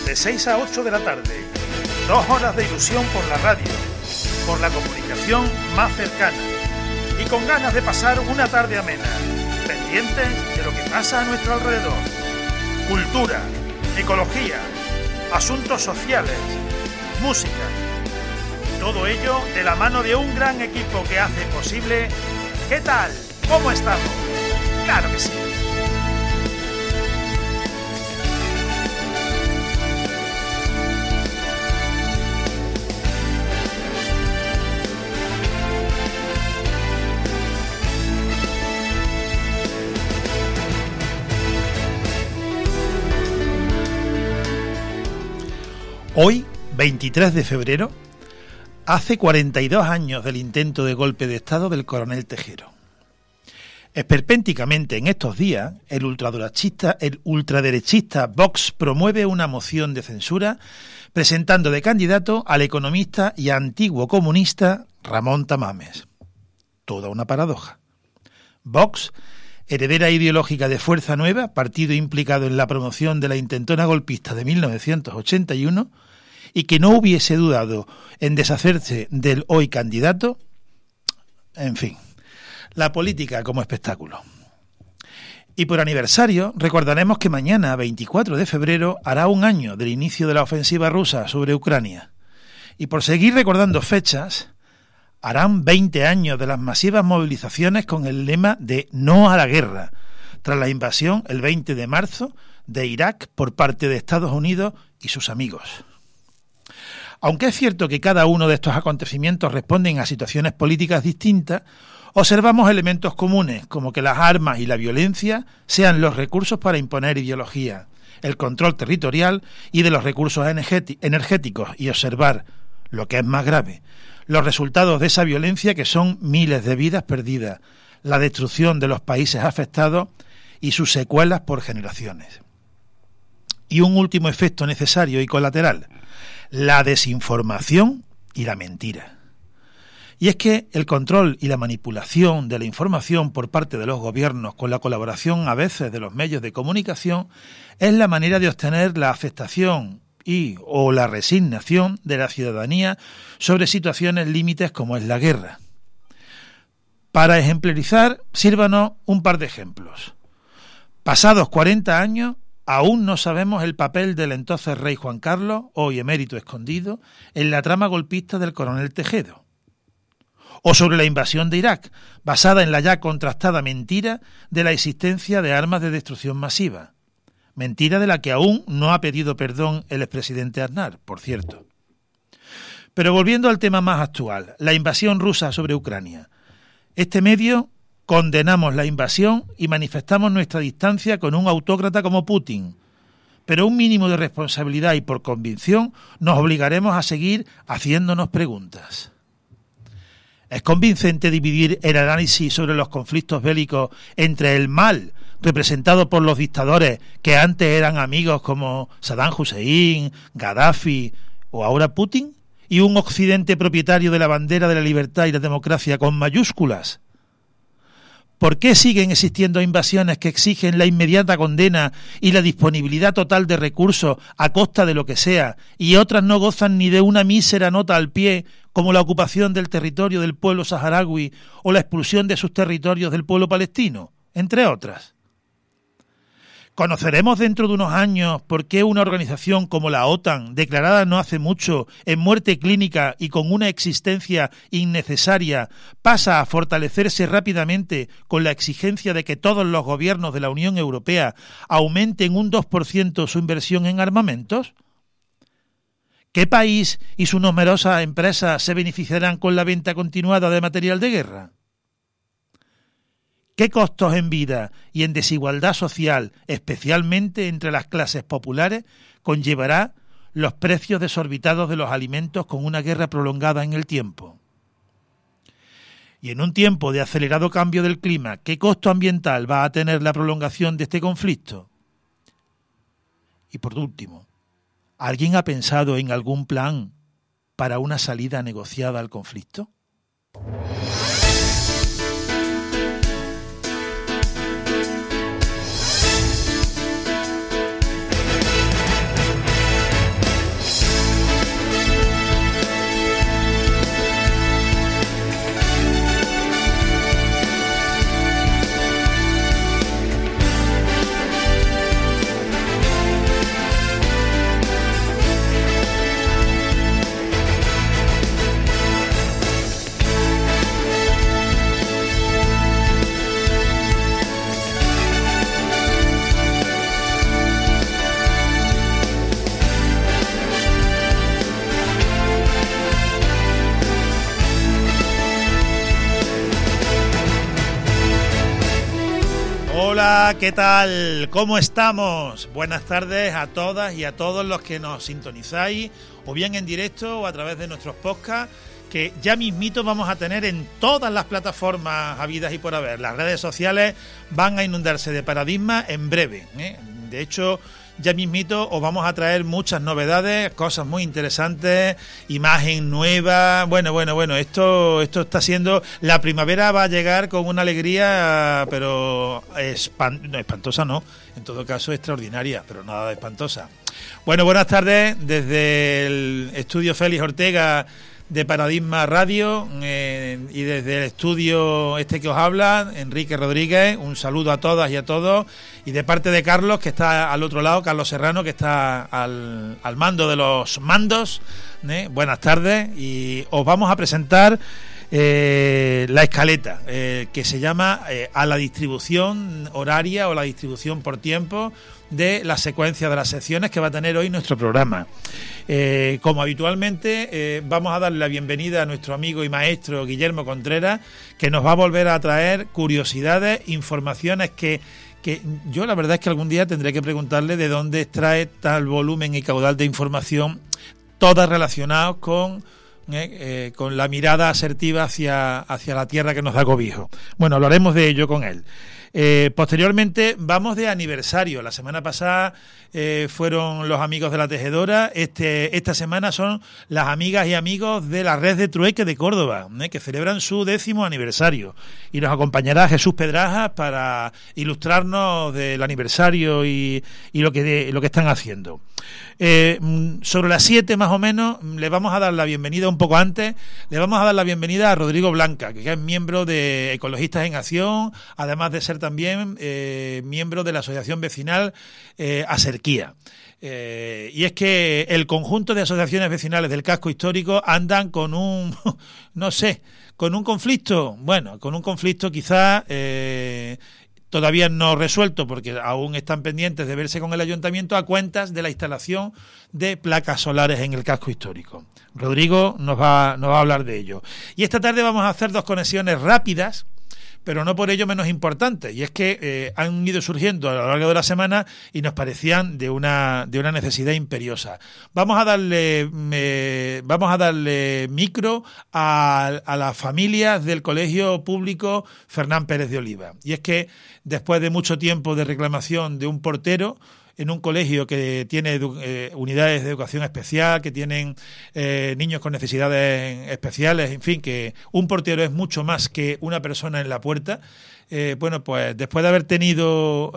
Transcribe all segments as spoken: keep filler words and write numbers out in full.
de seis a ocho de la tarde. Dos horas de ilusión por la radio, por la comunicación más cercana y con ganas de pasar una tarde amena, pendientes de lo que pasa a nuestro alrededor. Cultura, ecología, asuntos sociales, música. Todo ello de la mano de un gran equipo que hace posible... ¿Qué tal? ¿Cómo estamos? ¡Claro que sí! Hoy, veintitrés de febrero, hace cuarenta y dos años del intento de golpe de Estado del coronel Tejero. Esperpénticamente en estos días, el ultraderechista, el ultraderechista Vox promueve una moción de censura presentando de candidato al economista y antiguo comunista Ramón Tamames. Toda una paradoja. Vox, heredera ideológica de Fuerza Nueva, partido implicado en la promoción de la intentona golpista de mil novecientos ochenta y uno, y que no hubiese dudado en deshacerse del hoy candidato. En fin, la política como espectáculo. Y por aniversario recordaremos que mañana, veinticuatro de febrero, hará un año del inicio de la ofensiva rusa sobre Ucrania. Y por seguir recordando fechas, harán veinte años de las masivas movilizaciones con el lema de no a la guerra, tras la invasión el veinte de marzo de Irak por parte de Estados Unidos y sus amigos. Aunque es cierto que cada uno de estos acontecimientos responden a situaciones políticas distintas, observamos elementos comunes, como que las armas y la violencia sean los recursos para imponer ideología, el control territorial y de los recursos energéticos, y observar, lo que es más grave, los resultados de esa violencia, que son miles de vidas perdidas, la destrucción de los países afectados y sus secuelas por generaciones. Y un último efecto necesario y colateral: la desinformación y la mentira. Y es que el control y la manipulación de la información por parte de los gobiernos, con la colaboración a veces de los medios de comunicación, es la manera de obtener la aceptación y o la resignación de la ciudadanía sobre situaciones límites como es la guerra. Para ejemplarizar, sírvanos un par de ejemplos. Pasados cuarenta años, aún no sabemos el papel del entonces rey Juan Carlos, hoy emérito escondido, en la trama golpista del coronel Tejero. O sobre la invasión de Irak, basada en la ya contrastada mentira de la existencia de armas de destrucción masiva. Mentira de la que aún no ha pedido perdón el expresidente Aznar, por cierto. Pero volviendo al tema más actual, la invasión rusa sobre Ucrania. Este medio... Condenamos la invasión y manifestamos nuestra distancia con un autócrata como Putin, pero un mínimo de responsabilidad y por convicción nos obligaremos a seguir haciéndonos preguntas. ¿Es convincente dividir el análisis sobre los conflictos bélicos entre el mal representado por los dictadores que antes eran amigos como Saddam Hussein, Gaddafi o ahora Putin, y un occidente propietario de la bandera de la libertad y la democracia con mayúsculas? ¿Por qué siguen existiendo invasiones que exigen la inmediata condena y la disponibilidad total de recursos a costa de lo que sea, y otras no gozan ni de una mísera nota al pie, como la ocupación del territorio del pueblo saharaui o la expulsión de sus territorios del pueblo palestino, entre otras? ¿Conoceremos dentro de unos años por qué una organización como la OTAN, declarada no hace mucho en muerte clínica y con una existencia innecesaria, pasa a fortalecerse rápidamente con la exigencia de que todos los gobiernos de la Unión Europea aumenten un dos por ciento su inversión en armamentos? ¿Qué país y sus numerosas empresas se beneficiarán con la venta continuada de material de guerra? ¿Qué costos en vida y en desigualdad social, especialmente entre las clases populares, conllevará los precios desorbitados de los alimentos con una guerra prolongada en el tiempo? Y en un tiempo de acelerado cambio del clima, ¿qué costo ambiental va a tener la prolongación de este conflicto? Y por último, ¿alguien ha pensado en algún plan para una salida negociada al conflicto? Hola, ¿qué tal? ¿Cómo estamos? Buenas tardes a todas y a todos los que nos sintonizáis, o bien en directo o a través de nuestros podcasts, que ya mismito vamos a tener en todas las plataformas habidas y por haber. Las redes sociales van a inundarse de paradigma en breve, ¿eh? De hecho, ya mismito os vamos a traer muchas novedades, cosas muy interesantes, imagen nueva. Bueno, bueno, bueno, esto esto está siendo... La primavera va a llegar con una alegría, pero espan... no, espantosa no, en todo caso extraordinaria, pero nada de espantosa. Bueno, buenas tardes desde el estudio Félix Ortega de Paradigma Radio, eh, y desde el estudio este que os habla, Enrique Rodríguez. Un saludo a todas y a todos, y de parte de Carlos, que está al otro lado, Carlos Serrano, que está al, al mando de los mandos, ¿eh? Buenas tardes, y os vamos a presentar eh, la escaleta, eh, que se llama eh, a la distribución horaria o la distribución por tiempo de la secuencia de las secciones que va a tener hoy nuestro programa. Eh, como habitualmente, eh, vamos a darle la bienvenida a nuestro amigo y maestro Guillermo Contreras, que nos va a volver a traer curiosidades, informaciones que, que yo la verdad es que algún día tendré que preguntarle de dónde extrae tal volumen y caudal de información, todas relacionadas con... Eh, eh, con la mirada asertiva hacia, hacia la tierra que nos da cobijo. Bueno, hablaremos de ello con él. Eh, posteriormente vamos de aniversario. La semana pasada eh, fueron los amigos de la tejedora. Este, esta semana son las amigas y amigos de la red de trueque de Córdoba, eh, que celebran su décimo aniversario. Y nos acompañará Jesús Pedrajas para ilustrarnos del aniversario y, y lo que de, lo que están haciendo. Eh, sobre las siete más o menos le vamos a dar la bienvenida, un poco antes, le vamos a dar la bienvenida a Rodrigo Blanca, que es miembro de Ecologistas en Acción, además de ser también eh, miembro de la asociación vecinal eh, Aserquía. Eh, y es que el conjunto de asociaciones vecinales del casco histórico andan con un, no sé, con un conflicto, bueno, con un conflicto quizás... Eh, todavía no resuelto, porque aún están pendientes de verse con el ayuntamiento a cuentas de la instalación de placas solares en el casco histórico. Rodrigo nos va, nos va a hablar de ello. Y esta tarde vamos a hacer dos conexiones rápidas, pero no por ello menos importantes, y es que eh, han ido surgiendo a lo largo de la semana y nos parecían de una de una necesidad imperiosa. Vamos a darle eh, vamos a darle micro a, a las familias del Colegio Público Fernán Pérez de Oliva, y es que después de mucho tiempo de reclamación de un portero en un colegio que tiene eh, unidades de educación especial, que tienen eh, niños con necesidades especiales, en fin, que un portero es mucho más que una persona en la puerta. Eh, bueno, pues después de haber tenido uh,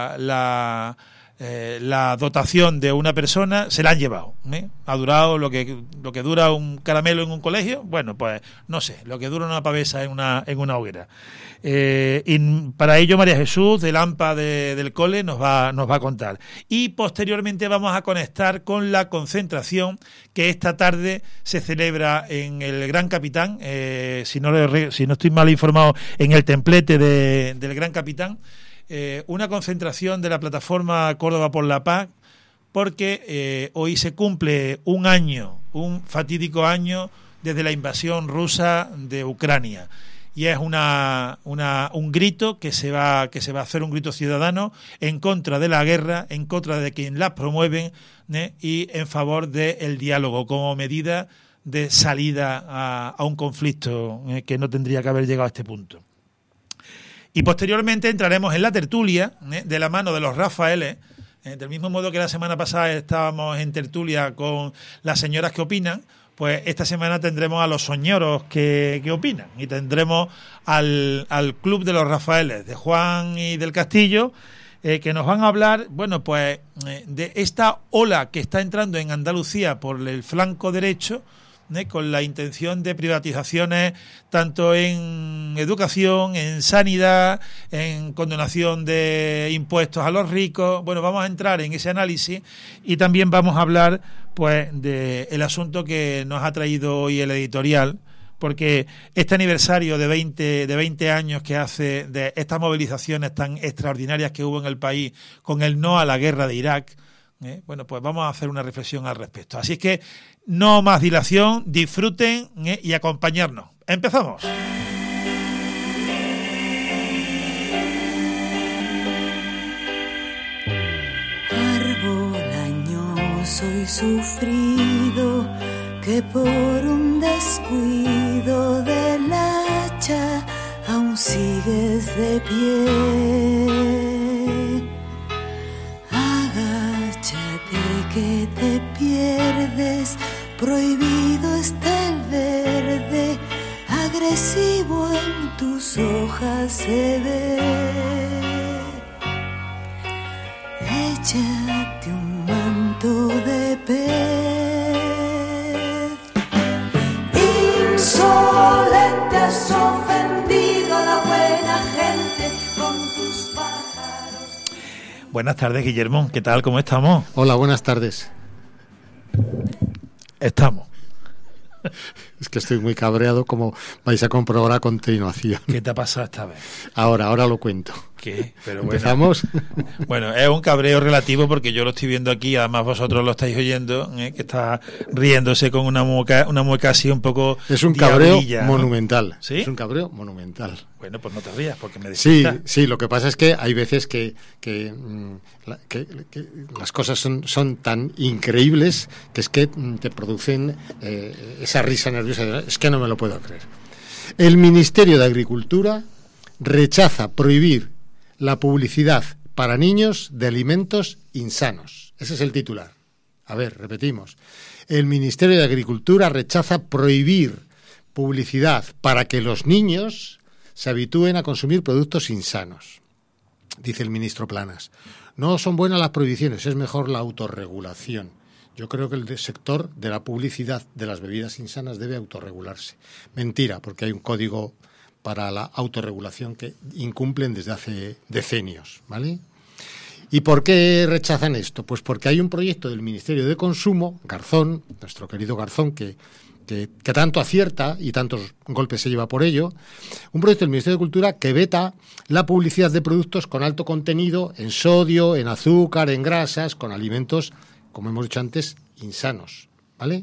la... Eh, la dotación de una persona, se la han llevado, ¿eh? Ha durado lo que lo que dura un caramelo en un colegio, bueno, pues no sé, lo que dura una pavesa en una en una hoguera. Eh, y para ello María Jesús del AMPA de, del cole nos va nos va a contar. Y posteriormente vamos a conectar con la concentración que esta tarde se celebra en el Gran Capitán, eh, si no si no estoy mal informado, en el templete de, del Gran Capitán. Eh, una concentración de la plataforma Córdoba por la Paz, porque eh, hoy se cumple un año, un fatídico año desde la invasión rusa de Ucrania, y es una, una un grito que se va que se va a hacer, un grito ciudadano en contra de la guerra, en contra de quien la promueven, ¿eh? Y en favor del diálogo como medida de salida a, a un conflicto ¿eh? que no tendría que haber llegado a este punto. Y posteriormente entraremos en la tertulia, ¿eh? de la mano de los Rafaeles, ¿eh? del mismo modo que la semana pasada estábamos en tertulia con las señoras que opinan, pues esta semana tendremos a los soñoros que, que opinan, y tendremos al, al Club de los Rafaeles, de Juan y del Castillo, eh, que nos van a hablar, bueno, pues eh, de esta ola que está entrando en Andalucía por el flanco derecho, ¿eh? con la intención de privatizaciones tanto en educación, en sanidad, en condonación de impuestos a los ricos. Bueno, vamos a entrar en ese análisis, y también vamos a hablar pues de el asunto que nos ha traído hoy el editorial, porque este aniversario de veinte, de veinte años que hace de estas movilizaciones tan extraordinarias que hubo en el país con el no a la guerra de Irak, ¿eh? bueno, pues vamos a hacer una reflexión al respecto. Así es que no más dilación, disfruten ¿eh? y acompañarnos. ¡Empezamos! sufrido que por un descuido del hacha aún sigues de pie. Agáchate que te pierdes, prohibido está el verde, agresivo en tus hojas se ve. Échate un manto de pez. Insolente has ofendido a la buena gente con tus pájaros. Buenas tardes, Guillermo. ¿Qué tal? ¿Cómo estamos? Hola, buenas tardes. Estamos. Es que estoy muy cabreado, como vais a comprobar a continuación. ¿Qué te ha pasado esta vez? Ahora, ahora lo cuento. ¿Qué? Pero bueno. ¿Empezamos? Bueno, es un cabreo relativo porque yo lo estoy viendo aquí, además vosotros lo estáis oyendo, ¿eh? Que está riéndose con una mueca, una mueca así un poco Es un cabreo diablilla, ¿no? monumental. ¿Sí? Es un cabreo monumental. Bueno, pues no te rías porque me Sí, despista. sí, lo que pasa es que hay veces que, que, mm, la- que- que las cosas son, son tan increíbles que es que mm, te producen eh, esa risa nerviosa. Es que no me lo puedo creer. El Ministerio de Agricultura rechaza prohibir la publicidad para niños de alimentos insanos. Ese es el titular. A ver, repetimos. El Ministerio de Agricultura rechaza prohibir publicidad para que los niños se habitúen a consumir productos insanos. Dice el ministro Planas. No son buenas las prohibiciones, es mejor la autorregulación. Yo creo que el sector de la publicidad de las bebidas insanas debe autorregularse. Mentira, porque hay un código para la autorregulación que incumplen desde hace decenios, ¿vale? ¿Y por qué rechazan esto? Pues porque hay un proyecto del Ministerio de Consumo, Garzón, nuestro querido Garzón, que, que, que tanto acierta y tantos golpes se lleva por ello, un proyecto del Ministerio de Cultura que veta la publicidad de productos con alto contenido en sodio, en azúcar, en grasas, con alimentos, como hemos dicho antes, insanos, ¿vale?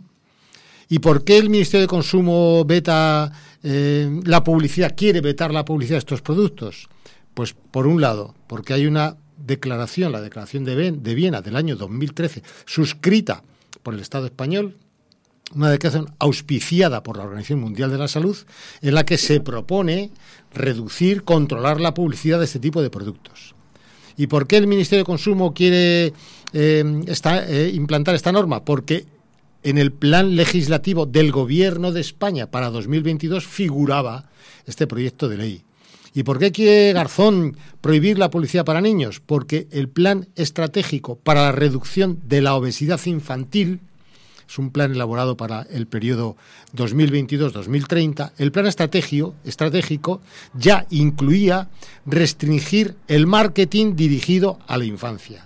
¿Y por qué el Ministerio de Consumo veta eh, la publicidad, quiere vetar la publicidad de estos productos? Pues por un lado, porque hay una declaración, la Declaración de, ben, de Viena del año dos mil trece, suscrita por el Estado español, una declaración auspiciada por la Organización Mundial de la Salud, en la que se propone reducir, controlar la publicidad de este tipo de productos. ¿Y por qué el Ministerio de Consumo quiere eh, esta, eh, implantar esta norma? Porque en el plan legislativo del Gobierno de España para dos mil veintidós figuraba este proyecto de ley. ¿Y por qué quiere Garzón prohibir la publicidad para niños? Porque el plan estratégico para la reducción de la obesidad infantil, es un plan elaborado para el periodo dos mil veintidós dos mil treinta, el plan estratégico, estratégico ya incluía restringir el marketing dirigido a la infancia.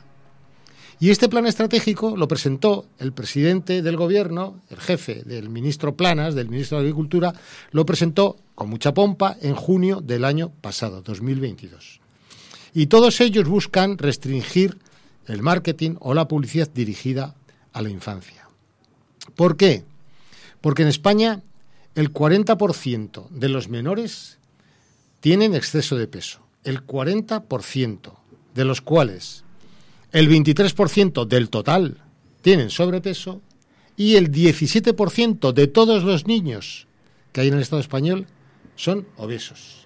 Y este plan estratégico lo presentó el presidente del gobierno, el jefe del ministro Planas, del ministro de Agricultura, lo presentó con mucha pompa en junio del año pasado, dos mil veintidós. Y todos ellos buscan restringir el marketing o la publicidad dirigida a la infancia. ¿Por qué? Porque en España el cuarenta por ciento de los menores tienen exceso de peso. El cuarenta por ciento de los cuales el veintitrés por ciento del total tienen sobrepeso y el diecisiete por ciento de todos los niños que hay en el Estado español son obesos.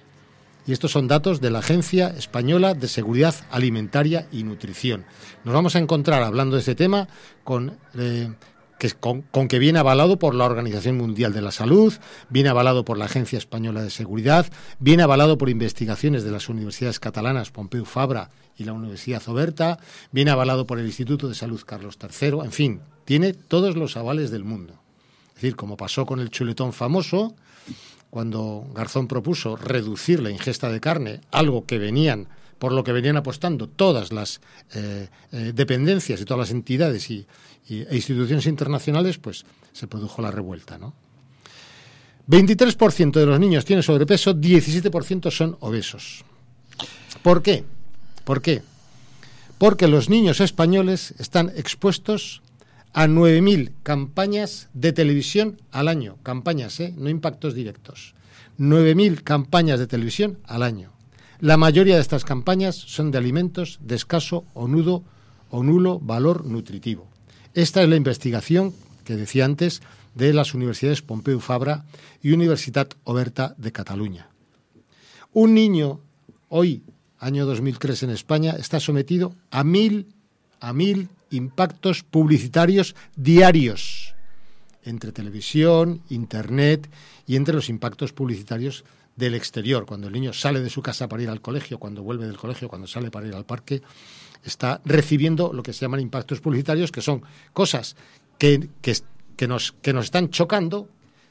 Y estos son datos de la Agencia Española de Seguridad Alimentaria y Nutrición. Nos vamos a encontrar, hablando de este tema, con, eh, que, con, con que viene avalado por la Organización Mundial de la Salud, viene avalado por la Agencia Española de Seguridad, viene avalado por investigaciones de las universidades catalanas Pompeu Fabra y la Universidad Oberta, viene avalado por el Instituto de Salud Carlos tercero, en fin, tiene todos los avales del mundo. Es decir, como pasó con el chuletón famoso, cuando Garzón propuso reducir la ingesta de carne, algo que venían, por lo que venían apostando todas las eh, eh, dependencias y todas las entidades y, y, e instituciones internacionales, pues se produjo la revuelta, ¿no? veintitrés por ciento de los niños tienen sobrepeso, diecisiete por ciento son obesos. ¿Por qué? ¿Por qué? Porque los niños españoles están expuestos a nueve mil campañas de televisión al año. Campañas, ¿eh? No impactos directos. nueve mil campañas de televisión al año. La mayoría de estas campañas son de alimentos de escaso o nudo o nulo valor nutritivo. Esta es la investigación que decía antes de las universidades Pompeu Fabra y Universitat Oberta de Cataluña. Un niño hoy, año dos mil tres en España, está sometido a mil, a mil impactos publicitarios diarios entre televisión, internet y entre los impactos publicitarios del exterior. Cuando el niño sale de su casa para ir al colegio, cuando vuelve del colegio, cuando sale para ir al parque, está recibiendo lo que se llaman impactos publicitarios, que son cosas que, que, que, nos, que nos están chocando,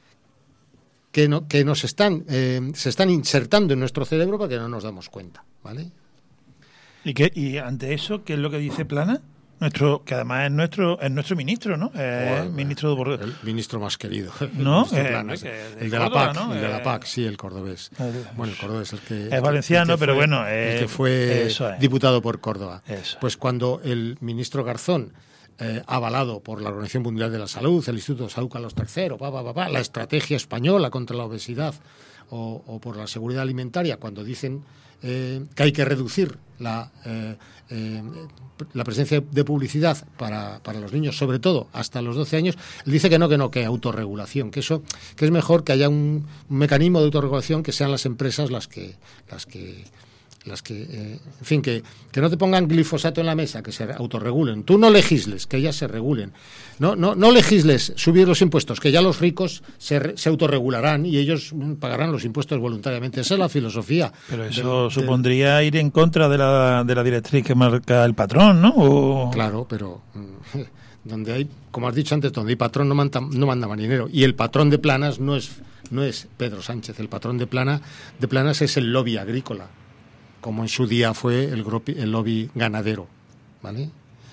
que, no, que nos están, eh, se están insertando en nuestro cerebro para que no nos damos cuenta, ¿vale? ¿Y, qué, y ante eso, qué es lo que dice Planas? Nuestro, que además es nuestro es nuestro ministro, ¿no? Eh, Bueno, ministro de Borrell. El ministro más querido. El ¿No? ministro Eh, Planas, que de el de la Córdoba, P A C, ¿no? el de la Eh, P A C, sí, el cordobés. el- Bueno, el cordobés el que... Es valenciano, el que pero fue- bueno, el eh, que fue eso es. diputado por Córdoba. Eso. Pues cuando el ministro Garzón, eh, avalado por la Organización Mundial de la Salud, el Instituto de Salud Carlos tercero, pa, pa, pa, pa, la estrategia española contra la obesidad o, o por la seguridad alimentaria, cuando dicen eh, que hay que reducir la, eh, eh, la presencia de publicidad para, para los niños, sobre todo hasta los doce años, él dice que no, que no, que autorregulación, que eso, que es mejor que haya un, un mecanismo de autorregulación, que sean las empresas las que, las que las que, eh, en fin, que, que no te pongan glifosato en la mesa, que se autorregulen. Tú no legisles, que ellas se regulen. No, no, no legisles subir los impuestos, que ya los ricos se, re, se autorregularán y ellos pagarán los impuestos voluntariamente. Esa es la filosofía. Pero eso del- supondría ir en contra de la, de la directriz que marca el patrón, ¿no? O... Claro, pero mm, donde hay, como has dicho antes, donde hay patrón no manda, no manda marinero. Y el patrón de Planas no es, no es Pedro Sánchez. El patrón de, Plana, de Planas es el lobby agrícola, como en su día fue el, el lobby ganadero, ¿vale?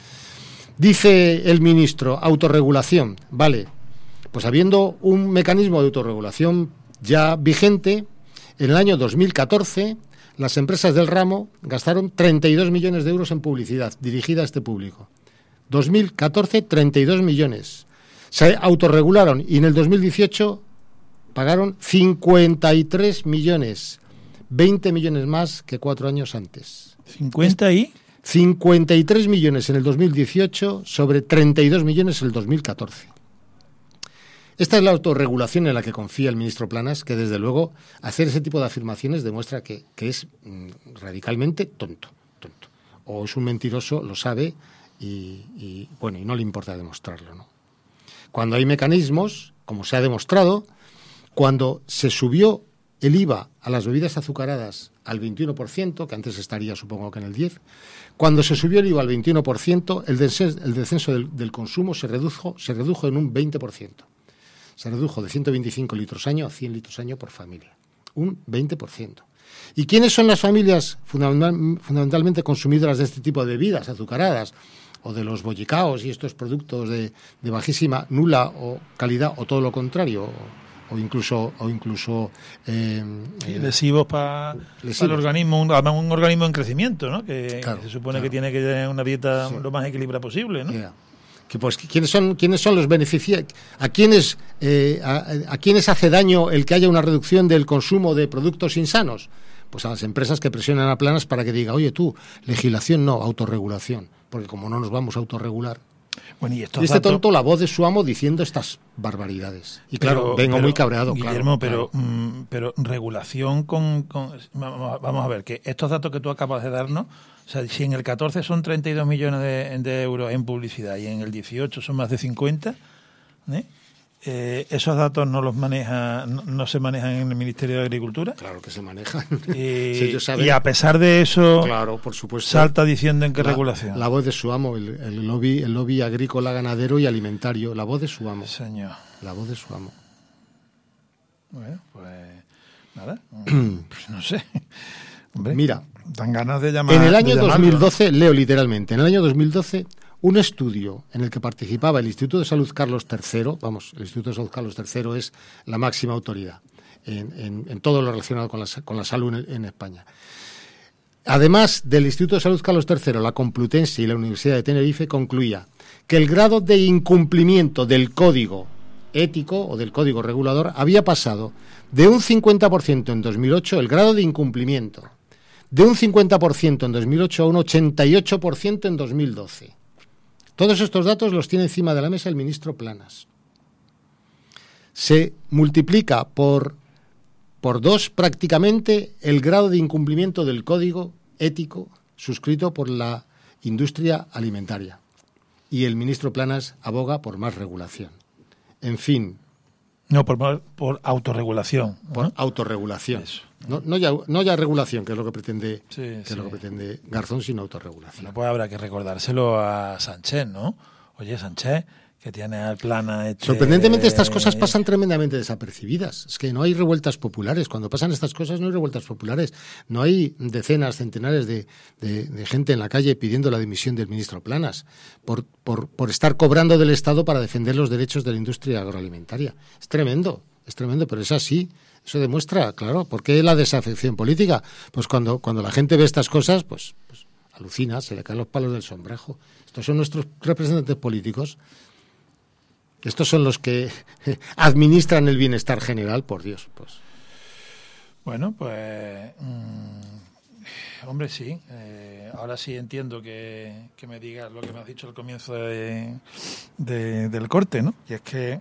Dice el ministro, autorregulación, vale, pues habiendo un mecanismo de autorregulación ya vigente, en el año dos mil catorce las empresas del ramo gastaron treinta y dos millones de euros en publicidad dirigida a este público. dos mil catorce, treinta y dos millones. Se autorregularon y en el dos mil dieciocho pagaron cincuenta y tres millones. veinte millones más que cuatro años antes. cincuenta y... cincuenta y tres millones en el dos mil dieciocho sobre treinta y dos millones en el dos mil catorce. Esta es la autorregulación en la que confía el ministro Planas, que desde luego hacer ese tipo de afirmaciones demuestra que, que es mm, radicalmente tonto, tonto. O es un mentiroso, lo sabe y, y, bueno, y no le importa demostrarlo, ¿no? Cuando hay mecanismos, como se ha demostrado, cuando se subió el I V A a las bebidas azucaradas al veintiuno por ciento, que antes estaría supongo que en el diez por ciento, cuando se subió el I V A al veintiuno por ciento, el descenso, el descenso del, del consumo se redujo, se redujo en un veinte por ciento. Se redujo de ciento veinticinco litros año a cien litros año por familia. Un veinte por ciento. ¿Y quiénes son las familias fundamental, fundamentalmente consumidoras de este tipo de bebidas azucaradas? O de los bollicaos y estos productos de, de bajísima, nula o calidad, o todo lo contrario, o, o incluso o incluso eh, eh, lesivos para lesivos. el organismo, un, además un organismo en crecimiento, ¿no? Que, Claro, que se supone claro. que tiene que tener una dieta Sí. lo más equilibrada posible, ¿no? Yeah. Que pues quiénes son quiénes son los beneficiarios, a quiénes eh, a, a quiénes hace daño el que haya una reducción del consumo de productos insanos. Pues a las empresas que presionan a Planas para que diga, oye tú, legislación no, autorregulación, porque como no nos vamos a autorregular. Bueno, y estos Y este datos- tonto, la voz de su amo diciendo estas barbaridades. Y claro, Pero- vengo pero, muy cabreado. Guillermo, claro, pero, claro. mm, pero regulación con, con- Vamos a- vamos a ver, que estos datos que tú acabas de darnos, o sea, si en el catorce son treinta y dos millones de, de euros en publicidad y en el dieciocho son más de cincuenta, ¿eh? Eh, esos datos no los maneja, no, no se manejan en el Ministerio de Agricultura. Claro que se manejan. Y, Si ellos saben- y a pesar de eso, Claro, por supuesto. salta diciendo en qué la, regulación. La voz de su amo, el, el lobby, el lobby agrícola, ganadero y alimentario. La voz de su amo. Señor. La voz de su amo. Bueno, pues nada, pues no sé. Hombre, Mira, dan ganas de llamar. en el año de llamarlo, dos mil doce, leo literalmente, en el año dos mil doce, un estudio en el que participaba el Instituto de Salud Carlos tercero, vamos, el Instituto de Salud Carlos tercero es la máxima autoridad en, en, en todo lo relacionado con la, con la salud en, en España. Además del Instituto de Salud Carlos tercero, la Complutense y la Universidad de Tenerife concluía que el grado de incumplimiento del código ético o del código regulador había pasado de un cincuenta por ciento en dos mil ocho, el grado de incumplimiento, de un cincuenta por ciento en dos mil ocho a un ochenta y ocho por ciento en dos mil doce. Todos estos datos los tiene encima de la mesa el ministro Planas. Se multiplica por, por dos prácticamente el grado de incumplimiento del código ético suscrito por la industria alimentaria. Y el ministro Planas aboga por más regulación. En fin. No, por, por autorregulación. Por ¿no? autorregulación. No, no, ya, no ya regulación, que es lo que pretende, sí, que sí. es lo que pretende Garzón, sino autorregulación. Bueno, pues habrá que recordárselo a Sánchez, ¿no? Oye, Sánchez, que tiene al Plana este... Sorprendentemente estas cosas pasan tremendamente desapercibidas. Es que no hay revueltas populares. Cuando pasan estas cosas no hay revueltas populares. No hay decenas, centenares de, de, de gente en la calle pidiendo la dimisión del ministro Planas por, por, por estar cobrando del Estado para defender los derechos de la industria agroalimentaria. Es tremendo, es tremendo, pero es así. Eso demuestra, claro, ¿por qué la desafección política? Pues cuando, cuando la gente ve estas cosas, pues, pues alucina, se le caen los palos del sombrajo. Estos son nuestros representantes políticos. Estos son los que administran el bienestar general, por Dios. Pues. Bueno, pues, mmm, hombre, sí. Eh, ahora sí entiendo que, que me digas lo que me has dicho al comienzo de, de, del corte, ¿no? Y es que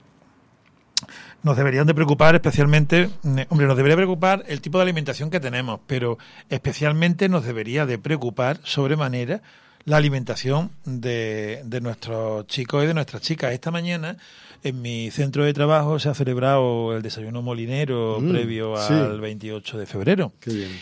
nos deberían de preocupar especialmente, hombre, nos debería preocupar el tipo de alimentación que tenemos, pero especialmente nos debería de preocupar sobremanera la alimentación de, de nuestros chicos y de nuestras chicas. Esta mañana en mi centro de trabajo se ha celebrado el desayuno molinero mm, previo sí. al veintiocho de febrero. Qué bien.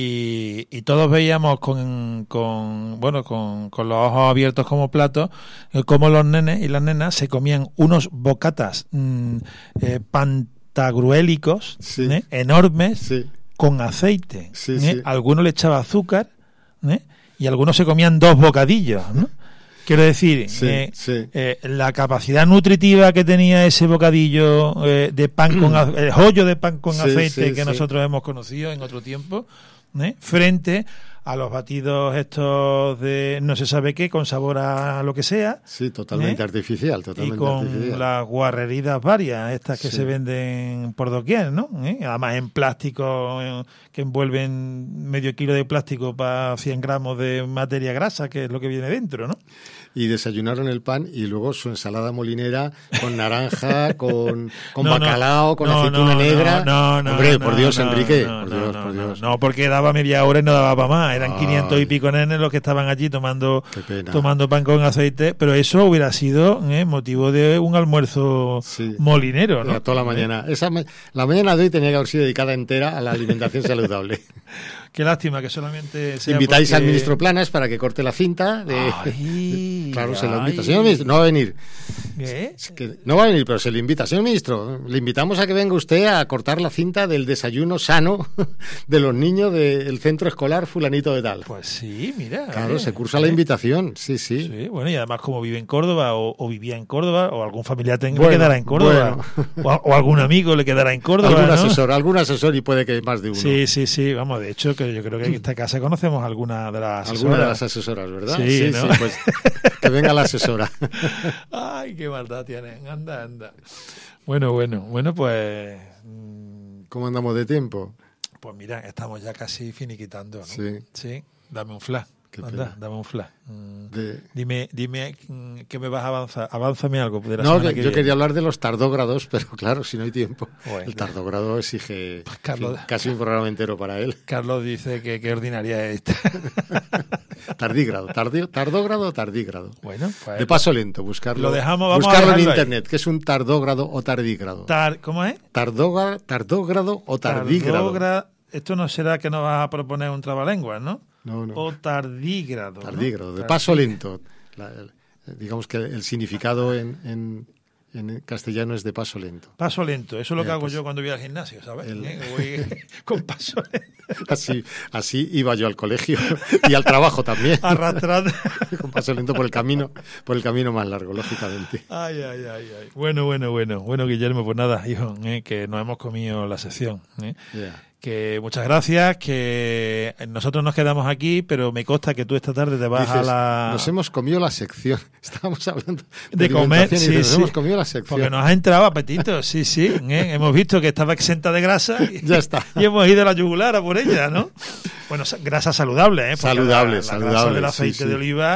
Y, y todos veíamos con, con bueno con, con los ojos abiertos como platos eh, cómo los nenes y las nenas se comían unos bocatas mmm, eh, pantagruélicos sí. ¿eh? enormes sí. con aceite. Sí, ¿eh? sí. Algunos le echaba azúcar, ¿eh? Y algunos se comían dos bocadillos, ¿no? Quiero decir, sí, eh, sí. Eh, la capacidad nutritiva que tenía ese bocadillo eh, de pan con a- el joyo de pan con Sí, aceite sí, que sí. nosotros hemos conocido en otro tiempo, ¿eh? Frente a los batidos estos de no se sabe qué, con sabor a lo que sea. Sí, totalmente ¿eh? artificial, Y totalmente con artificial. las guarreridas varias, estas que Sí. se venden por doquier, ¿no? ¿Eh? Además en plástico, eh, que envuelven medio kilo de plástico para cien gramos de materia grasa, que es lo que viene dentro, ¿no? Y desayunaron el pan y luego su ensalada molinera con naranja, con, con No, no. bacalao, con No, aceituna no, negra. no, no, Hombre, no, por Dios, no, Enrique, no, por no, Dios, no, por no, Dios. no, porque daba media hora y no daba para más. Eran Ay. quinientos y pico nenes los que estaban allí tomando, Qué pena. tomando pan con aceite, pero eso hubiera sido ¿eh? motivo de un almuerzo Sí. molinero, ¿no? Era toda la mañana. Esa ma- la mañana de hoy tenía que haber sido dedicada entera a la alimentación saludable. Qué lástima que solamente sea Invitáis porque... al ministro Planas para que corte la cinta. De... Ay, claro, se lo invita. ay. Señor ministro, no va a venir. ¿Qué? Es que no va a venir, pero se le invita. Señor ministro, le invitamos a que venga usted a cortar la cinta del desayuno sano de los niños del centro escolar fulanito de tal. Pues sí, mira. Claro, eh, se cursa la eh. invitación, sí, sí. Sí, bueno, y además como vive en Córdoba o, o vivía en Córdoba o algún familiar tenga, Bueno, le quedará en Córdoba o, a- o algún amigo le quedará en Córdoba, Algún ¿no? asesor, algún asesor y puede que más de uno. Sí, sí, sí, vamos, de hecho que yo creo que en esta casa conocemos alguna de las asesoras. Alguna de las asesoras, ¿verdad? Sí, ¿no? pues que venga la asesora. Ay, qué maldad tienen, anda, anda. Bueno, bueno, bueno, pues mm, ¿Cómo andamos de tiempo? pues mira, estamos ya casi finiquitando, ¿no? Sí. Sí, dame un flash. Qué Anda, pena. dame un flash. Mm, De- Dime, dime mm, que me vas a avanzar. Avánzame algo de la No, semana que que yo viene. quería hablar de los tardógrados, pero claro, si no hay tiempo. Bueno. El tardógrado exige Pues, Carlos- en fin, casi un programa entero para él. Carlos dice que qué ordinaria es esta. Tardígrado, tardi- tardógrado o tardígrado. Bueno, pues De paso lento, buscarlo. Lo dejamos, vamos a buscarlo en dejarlo ahí. internet, que es un tardógrado o tardígrado. tar- ¿cómo es? Tardógra- tardógrado o tardígrado. Tardógra- Esto no será que nos vas a proponer un trabalenguas, ¿no? No, no. O tardígrado. ¿no? Tardígrado, de Tardí- paso lento. La- el- digamos que el significado en, en, en castellano es de paso lento. Paso lento, eso es lo que Ya, hago pues, yo cuando voy al gimnasio, ¿sabes? el- ¿Eh? Voy con paso lento, Así, así iba yo al colegio y al trabajo también. arrastrando. Con paso lento por el camino, por el camino más largo, lógicamente. Ay, ay, ay, ay. Bueno, bueno, bueno. Bueno, Guillermo, pues nada, hijo, ¿eh? que nos hemos comido la sección. ¿eh? Yeah. Que muchas gracias, que nosotros nos quedamos aquí, pero me consta que tú esta tarde te vas Dices, a la... nos hemos comido la sección. Estábamos hablando de, De comer, alimentación y sí, nos sí. hemos comido la sección. Porque nos ha entrado apetito, sí, sí. ¿eh? Hemos visto que estaba exenta de grasa y, Ya está. y hemos ido a la yugular a por ella, ¿no? Bueno, sa- grasa saludable, ¿eh? Porque Saludable, la, la saludable, grasa del sí, aceite sí. de oliva,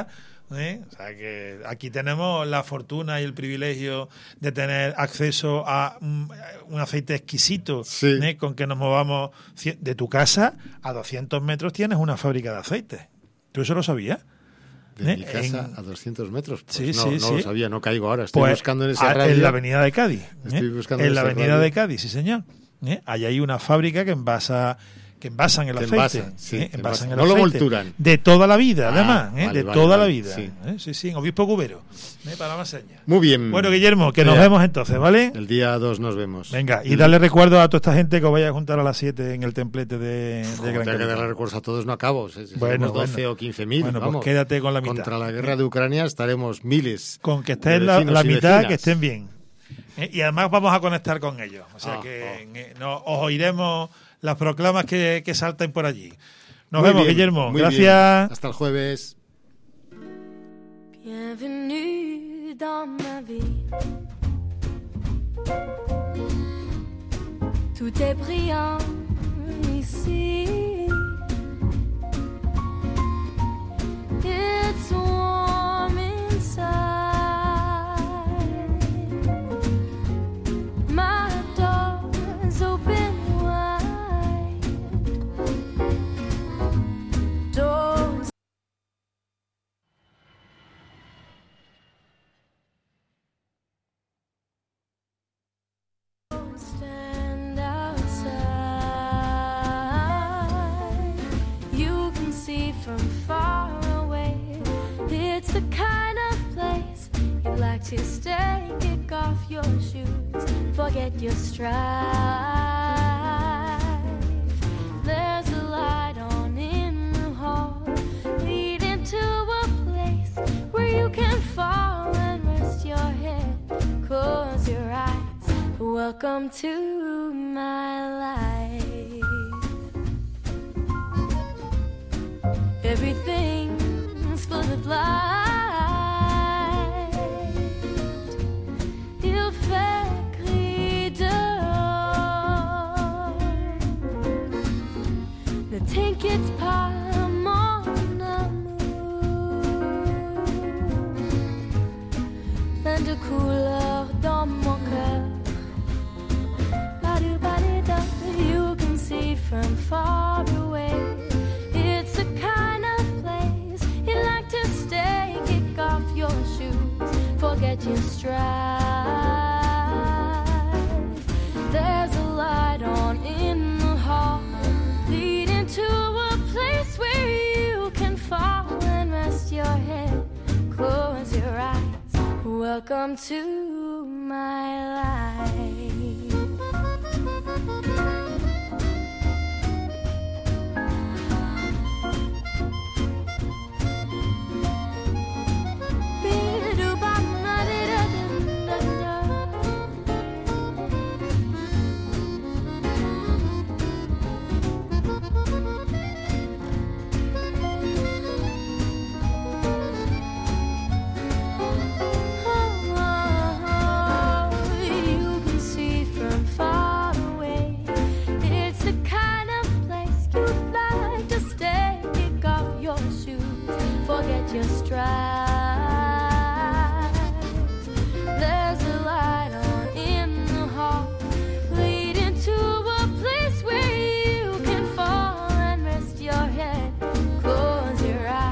¿eh? O sea que aquí tenemos la fortuna y el privilegio de tener acceso a un, un aceite exquisito, sí. ¿eh? Con que nos movamos de tu casa a doscientos metros tienes una fábrica de aceite. ¿Tú eso lo sabías? De ¿Eh? mi casa en... a doscientos metros. Pues sí, no, sí, no sí. lo sabía, no caigo ahora. Estoy pues, buscando en ese a, radio. En la avenida de Cádiz. Estoy ¿eh? buscando en la ese avenida radio. de Cádiz, sí señor. ¿eh? Ahí hay una fábrica que envasa... que envasan el que aceite, envasan, sí, ¿eh? que envasan envasan. el No lo aceite volturan. de toda la vida, Ah, además, ¿eh? vale, de vale, toda vale, la vida, sí. ¿eh? sí, sí, en Obispo Cubero, ¿eh? Para más señas. Muy bien. Bueno, Guillermo, que nos Mira, vemos entonces, ¿vale? El día dos nos vemos. Venga, y darle recuerdo a toda esta gente que os vaya a juntar a las siete en el templete de, de Joder, Gran que darle Capitán. recuerdos a todos no acabo. Si Bueno, somos doce bueno. o quince mil, Bueno, vamos. pues quédate con la mitad. Contra la guerra de Ucrania estaremos miles. Con que de estén la, vecinos la y mitad, vecinas. que estén bien. ¿eh? Y además vamos a conectar con ellos. O sea Ah, que oh. eh, no, os oiremos las proclamas que, que salten por allí. Nos Muy vemos, bien, Guillermo. muy Gracias. bien. Hasta el jueves. Bienvenue dans ma vie. Tout est brillant ici. It's warm inside. My door's open wide. Doors. Stand outside. You can see from far away. It's the kind of place you'd like to stay. Kick off your shoes, forget your strife. There's a light on in the hall, leading to a place where you can fall and rest your head. Close your eyes. Welcome to my life. Everything's full of light. Il fait gris dehors. Ne t'inquiète pas, mon amour. Plein de couleurs dans mon cœur. You can see from far away. It's the kind of place you'd like to stay. Kick off your shoes, forget your strife. There's a light on in the hall, leading to a place where you can fall and rest your head. Close your eyes. Welcome to my life. You can see from far away. It's the kind of place you'd like to stay. Kick off your shoes, forget your strife. There's a light on in the hall, leading to a place where you can fall and rest your head. Close your eyes.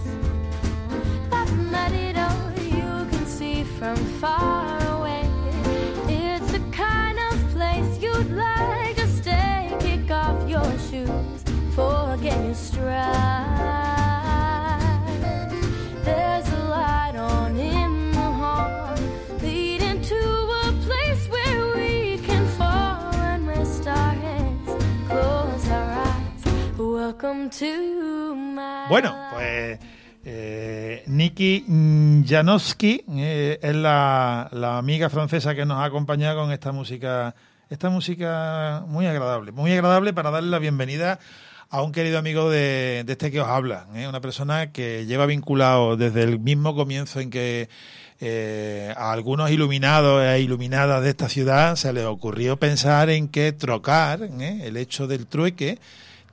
You can see from far away. It's the kind of place you'd like to stay. Kick off your shoes, forget your strife. There's a light on in the hall, leading to a place where we can fall and rest our heads, close our eyes. Welcome to my Bueno, pues eh, Nikki Janowski eh, es la, la amiga francesa que nos ha acompañado con esta música, esta música muy agradable, muy agradable para darle la bienvenida a un querido amigo de, de este que os habla, ¿eh? Una persona que lleva vinculado desde el mismo comienzo en que eh, a algunos iluminados e iluminadas de esta ciudad se les ocurrió pensar en que trocar, ¿eh? El hecho del trueque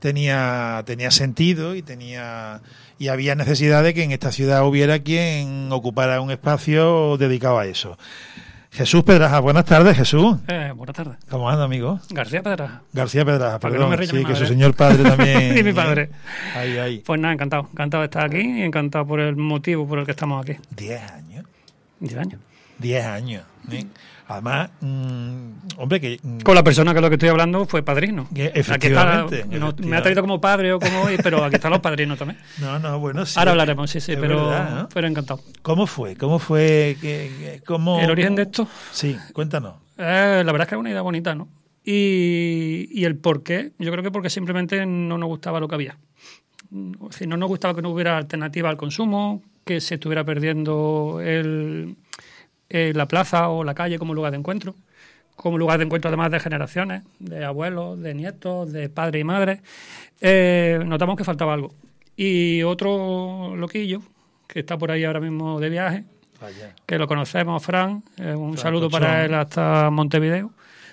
tenía, tenía sentido y tenía y había necesidad de que en esta ciudad hubiera quien ocupara un espacio dedicado a eso. Jesús Pedraja, buenas tardes, Jesús. Eh, buenas tardes. ¿Cómo anda, amigo? García Pedraja. García Pedraja, Para que perdón. no me riña Sí, mi que madre. su señor padre también. Y mi padre. Ahí, ahí. Pues nada, encantado. Encantado de estar aquí y encantado por el motivo por el que estamos aquí. Diez años. Diez años. Diez años. ¿eh? Además, mmm, hombre, que... mm, Con la persona que lo que estoy hablando fue padrino. Que Aquí está, efectivamente, no, efectivamente. me ha traído como padre o como... pero aquí están los padrinos también. No, no, bueno, sí. Ahora hablaremos, sí, sí, es pero, verdad, ¿no? pero encantado. ¿Cómo fue? ¿Cómo fue? ¿Qué, qué- cómo... El origen de esto, Sí, cuéntanos. eh, la verdad es que es una idea bonita, ¿no? Y, y el por qué, yo creo que porque simplemente no nos gustaba lo que había. Es decir, no nos gustaba que no hubiera alternativa al consumo, que se estuviera perdiendo el, eh, la plaza o la calle como lugar de encuentro, como lugar de encuentro además de generaciones, de abuelos, de nietos, de padres y madres. Eh, notamos que faltaba algo. Y otro loquillo, que está por ahí ahora mismo de viaje, Vaya. que lo conocemos, Fran, eh, un Fran saludo Cochón. para él hasta Montevideo.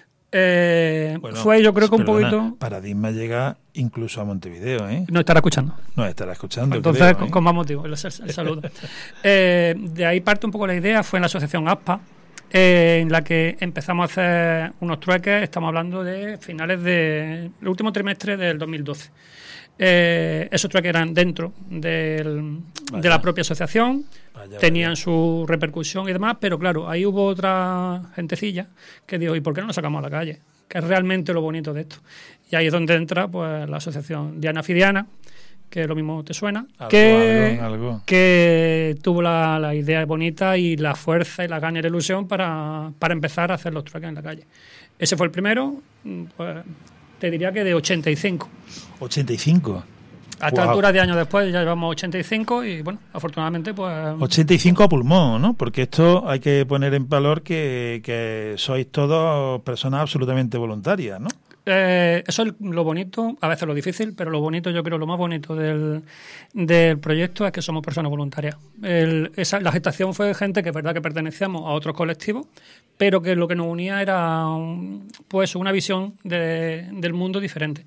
Eh, Bueno, fue yo creo que un perdona, poquito... Paradigma llega incluso a Montevideo, ¿eh? No estará escuchando. Nos estará escuchando. Entonces, creo, con, ¿eh? con más motivo, el, el saludo. Eh, de ahí parte un poco la idea, fue en la asociación ASPA, eh, en la que empezamos a hacer unos trueques, estamos hablando de finales del último trimestre del dos mil doce. Eh, esos trueques eran dentro del, de la propia asociación, Vaya, tenían vaya. su repercusión y demás, pero claro, ahí hubo otra gentecilla que dijo, ¿y por qué no nos sacamos a la calle? Que es realmente lo bonito de esto. Y ahí es donde entra pues la asociación Diana Fidiana, que lo mismo te suena, Algo, que, algo, algo. que tuvo la, la idea bonita y la fuerza y la gana y la ilusión para, para empezar a hacer los trueques en la calle. Ese fue el primero, pues te diría que de ochenta y cinco. ochenta y cinco. A esta Guau. altura de años después ya llevamos ochenta y cinco y bueno, afortunadamente pues... ochenta y cinco a pulmón, ¿no? Porque esto hay que poner en valor que, que sois todos personas absolutamente voluntarias, ¿no? Eh, eso es lo bonito, a veces lo difícil, pero lo bonito, yo creo, lo más bonito del, del proyecto es que somos personas voluntarias. El, esa, la gestación fue gente que es verdad que pertenecíamos a otros colectivos, pero que lo que nos unía era un- pues una visión de- del mundo diferente.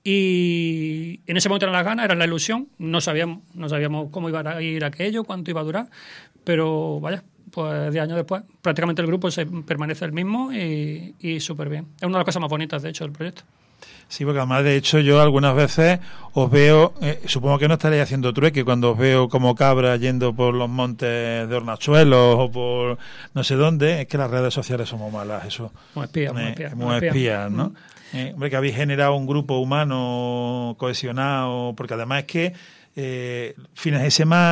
Y en ese momento eran las ganas, era la ilusión, no sabíamos, no sabíamos cómo iba a ir aquello, cuánto iba a durar, pero vaya, pues diez años después, prácticamente el grupo se permanece el mismo y, y súper bien. Es una de las cosas más bonitas, de hecho, del proyecto. Sí, porque además, de hecho, yo algunas veces os veo, eh, supongo que no estaréis haciendo trueque cuando os veo como cabra yendo por los montes de Hornachuelos o por no sé dónde, es que las redes sociales son muy malas, eso. Muy espías, muy Eh, espías. muy espías, ¿no? Eh, hombre, que habéis generado un grupo humano cohesionado, porque además es que eh, fines de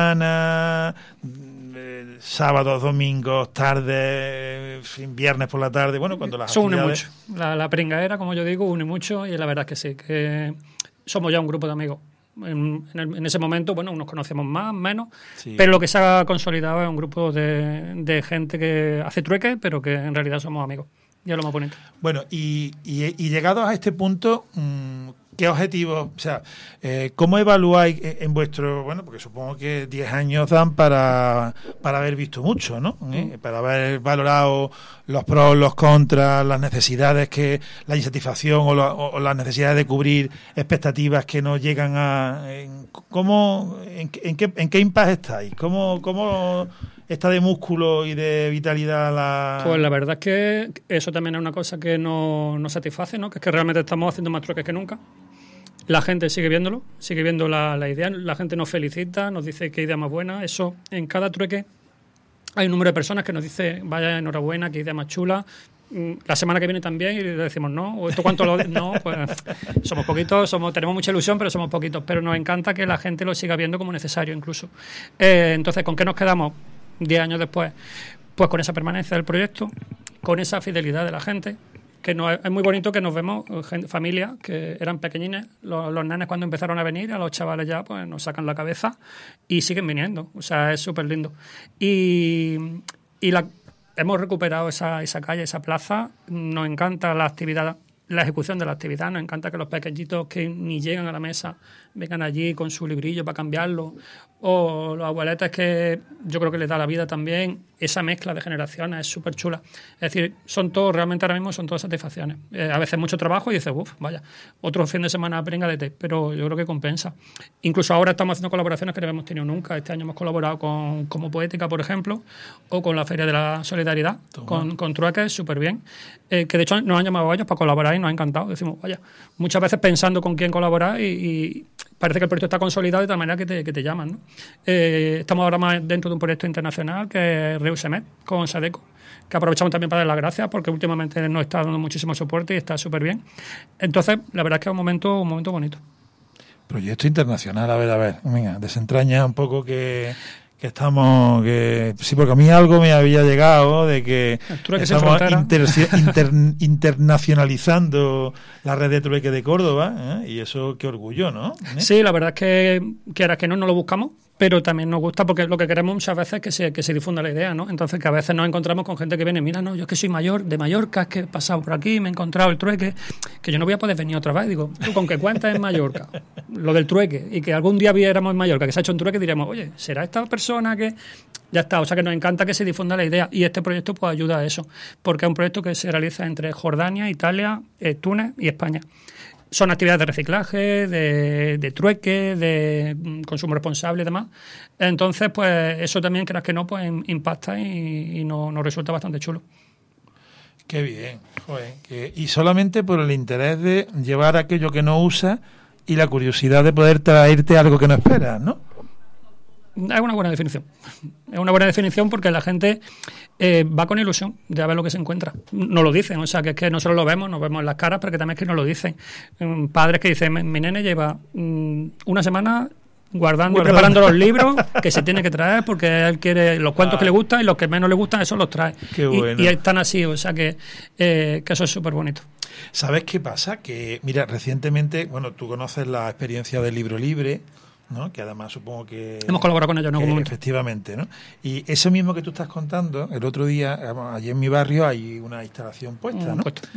semana, mm, eh, sábados, domingos, tardes, fin, viernes por la tarde, bueno, cuando las Eso une actividades- mucho. La, la pringaera, como yo digo, une mucho y la verdad es que sí, que somos ya un grupo de amigos. En, en el- en ese momento, bueno, nos conocemos más, menos, Sí. pero lo que se ha consolidado es un grupo de, de gente que hace trueque, pero que en realidad somos amigos. Y es lo más bonito. Bueno, y, y, y llegados a este punto, mm, ¿qué objetivos, o sea, eh, cómo evaluáis en en vuestro, bueno, porque supongo que diez años dan para, para haber visto mucho, ¿no? ¿Eh? Para haber valorado los pros, los contras, las necesidades que, la insatisfacción o, la- o- o las necesidades de cubrir expectativas que no llegan a... En, ¿cómo, en, qué- en, qué, ¿En qué impasse estáis? ¿Cómo, cómo está de músculo y de vitalidad la...? Pues la verdad es que eso también es una cosa que nos, nos satisface, ¿no? Que es que realmente estamos haciendo más trueques que nunca. La gente sigue viéndolo, sigue viendo la, la idea, la gente nos felicita, nos dice qué idea más buena. Eso, en cada trueque hay un número de personas que nos dice, vaya, enhorabuena, qué idea más chula. Mm, La semana que viene también y le decimos no, o esto cuánto lo... No, pues somos poquitos, somos, tenemos mucha ilusión, pero somos poquitos. Pero nos encanta que la gente lo siga viendo como necesario incluso. Eh, entonces, ¿con qué nos quedamos diez años después? Pues con esa permanencia del proyecto, con esa fidelidad de la gente, que no, es muy bonito que nos vemos eh, gente- familias que eran pequeñines, los, los nenes cuando empezaron a venir, a los chavales ya pues nos sacan la cabeza y siguen viniendo, o sea, es súper lindo. Y, y la, hemos recuperado esa, esa calle, esa plaza, nos encanta la actividad, la ejecución de la actividad, nos encanta que los pequeñitos que ni llegan a la mesa vengan allí con su librillo para cambiarlo, o los abueletes que yo creo que les da la vida también. Esa mezcla de generaciones es súper chula. Es decir, son todos, realmente ahora mismo son todas satisfacciones. Eh, a veces mucho trabajo y dices, uff, vaya, otro fin de semana pringadete, pero yo creo que compensa. Incluso ahora estamos haciendo colaboraciones que no hemos tenido nunca. Este año hemos colaborado con Como Poética, por ejemplo, o con la Feria de la Solidaridad, con, con Trueques, súper bien. Eh, que de hecho nos han llamado a ellos para colaborar y nos ha encantado. Decimos, vaya, muchas veces pensando con quién colaborar y, y parece que el proyecto está consolidado de tal manera que te, que te llaman, ¿no? Eh, estamos ahora más dentro de un proyecto internacional que es Reusemet, con Sadeco, que aprovechamos también para dar las gracias porque últimamente nos está dando muchísimo soporte y está súper bien. Entonces, la verdad es que es un momento, un momento bonito. Proyecto internacional, a ver, a ver, venga, desentraña un poco que... que estamos, que sí, porque a mí algo me había llegado de que estamos inter, inter, internacionalizando la red de trueque de Córdoba, ¿eh? Y eso qué orgullo, ¿no? ¿Eh? Sí, la verdad es que quieras que no, no lo buscamos, pero también nos gusta porque lo que queremos muchas veces es que se, que se difunda la idea, ¿no? Entonces que a veces nos encontramos con gente que viene, mira, no, yo es que soy mayor de Mallorca, es que he pasado por aquí, me he encontrado el trueque, que yo no voy a poder venir otra vez. Digo, tú con que cuentas en Mallorca, lo del trueque, y que algún día viéramos en Mallorca que se ha hecho un trueque, diríamos, oye, ¿será esta persona que...? Ya está, o sea que nos encanta que se difunda la idea y este proyecto pues ayuda a eso, porque es un proyecto que se realiza entre Jordania, Italia, eh, Túnez y España. Son actividades de reciclaje, de, de trueque, de mm, consumo responsable y demás. Entonces, pues eso también, creas que no, pues impacta y, y nos, nos resulta bastante chulo. Qué bien, joder. Que, y solamente por el interés de llevar aquello que no usas y la curiosidad de poder traerte algo que no esperas, ¿no? Es una buena definición. Es una buena definición porque la gente eh, va con ilusión de ver lo que se encuentra. Nos lo dicen, o sea, que es que nosotros lo vemos, nos vemos en las caras, pero que también es que nos lo dicen. Um, padres que dicen, mi, mi nene lleva um, una semana guardando, guardando y preparando los libros que se tiene que traer porque él quiere los cuentos ah. que le gustan y los que menos le gustan, esos los trae. Qué bueno. y, y están así, o sea, que, eh, que eso es súper bonito. ¿Sabes qué pasa? Que, mira, recientemente, bueno, tú conoces la experiencia del Libro Libre, ¿no? Que además supongo que... Hemos colaborado con ellos en algún momento. Efectivamente, ¿no? Y eso mismo que tú estás contando, el otro día, allí en mi barrio hay una instalación puesta, ¿no? Puesto.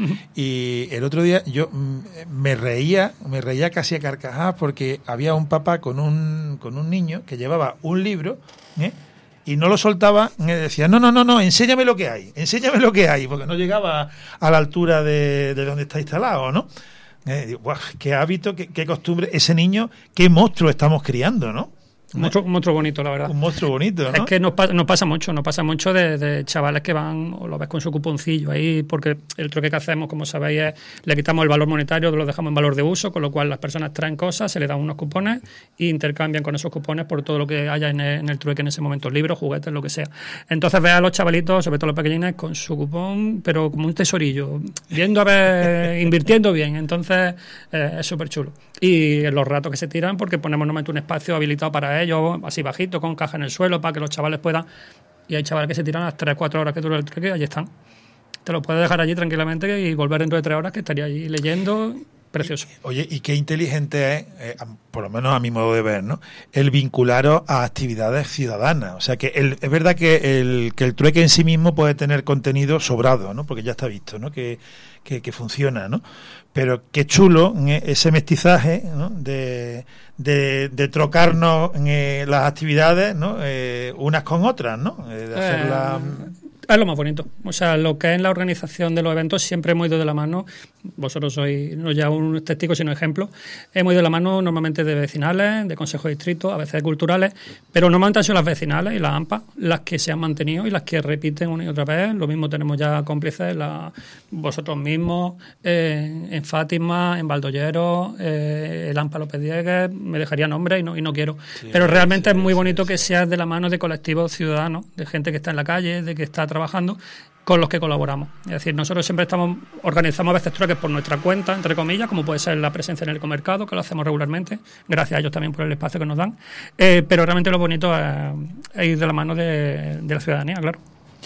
Y el otro día yo me reía, me reía casi a carcajadas porque había un papá con un, con un niño que llevaba un libro, ¿eh? Y no lo soltaba, decía, no, no, no, no, enséñame lo que hay, enséñame lo que hay, porque no llegaba a la altura de, de donde está instalado, ¿no? Eh, digo, ¡buah! Qué hábito, qué, qué costumbre, ese niño, qué monstruo estamos criando, ¿no? Un monstruo, un monstruo bonito, la verdad. Un monstruo bonito, ¿no? Es que nos, pa- nos pasa mucho, nos pasa mucho de, de chavales que van, o lo ves con su cuponcillo ahí, porque el truque que hacemos, como sabéis, es le quitamos el valor monetario, lo dejamos en valor de uso, con lo cual las personas traen cosas, se les dan unos cupones e intercambian con esos cupones por todo lo que haya en el, en el trueque en ese momento, libros, juguetes, lo que sea. Entonces ves a los chavalitos, sobre todo los pequeñines, con su cupón, pero como un tesorillo, viendo a ver, invirtiendo bien. Entonces eh, es súper chulo. Y en los ratos que se tiran, porque ponemos normalmente un espacio habilitado para ellos, así bajito, con caja en el suelo, para que los chavales puedan... Y hay chavales que se tiran las tres cuatro horas que dura el trueque y allí están. Te lo puedes dejar allí tranquilamente y volver dentro de tres horas que estaría allí leyendo... Precioso. Oye, y qué inteligente es, eh, por lo menos a mi modo de ver, ¿no? El vincularos a actividades ciudadanas. O sea, que el, es verdad que el, que el trueque en sí mismo puede tener contenido sobrado, ¿no? Porque ya está visto, ¿no? Que, que, que funciona, ¿no? Pero qué chulo ese mestizaje, ¿no? De, de, de trocarnos eh, las actividades, ¿no? Eh, unas con otras, ¿no? Eh, de hacerlas... Eh... Es lo más bonito. O sea, lo que es la organización de los eventos siempre hemos ido de la mano. Vosotros sois no ya un testigo, sino ejemplo. Hemos ido de la mano normalmente de vecinales, de consejos de distrito, a veces de culturales, pero normalmente han sido las vecinales y las A M P A las que se han mantenido y las que repiten una y otra vez. Lo mismo tenemos ya cómplices, la, vosotros mismos, eh, en Fátima, en Valdollero, eh, el A M P A López Diegues, me dejaría nombres y no, y no quiero. Sí, pero realmente sí, es muy sí, bonito sí, que seas de la mano de colectivos ciudadanos, de gente que está en la calle, de que está trabajando, con los que colaboramos. Es decir, nosotros siempre estamos organizamos a veces trueques por nuestra cuenta, entre comillas, como puede ser la presencia en el Ecomercado, que lo hacemos regularmente, gracias a ellos también por el espacio que nos dan, eh, pero realmente lo bonito es, es ir de la mano de, de la ciudadanía, claro.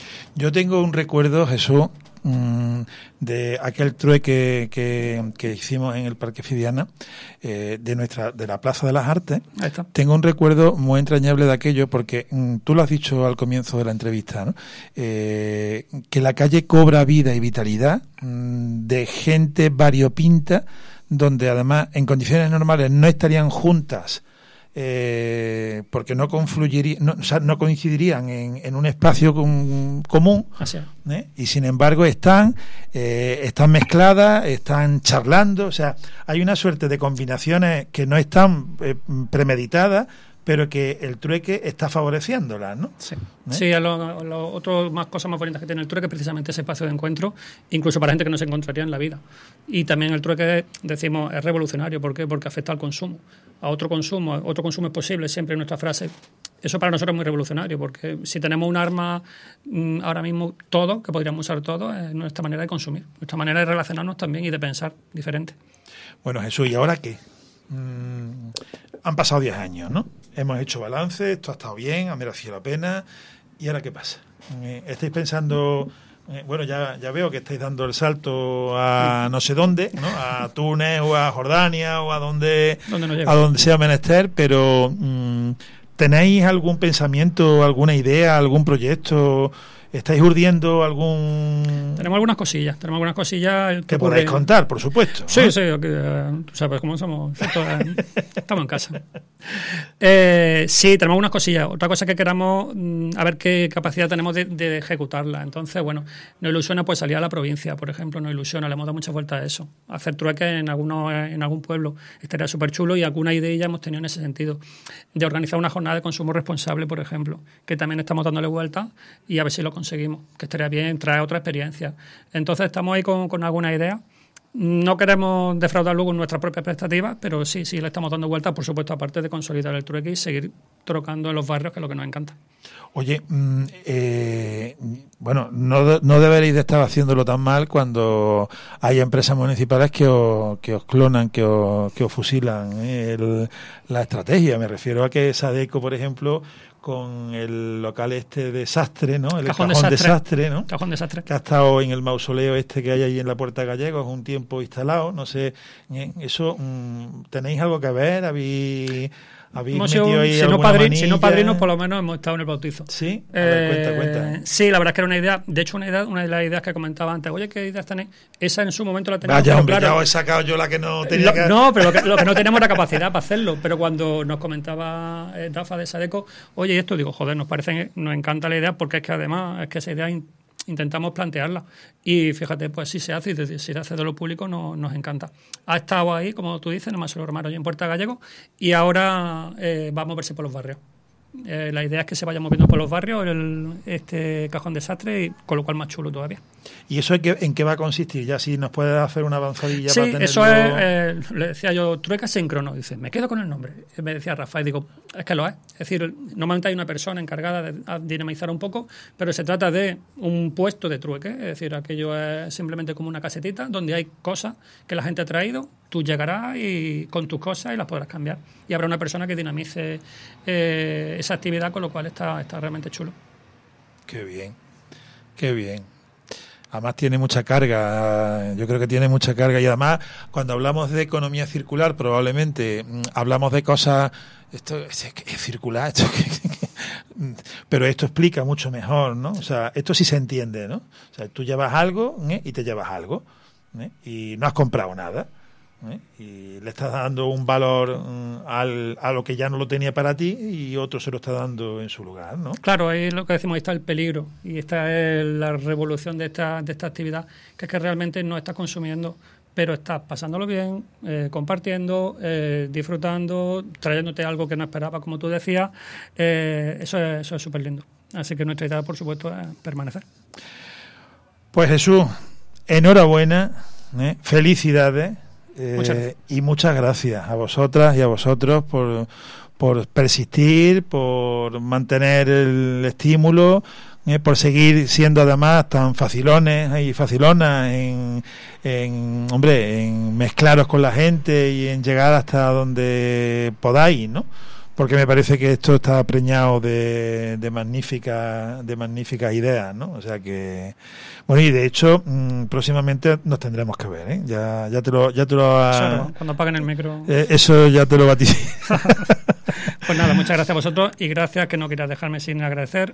Yo tengo un recuerdo, Jesús, mmm, de aquel trueque que, que hicimos en el Parque Fidiana, eh, de nuestra de la Plaza de las Artes. Ahí está. Tengo un recuerdo muy entrañable de aquello porque mmm, tú lo has dicho al comienzo de la entrevista, ¿no? Eh, que la calle cobra vida y vitalidad mmm, de gente variopinta, donde además en condiciones normales no estarían juntas, eh, porque no confluirían, no, o sea, no coincidirían en, en un espacio com, común, Así es. ¿eh? Y sin embargo están, eh, están mezcladas, están charlando, o sea, hay una suerte de combinaciones que no están eh, premeditadas, pero que el trueque está favoreciéndolas, ¿no? Sí, ¿Eh? sí, a lo, lo otro más cosas más bonitas que tiene el trueque es precisamente ese espacio de encuentro, incluso para gente que no se encontraría en la vida. Y también el trueque, decimos, es revolucionario. ¿Por qué? Porque afecta al consumo. A otro consumo, otro consumo es posible, siempre en nuestra frase. Eso para nosotros es muy revolucionario, porque si tenemos un arma mmm, ahora mismo, todo, que podríamos usar todo, es nuestra manera de consumir, nuestra manera de relacionarnos también y de pensar diferente. Bueno, Jesús, ¿y ahora qué? Mm, han pasado diez años, ¿no? Hemos hecho balance, esto ha estado bien, ha merecido la pena. ¿Y ahora qué pasa? Eh, ¿Estáis pensando...? Eh, bueno, ya, ya veo que estáis dando el salto a no sé dónde, ¿no? A Túnez o a Jordania o a donde, a donde sea menester, pero mm, ¿tenéis algún pensamiento, alguna idea, algún proyecto? ¿Estáis urdiendo algún...? Tenemos algunas cosillas, tenemos algunas cosillas... Que, que podéis ocurre... contar, por supuesto. Sí, ¿no? Sí, uh, tú sabes cómo somos, estamos en casa. Eh, sí, tenemos algunas cosillas. Otra cosa que queramos, mm, a ver qué capacidad tenemos de, de ejecutarla. Entonces, bueno, nos ilusiona pues salir a la provincia, por ejemplo, nos ilusiona, le hemos dado muchas vueltas a eso. Hacer trueques en, algunos, en algún pueblo estaría súper chulo, y alguna idea ya hemos tenido en ese sentido. De organizar una jornada de consumo responsable, por ejemplo, que también estamos dándole vueltas, y a ver si lo conseguimos, que estaría bien traer otra experiencia. Entonces estamos ahí con, con alguna idea. No queremos defraudar luego nuestras propias expectativas, pero sí, sí le estamos dando vueltas, por supuesto, aparte de consolidar el trueque y seguir trocando en los barrios, que es lo que nos encanta. Oye, eh, bueno, no, no deberéis de estar haciéndolo tan mal cuando hay empresas municipales que os, que os clonan, que os, que os fusilan ¿eh? el, la estrategia. Me refiero a que Sadeco, por ejemplo, con el local este de Sastre, ¿no? El Cajón, Cajón de Desastre, ¿no? Cajón Desastre. Que ha estado en el mausoleo este que hay ahí en la Puerta Gallegos un tiempo instalado, no sé, eso, ¿tenéis algo que ver? ¿Habéis, habéis metido sido, ahí si alguna no padri, manilla? Si no padrinos, por lo menos hemos estado en el bautizo. Sí, a ver, eh, cuenta, cuenta. Sí, la verdad es que era una idea, de hecho una idea, una de las ideas que comentaba antes, oye, ¿qué ideas tenéis? Esa en su momento la teníamos. Vaya, hombre, claro, ya os he sacado yo la que no tenía lo, que... No, pero lo que, lo que no teníamos era capacidad para hacerlo, pero cuando nos comentaba eh, Dafa de Sadeco, oye, esto, digo, joder, nos parece, nos encanta la idea, porque es que además, es que esa idea in, intentamos plantearla, y fíjate, pues si se hace, y si se hace de lo público, no, nos encanta. Ha estado ahí, como tú dices, en el Mausoleo Romano y en Puerta Gallego, y ahora eh, va a moverse por los barrios. Eh, la idea es que se vaya moviendo por los barrios el, este Cajón Desastre, y con lo cual más chulo todavía. ¿Y eso en qué, en qué va a consistir? Ya si nos puedes hacer una avanzadilla sí, para tenerlo... eso es, eh, le decía yo, trueca síncrono. Dice, me quedo con el nombre. Y me decía Rafa, y digo, es que lo es. Es decir, normalmente hay una persona encargada de dinamizar un poco, pero se trata de un puesto de trueque. Es decir, aquello es simplemente como una casetita donde hay cosas que la gente ha traído, tú llegarás y con tus cosas y las podrás cambiar. Y habrá una persona que dinamice eh, esa actividad, con lo cual está, está realmente chulo. Qué bien, qué bien. Además tiene mucha carga, yo creo que tiene mucha carga, y además cuando hablamos de economía circular probablemente mmm, hablamos de cosas, esto es, es circular, esto, pero esto explica mucho mejor, ¿no? O sea, esto sí se entiende, ¿no? O sea, tú llevas algo ¿eh? y te llevas algo ¿eh? y no has comprado nada. ¿Eh? Y le estás dando un valor um, al, a lo que ya no lo tenía para ti, y otro se lo está dando en su lugar, ¿no? Claro, ahí es lo que decimos, ahí está el peligro, y esta es la revolución de esta, de esta actividad, que es que realmente no estás consumiendo, pero estás pasándolo bien, eh, compartiendo, eh, disfrutando, trayéndote algo que no esperabas, como tú decías. eh, eso es eso es súper lindo. Así que nuestra idea, por supuesto, es permanecer. Pues Jesús, enhorabuena, ¿eh? Felicidades. Eh, muchas y muchas gracias a vosotras y a vosotros por, por persistir, por mantener el estímulo, eh, por seguir siendo además tan facilones y facilonas en, en, hombre, en mezclaros con la gente y en llegar hasta donde podáis, ¿no? Porque me parece que esto está preñado de, de magníficas de magníficas ideas, ¿no? O sea que, bueno, y de hecho mmm, próximamente nos tendremos que ver, ¿eh? Ya, ya te lo, ya te lo ha, Claro, cuando apaguen el micro. Eh, eso ya te lo vaticino. Pues nada, muchas gracias a vosotros, y gracias, que no quieras dejarme sin agradecer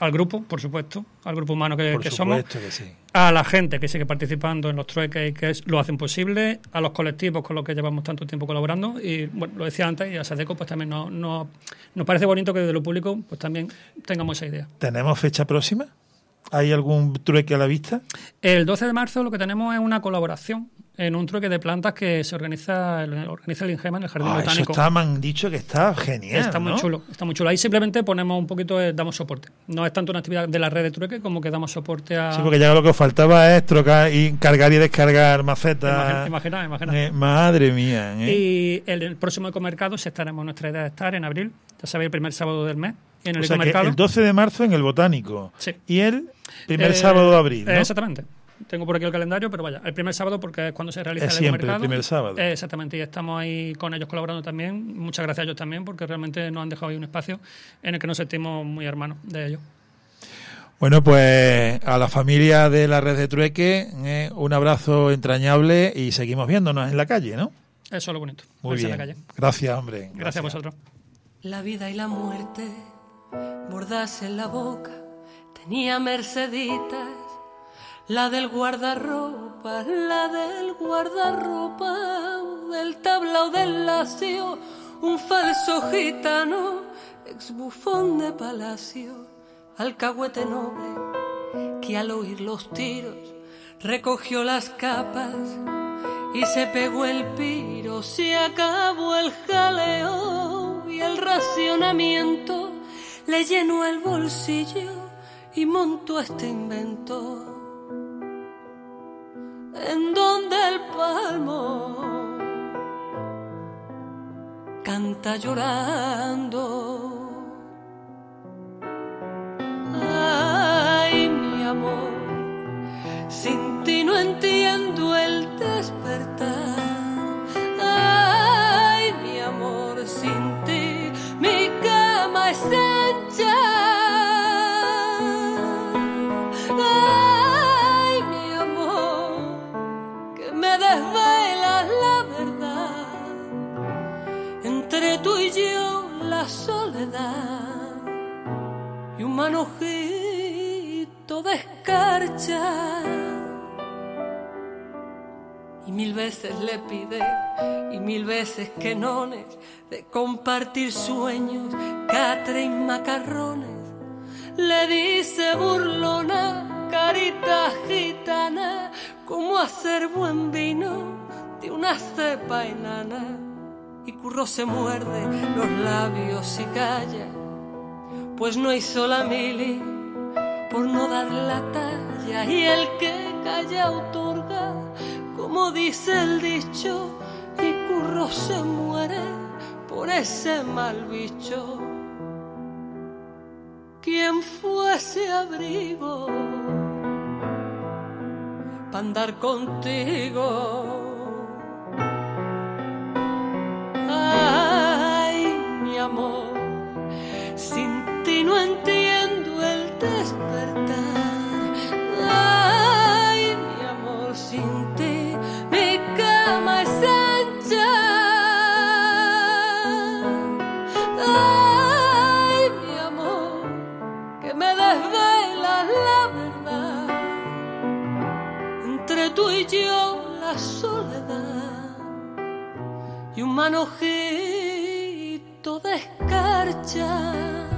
al grupo, por supuesto, al grupo humano que, Por que somos, supuesto que sí. a la gente que sigue participando en los trueques y que es, lo hacen posible, a los colectivos con los que llevamos tanto tiempo colaborando y, bueno, lo decía antes, y a SADECO pues también nos, nos, nos parece bonito que desde lo público pues también tengamos esa idea. ¿Tenemos fecha próxima? ¿Hay algún trueque a la vista? El doce de marzo lo que tenemos es una colaboración en un trueque de plantas que se organiza, organiza el INGEMA en el Jardín Ah, eso Botánico. está, me han dicho que está genial, Está muy ¿no? chulo, está muy chulo. Ahí simplemente ponemos un poquito, de, damos soporte. No es tanto una actividad de la red de trueque como que damos soporte a... Sí, porque ya lo que os faltaba es trocar y cargar y descargar macetas. Imagina, imagina. Eh, madre mía. ¿eh? Y el, el próximo ecomercado, si estaremos, nuestra idea de estar en abril, ya sabéis, el primer sábado del mes, en el O sea, que ecomercado. el doce de marzo en el Botánico. Sí. Y el primer Eh, sábado de abril, ¿no? eh, Exactamente. Tengo por aquí el calendario, pero vaya, el primer sábado porque es cuando se realiza Es el siempre el ecomercado. primer sábado. Eh, exactamente, y estamos ahí con ellos colaborando también. Muchas gracias a ellos también, porque realmente nos han dejado ahí un espacio en el que nos sentimos muy hermanos de ellos. Bueno, pues a la familia de la Red de Trueque, eh, un abrazo entrañable y seguimos viéndonos en la calle, ¿no? Eso es lo bonito. Muy verse en bien. la calle. Gracias, hombre. Gracias a vosotros. La vida y la muerte, bordas en la boca, tenía Merceditas, la del guardarropa, la del guardarropa, del tablao del lacio, un falso gitano, ex bufón de palacio, alcahuete noble, que al oír los tiros recogió las capas y se pegó el piro, se acabó el jaleo y el racionamiento le llenó el bolsillo y montó este invento en donde el palmo canta llorando. Ay, mi amor, sin ti no entiendo el despertar. Ay, mi amor, sin ti mi cama es ancha. Ay, mi amor, que me desvelas la verdad. Entre tú y yo la soledad y un manojito de escarcha. Y mil veces le pide, y mil veces que nones, de compartir sueños, catre y macarrones. Le dice burlona, carita gitana, cómo hacer buen vino de una cepa enana. Y Curro se muerde los labios y calla, pues no hizo la mili por no dar la talla. Y el que calla otorga, como dice el dicho, y Curro se muere por ese mal bicho. ¿Quién fue ese abrigo para andar contigo? Ay, mi amor, sin ti no entiendo el despertar. Ay, mi amor, sin ti mi cama es ancha. Ay, mi amor, que me desvelas la verdad. Entre tú y yo la soledad y un manojito de escarcha.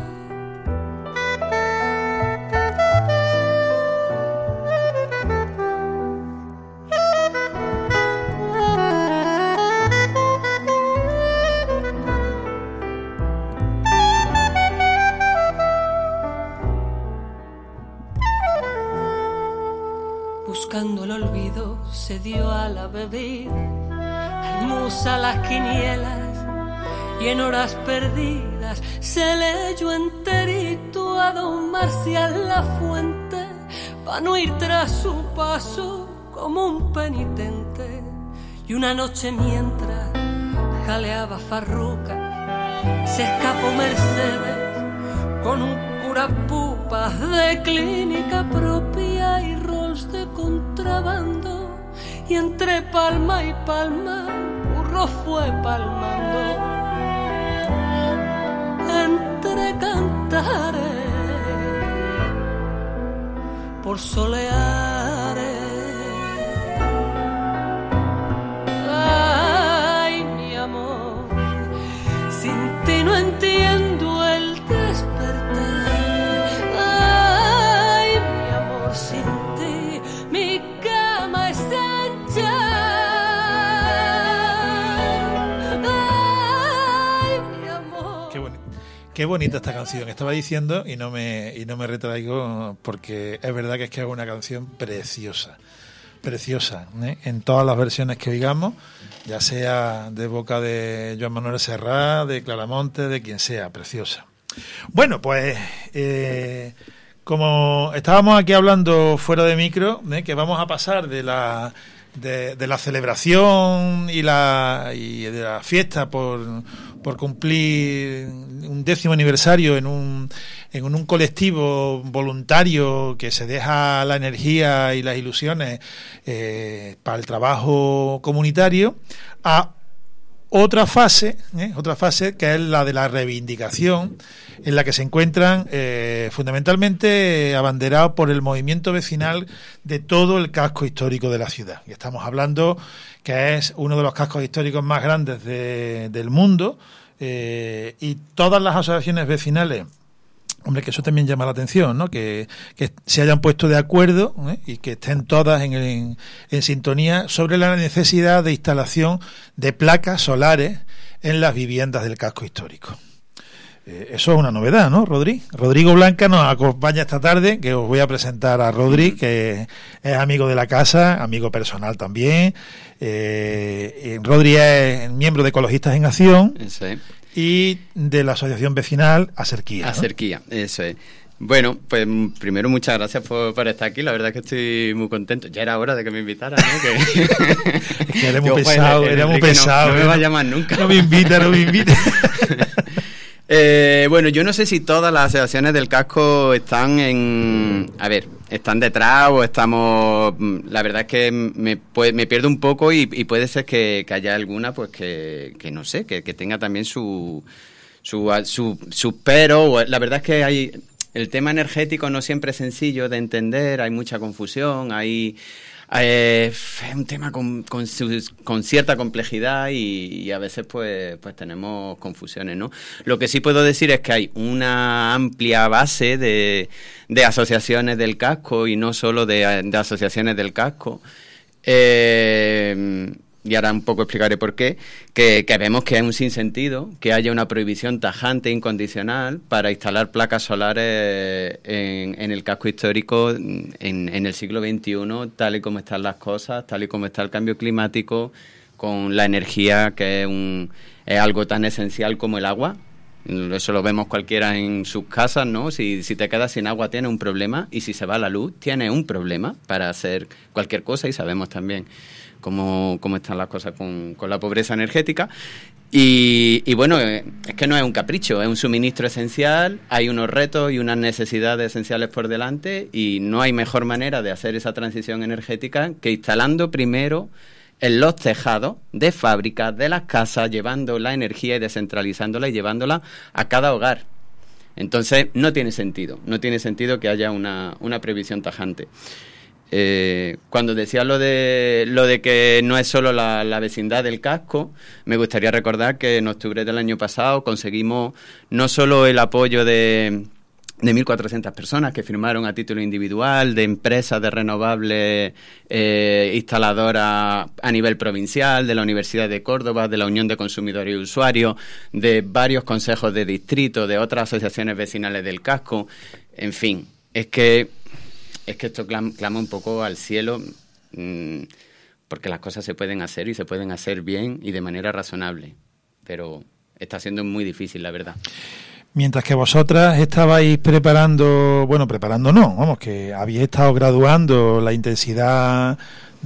Buscando el olvido se dio a la bebida, al musa las quinielas, y en horas perdidas se leyó enterito a don Marcial La Fuente, pa' no ir tras su paso como un penitente. Y una noche mientras jaleaba farruca, se escapó Mercedes con un curapupas de clínica propia y rolls de contrabando, y entre palma y palma Curro fue palmando. Entre cantares por soleares. Ay, mi amor, sin ti no entiendo el despertar. Ay, mi amor, sin ti mi cama es ancha. Ay, mi amor. Qué bonito. Qué bonita esta canción, estaba diciendo y no me y no me retraigo porque es verdad que es que es una canción preciosa, preciosa, ¿eh? En todas las versiones que oigamos, ya sea de boca de Joan Manuel Serrat, de Claramonte, de quien sea, preciosa. Bueno, pues eh, como estábamos aquí hablando fuera de micro, ¿eh? Que vamos a pasar de la de, de la celebración y la y de la fiesta por por cumplir un décimo aniversario en un en un colectivo voluntario que se deja la energía y las ilusiones eh, para el trabajo comunitario, a otra fase, ¿eh? otra fase que es la de la reivindicación, en la que se encuentran eh, fundamentalmente abanderados por el movimiento vecinal de todo el casco histórico de la ciudad. Y estamos hablando que es uno de los cascos históricos más grandes de, del mundo, eh, y todas las asociaciones vecinales, hombre, que eso también llama la atención, ¿no? Que, que se hayan puesto de acuerdo, ¿eh? Y que estén todas en, en, en sintonía sobre la necesidad de instalación de placas solares en las viviendas del casco histórico. Eh, eso es una novedad, ¿no, Rodri? Rodrigo Blanca nos acompaña esta tarde, que os voy a presentar a Rodri, que es amigo de la casa, amigo personal también. Eh, Rodri es miembro de Ecologistas en Acción. Eso es. Y de la asociación vecinal Acerquía, ¿no? Acerquía, eso es. Bueno, pues primero muchas gracias por, por estar aquí, la verdad es que estoy muy contento. Ya era hora de que me invitaran, ¿no? Que... es que eres muy pesado, eres muy pesado. No, no me va a llamar nunca. No me invita, no me invita. Eh, bueno, yo no sé si todas las asociaciones del casco están en... A ver, están detrás o estamos... La verdad es que me, pues, me pierdo un poco y, y puede ser que, que haya alguna, pues que, que no sé, que, que tenga también su... su, su, su pero. La verdad es que hay... El tema energético no siempre es sencillo de entender, hay mucha confusión, hay... Eh, es un tema con, con, su, con cierta complejidad y, y a veces pues, pues tenemos confusiones, ¿no? Lo que sí puedo decir es que hay una amplia base de, de asociaciones del casco y no solo de, de asociaciones del casco. Eh, y ahora un poco explicaré por qué, que, que vemos que es un sinsentido que haya una prohibición tajante e incondicional para instalar placas solares en, en el casco histórico en, en el siglo veintiuno, tal y como están las cosas, tal y como está el cambio climático, con la energía, que es, un, es algo tan esencial como el agua. Eso lo vemos cualquiera en sus casas, ¿no? Si, si te quedas sin agua tienes un problema, y si se va la luz tienes un problema para hacer cualquier cosa, y sabemos también cómo, cómo están las cosas con, con la pobreza energética. Y, y bueno, es que no es un capricho, es un suministro esencial, hay unos retos y unas necesidades esenciales por delante, y no hay mejor manera de hacer esa transición energética que instalando primero en los tejados de fábricas, de las casas, llevando la energía y descentralizándola y llevándola a cada hogar. Entonces, no tiene sentido, no tiene sentido que haya una, una previsión tajante. Eh, cuando decía lo de lo de que no es solo la, la vecindad del casco, me gustaría recordar que en octubre del año pasado conseguimos no solo el apoyo de... de mil cuatrocientas personas que firmaron a título individual, de empresas de renovables eh, instaladoras a nivel provincial, de la Universidad de Córdoba, de la Unión de Consumidores y Usuarios, de varios consejos de distrito, de otras asociaciones vecinales del casco. En fin, es que es que esto clama, clama un poco al cielo, mmm, porque las cosas se pueden hacer y se pueden hacer bien y de manera razonable, pero está siendo muy difícil, la verdad. Mientras que vosotras estabais preparando, bueno, preparando no, vamos, que habéis estado graduando la intensidad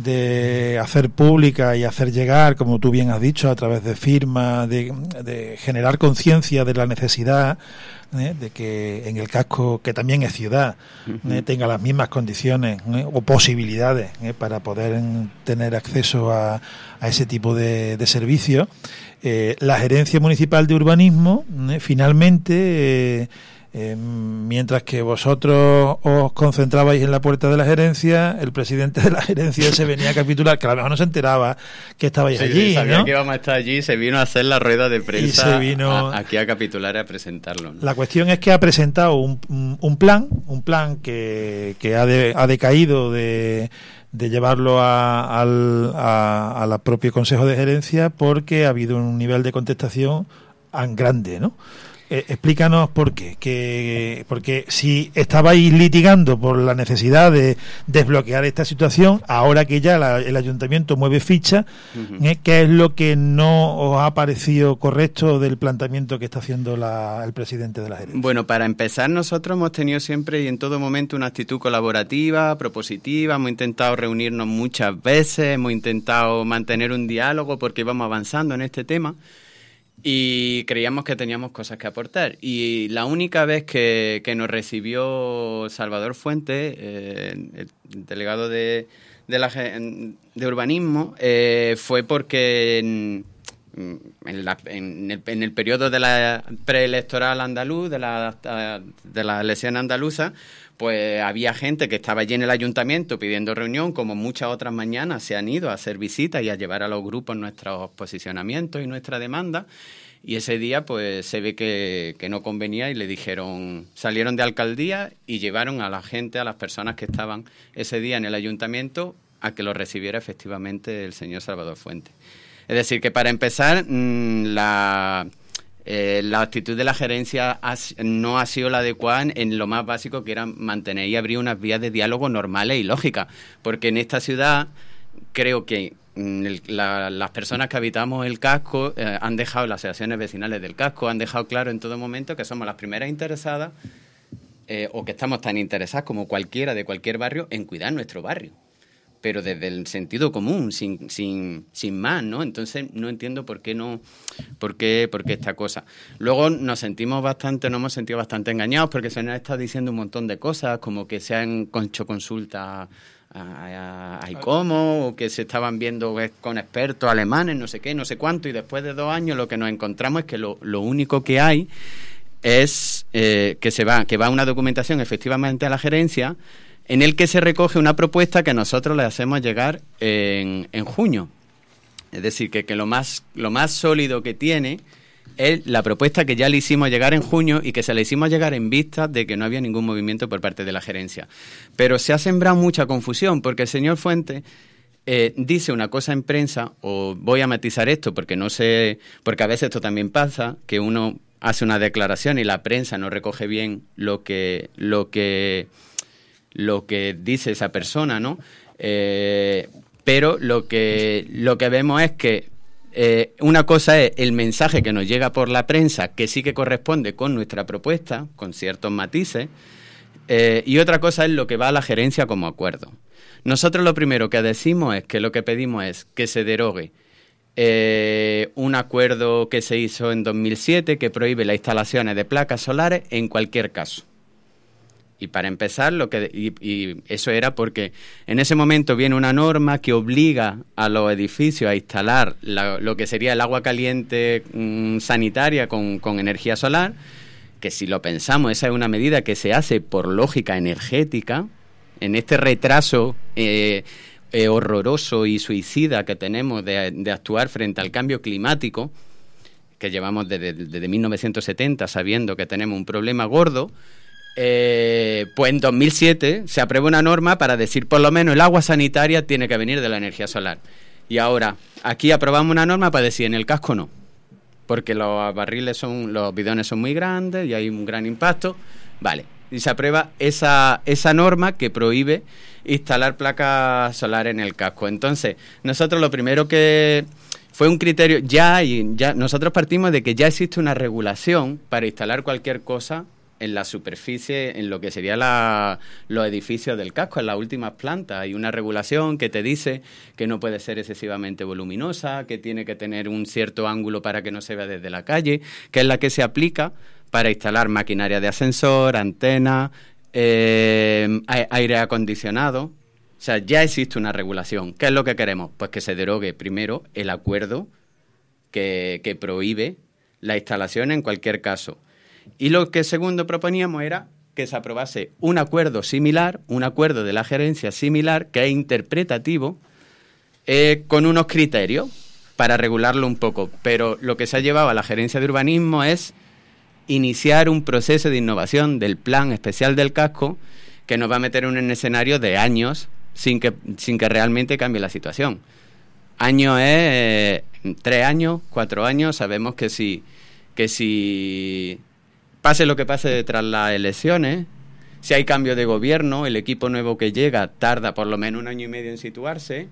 de hacer pública y hacer llegar, como tú bien has dicho, a través de firmas, de, de generar conciencia de la necesidad, ¿eh? De que en el casco, que también es ciudad, uh-huh. ¿eh? tenga las mismas condiciones, ¿eh? o posibilidades, ¿eh? para poder tener acceso a, a ese tipo de, de servicios. Eh, la Gerencia Municipal de Urbanismo, ¿eh? finalmente, eh, Eh, mientras que vosotros os concentrabais en la puerta de la gerencia, el presidente de la gerencia se venía a capitular, que a lo mejor no se enteraba que estabais Sí, allí, sabía ¿no? que íbamos a estar allí, se vino a hacer la rueda de prensa se vino- a- aquí a capitular y a presentarlo, ¿no? La cuestión es que ha presentado un, un- un plan, un plan que, que ha, de- ha decaído de, de llevarlo a, al a, a la propio Consejo de Gerencia porque ha habido un nivel de contestación tan grande, ¿no? Eh, explícanos por qué. Que, porque si estabais litigando por la necesidad de desbloquear esta situación, ahora que ya la- el ayuntamiento mueve ficha, Ujú. ¿eh? ¿qué es lo que no os ha parecido correcto del planteamiento que está haciendo la- el presidente de la gerencia? Bueno, para empezar, nosotros hemos tenido siempre y en todo momento una actitud colaborativa, propositiva, hemos intentado reunirnos muchas veces, hemos intentado mantener un diálogo porque íbamos avanzando en este tema y creíamos que teníamos cosas que aportar. Y la única vez que, que nos recibió Salvador Fuentes, eh, el delegado de, de, la, ge- de urbanismo, eh, fue porque en, en, la- en el, en el periodo de la preelectoral andaluz, de la, de la elección andaluza, pues había gente que estaba allí en el ayuntamiento pidiendo reunión, como muchas otras mañanas se han ido a hacer visitas y a llevar a los grupos nuestros posicionamientos y nuestra demanda. Y ese día pues se ve que, que no convenía y le dijeron, salieron de alcaldía y llevaron a la gente, a las personas que estaban ese día en el ayuntamiento, a que lo recibiera efectivamente el señor Salvador Fuentes. Es decir, que para empezar, mmm, la... Eh, la actitud de la gerencia ha, no ha sido la adecuada en, en lo más básico, que era mantener y abrir unas vías de diálogo normales y lógicas, porque en esta ciudad creo que mm, el, la, las personas que habitamos el casco eh, han dejado, las asociaciones vecinales del casco han dejado claro en todo momento que somos las primeras interesadas eh, o que estamos tan interesadas como cualquiera de cualquier barrio en cuidar nuestro barrio, pero desde el sentido común, sin, sin, sin más, ¿no? Entonces no entiendo por qué no, por qué, por qué esta cosa. Luego nos sentimos bastante, nos hemos sentido bastante engañados porque se nos está diciendo un montón de cosas, como que se han hecho consultas a, a, a ICOMO, o que se estaban viendo con expertos alemanes, no sé qué, no sé cuánto, y después de dos años lo que nos encontramos es que lo, lo único que hay es eh, que se va, que va una documentación efectivamente a la gerencia, en el que se recoge una propuesta que nosotros le hacemos llegar en, en junio. Es decir, que, que lo más lo más sólido que tiene es la propuesta que ya le hicimos llegar en junio y que se le hicimos llegar en vista de que no había ningún movimiento por parte de la gerencia. Pero se ha sembrado mucha confusión porque el señor Fuentes eh, dice una cosa en prensa, o voy a matizar esto porque no sé, porque a veces esto también pasa, que uno hace una declaración y la prensa no recoge bien lo que lo que lo que dice esa persona, ¿no? Eh, pero lo que lo que vemos es que eh, una cosa es el mensaje que nos llega por la prensa, que sí que corresponde con nuestra propuesta, con ciertos matices, eh, y otra cosa es lo que va a la gerencia como acuerdo. Nosotros lo primero que decimos es que lo que pedimos es que se derogue eh, un acuerdo que se hizo en dos mil siete que prohíbe las instalaciones de placas solares en cualquier caso. Y para empezar, lo que y, y eso era porque en ese momento viene una norma que obliga a los edificios a instalar la, lo que sería el agua caliente mmm, sanitaria con, con energía solar, que si lo pensamos, esa es una medida que se hace por lógica energética, en este retraso eh, eh, horroroso y suicida que tenemos de, de actuar frente al cambio climático, que llevamos desde, desde mil novecientos setenta sabiendo que tenemos un problema gordo. Eh, pues en dos mil siete se aprueba una norma para decir por lo menos el agua sanitaria tiene que venir de la energía solar. Y ahora, aquí aprobamos una norma para decir en el casco no, porque los barriles son, los bidones son muy grandes y hay un gran impacto. Vale, y se aprueba esa, esa norma que prohíbe instalar placas solares en el casco. Entonces, nosotros lo primero que fue un criterio, ya, y ya nosotros partimos de que ya existe una regulación para instalar cualquier cosa en la superficie, en lo que serían la, los edificios del casco, en las últimas plantas. Hay una regulación que te dice que no puede ser excesivamente voluminosa, que tiene que tener un cierto ángulo para que no se vea desde la calle, que es la que se aplica para instalar maquinaria de ascensor, antenas, eh, aire acondicionado. O sea, ya existe una regulación. ¿Qué es lo que queremos? Pues que se derogue primero el acuerdo que, que prohíbe la instalación en cualquier caso. Y lo que segundo proponíamos era que se aprobase un acuerdo similar, un acuerdo de la gerencia similar, que es interpretativo, eh, con unos criterios para regularlo un poco. Pero lo que se ha llevado a la gerencia de urbanismo es iniciar un proceso de innovación del plan especial del casco que nos va a meter en un escenario de años sin que, sin que realmente cambie la situación. Años es eh, tres años, cuatro años. Sabemos que si, que si pase lo que pase tras las elecciones, si hay cambio de gobierno, el equipo nuevo que llega tarda por lo menos un año y medio en situarse.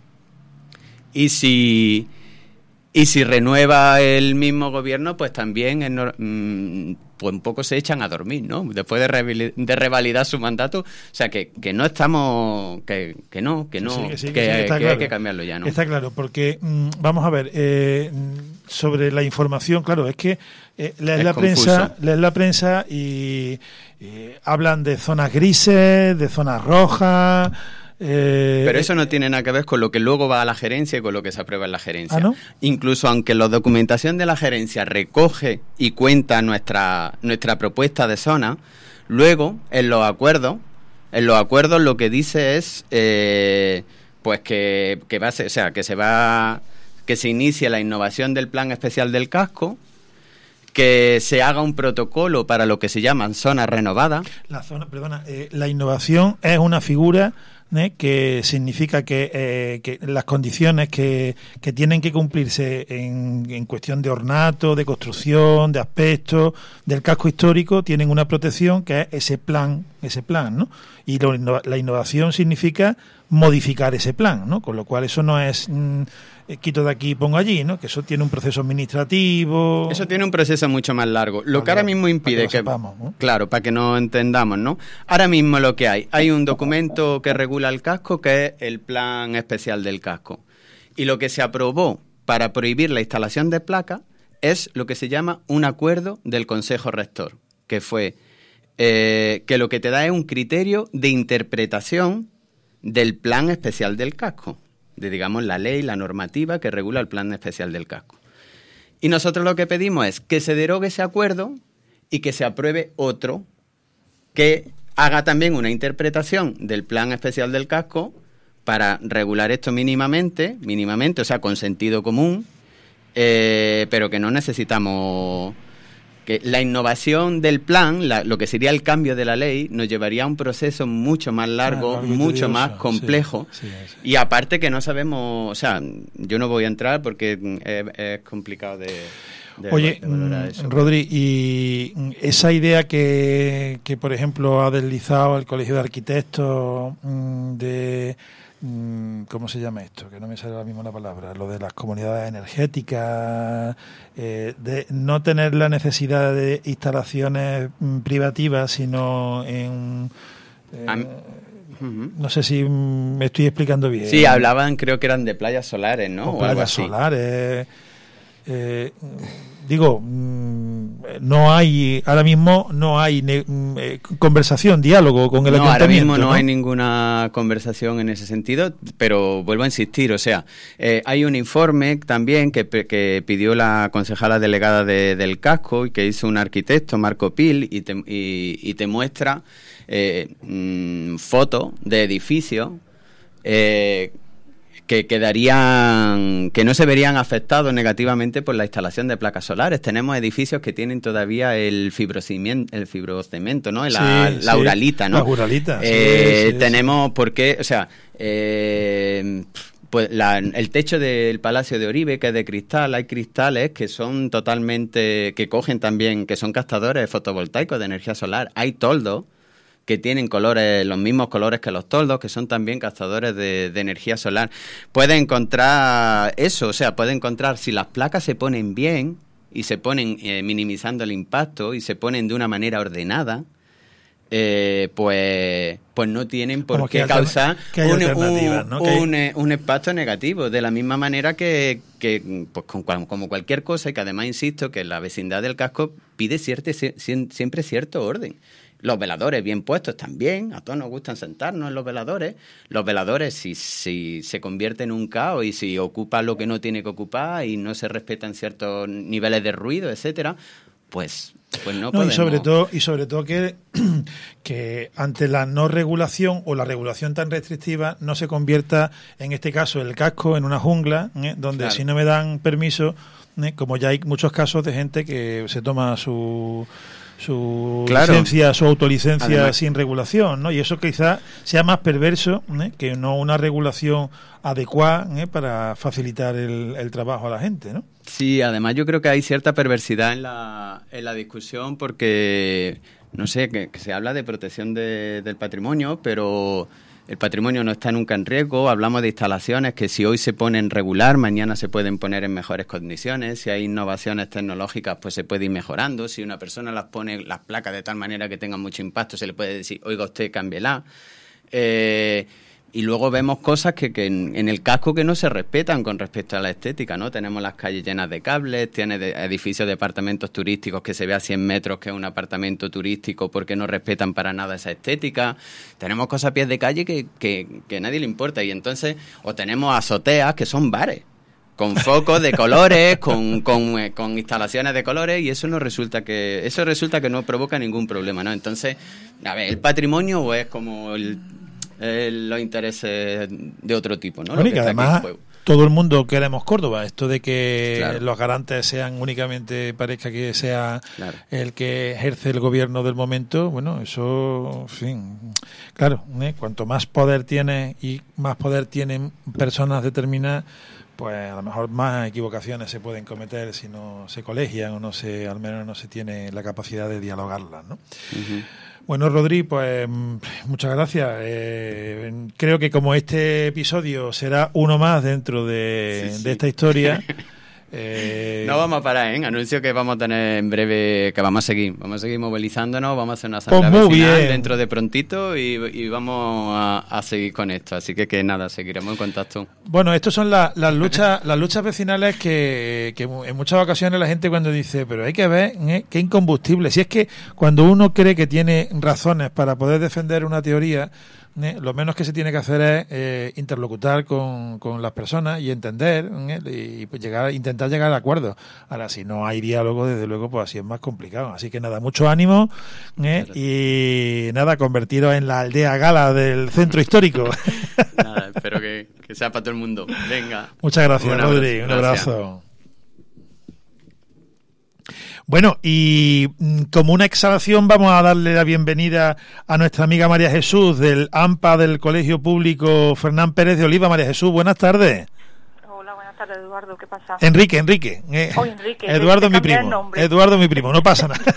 Y si, y si renueva el mismo gobierno, pues también es no, mmm, pues un poco se echan a dormir, ¿no? Después de, revalid- de revalidar su mandato. O sea, que, que no estamos... Que, que no, que no, Sí, que, sí, que, que, sí, que, que está hay claro. que cambiarlo ya, ¿no? Está claro, porque mm, vamos a ver, eh, sobre la información, claro, es que eh, lees Es la confuso. prensa, lees la prensa y, y hablan de zonas grises, de zonas rojas. Eh, Pero eso no tiene nada que ver con lo que luego va a la gerencia y con lo que se aprueba en la gerencia. ¿Ah, no? Incluso aunque la documentación de la gerencia recoge y cuenta nuestra, nuestra propuesta de zona, luego en los acuerdos, en los acuerdos lo que dice es eh, pues que, que va a ser, o sea, que se va que se inicie la innovación del plan especial del casco, que se haga un protocolo para lo que se llaman zonas renovadas. La zona, perdona, eh, la innovación es una figura ¿eh? que significa que, eh, que las condiciones que, que tienen que cumplirse en, en cuestión de ornato, de construcción, de aspecto del casco histórico tienen una protección que es ese plan, ese plan, ¿no? Y lo, la innovación significa modificar ese plan, ¿no? Con lo cual eso no es mm, quito de aquí y pongo allí, ¿no? Que eso tiene un proceso administrativo. Eso tiene un proceso mucho más largo. Lo Para que ahora que- mismo impide para que que... lo sepamos, ¿no? Claro, para que nos entendamos, ¿no? Ahora mismo lo que hay, hay un documento que regula el casco, que es el Plan Especial del Casco. Y lo que se aprobó para prohibir la instalación de placas es lo que se llama un acuerdo del Consejo Rector, que fue eh, que lo que te da es un criterio de interpretación del Plan Especial del Casco, de, digamos, la ley, la normativa que regula el Plan Especial del Casco. Y nosotros lo que pedimos es que se derogue ese acuerdo y que se apruebe otro que haga también una interpretación del Plan Especial del Casco para regular esto mínimamente, mínimamente, o sea, con sentido común, eh, pero que no necesitamos... que la innovación del plan, la, lo que sería el cambio de la ley, nos llevaría a un proceso mucho más largo, Ah, largo y mucho tedioso, más complejo. sí, sí, sí. Y aparte que no sabemos, o sea, yo no voy a entrar porque es, es complicado de, de, Oye, de valorar mm, eso. Rodri, y mm, esa idea que, que, por ejemplo, ha deslizado el Colegio de Arquitectos mm, de... mm, ¿Cómo se llama esto? Que no me sale ahora mismo la palabra. Lo de las comunidades energéticas, eh, de no tener la necesidad de instalaciones mm, privativas, sino en... eh, A mí- Ujú. no sé si mm, me estoy explicando bien. Sí, hablaban, creo que eran de playas solares, ¿no? O O algo placas así. solares. Eh, digo, mm, no hay, ahora mismo no hay ne- mm, eh, conversación, diálogo con el No, ahora ayuntamiento. mismo no, hay ninguna conversación en ese sentido, pero vuelvo a insistir, o sea, eh, hay un informe también que, pe- que pidió la concejala delegada de- del casco y que hizo un arquitecto, Marco Pil, y te, y, y te muestra eh, mm, fotos de edificios eh, que quedarían, que no se verían afectados negativamente por la instalación de placas solares. Tenemos edificios que tienen todavía el fibrocimiento, el fibrocemento, ¿no? La, Sí, la sí, uralita, ¿no? la uralita, sí, Eh, sí, tenemos, porque, o sea, eh, pues la- el techo del Palacio de Oribe, que es de cristal, hay cristales que son totalmente, que cogen también, que son captadores fotovoltaicos de energía solar. Hay toldos que tienen colores, los mismos colores que los toldos, que son también captadores de, de energía solar. Puede encontrar eso, o sea, puede encontrar, si las placas se ponen bien y se ponen eh, minimizando el impacto y se ponen de una manera ordenada, eh, pues, pues no tienen por Como que qué hay causar alterna- que hay un, alternativas, un- ¿no? Que hay- un, eh, un impacto negativo, de la misma manera que, que pues, con cual- como cualquier cosa, y que además insisto que la vecindad del casco pide cierto, sie- siempre cierto orden. Los veladores bien puestos también, a todos nos gustan sentarnos en los veladores. Los veladores, si, si se convierte en un caos y si ocupa lo que no tiene que ocupar y no se respetan ciertos niveles de ruido, etcétera, pues... Pues no, no, podemos. y sobre todo y sobre todo que, que ante la no regulación o la regulación tan restrictiva no se convierta, en este caso, el casco en una jungla, ¿eh? donde Claro. si no me dan permiso, ¿eh? como ya hay muchos casos de gente que se toma su su Claro. licencia, su autolicencia Además- sin regulación, ¿no? Y eso quizás sea más perverso, ¿eh? que no una regulación adecuada, ¿eh? para facilitar el, el trabajo a la gente, ¿no? Sí, además yo creo que hay cierta perversidad en la, en la discusión porque, no sé, que, que se habla de protección de- del patrimonio, pero el patrimonio no está nunca en riesgo. Hablamos de instalaciones que si hoy se ponen regular, mañana se pueden poner en mejores condiciones. Si hay innovaciones tecnológicas, pues se puede ir mejorando. Si una persona las pone las placas de tal manera que tengan mucho impacto, se le puede decir, oiga usted, cámbiela. Eh... Y luego vemos cosas que, que en, en el casco que no se respetan con respecto a la estética, ¿no? Tenemos las calles llenas de cables, tiene de, edificios de apartamentos turísticos que se ve a cien metros que es un apartamento turístico porque no respetan para nada esa estética. Tenemos cosas a pies de calle que, que, que a nadie le importa. Y entonces, o tenemos azoteas que son bares, con focos de colores, con, con, eh, con instalaciones de colores, y eso no resulta que eso resulta que no provoca ningún problema, ¿no? Entonces, a ver, ¿el patrimonio o es como el... Eh, los intereses de otro tipo, ¿no? Bueno, Lo y que está aquí en además juego. todo el mundo queremos Córdoba. Esto de que Claro. los garantes sean únicamente, parezca que sea Claro. el que ejerce el gobierno del momento, bueno, eso, en fin, claro, ¿eh? Cuanto más poder tiene y más poder tienen personas determinadas, pues a lo mejor más equivocaciones se pueden cometer si no se colegian o no se, al menos no se tiene la capacidad de dialogarlas, ¿no? Uh-huh. Bueno, Rodri, pues muchas gracias. Eh, creo que como este episodio será uno más dentro de, Sí, sí. de esta historia, eh, No vamos a parar, ¿eh? Anuncio que vamos a tener en breve, que vamos a seguir, vamos a seguir movilizándonos, vamos a hacer una asamblea Pues muy vecinal bien. dentro de prontito y, y vamos a, a seguir con esto. Así que, que nada, seguiremos en contacto. bueno, estas son la- las luchas las luchas vecinales que, que en muchas ocasiones la gente cuando dice, pero hay que ver ¿eh? qué incombustible. Si es que cuando uno cree que tiene razones para poder defender una teoría, ¿eh? lo menos que se tiene que hacer es eh, interlocutar con, con las personas y entender ¿eh? y pues llegar intentar llegar a acuerdos. Ahora, si no hay diálogo, desde luego, pues así es más complicado. Así que nada, mucho ánimo ¿eh? y nada, convertiros en la aldea gala del centro histórico. Nada, espero que, que sea para todo el mundo. Venga. Muchas gracias, Un abrazo. Rodri. Un Gracias. abrazo. Bueno, y mm, como una exhalación vamos a darle la bienvenida a nuestra amiga María Jesús del A M P A del Colegio Público Fernán Pérez de Oliva. María Jesús, buenas tardes. Hola, buenas tardes, Eduardo, ¿qué pasa? Enrique, Enrique. Eh, Oh, Enrique, Eduardo te mi cambié el primo. nombre. Eduardo mi primo, no pasa nada.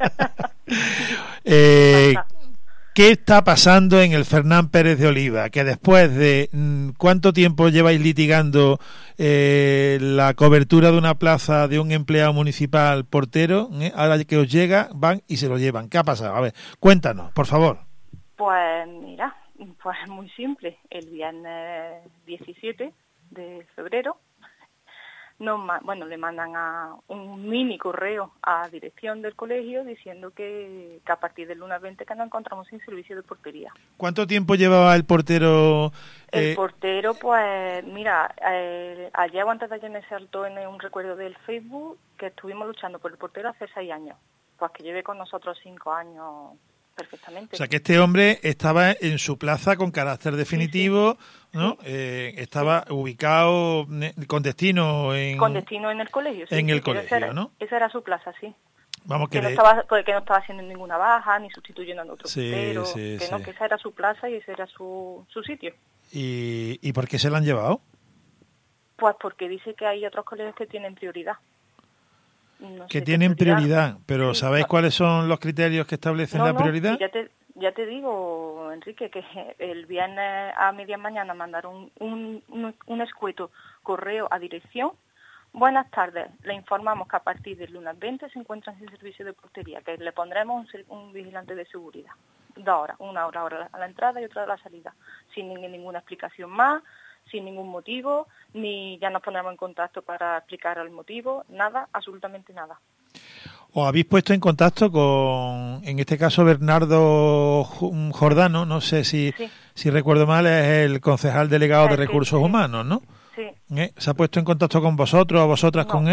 eh, Pasa. ¿Qué está pasando en el Fernán Pérez de Oliva? Que después de mm, ¿cuánto tiempo lleváis litigando eh, la cobertura de una plaza de un empleado municipal portero? ¿eh? Ahora que os llega, van y se lo llevan. ¿Qué ha pasado? A ver, cuéntanos, por favor. Pues mira, pues muy simple. El viernes diecisiete de febrero, nos, ma- bueno, le mandan a un mini correo a dirección del colegio diciendo que, que a partir del lunes veinte que nos encontramos sin servicio de portería. ¿Cuánto tiempo llevaba el portero? El eh, portero, pues, mira, eh, ayer o antes de ayer me saltó en un recuerdo del Facebook que estuvimos luchando por el portero hace seis años. Pues que lleve con nosotros cinco años perfectamente. O sea, que este hombre estaba en su plaza con carácter definitivo, ¿no? Eh, estaba ubicado eh, con destino en... Con destino en el colegio. Sí, en sí, el sí, colegio, esa era, ¿no? Esa era su plaza, sí. Vamos, que Que no, le- estaba, pues, que no estaba haciendo ninguna baja, ni sustituyendo a otro Sí, portero, sí, que no, sí. que esa era su plaza y ese era su, su sitio. ¿Y, ¿Y por qué se la han llevado? Pues porque dice que hay otros colegios que tienen prioridad. No Que sé qué tienen prioridad, pero Sí, ¿sabéis no. cuáles son los criterios que establecen No, la no, prioridad? y ya te, ya te digo, Enrique, que el viernes a media mañana mandaron un, un, un escueto correo a dirección. Buenas tardes, le informamos que a partir del lunes veinte se encuentran sin servicio de portería, que le pondremos un, ser- un vigilante de seguridad. Dos horas, una hora, hora a la entrada y otra a la salida, sin ni- ninguna explicación más, sin ningún motivo, ni ya nos pondremos en contacto para explicar el motivo, nada, absolutamente nada. ¿Os habéis puesto en contacto con, en este caso, Bernardo Ju- Jordano? No sé si, Sí. si recuerdo mal, es el concejal delegado de El que- Recursos sí. Humanos, ¿no? Sí. ¿Eh? ¿Se ha puesto en contacto con vosotros o vosotras No. con él?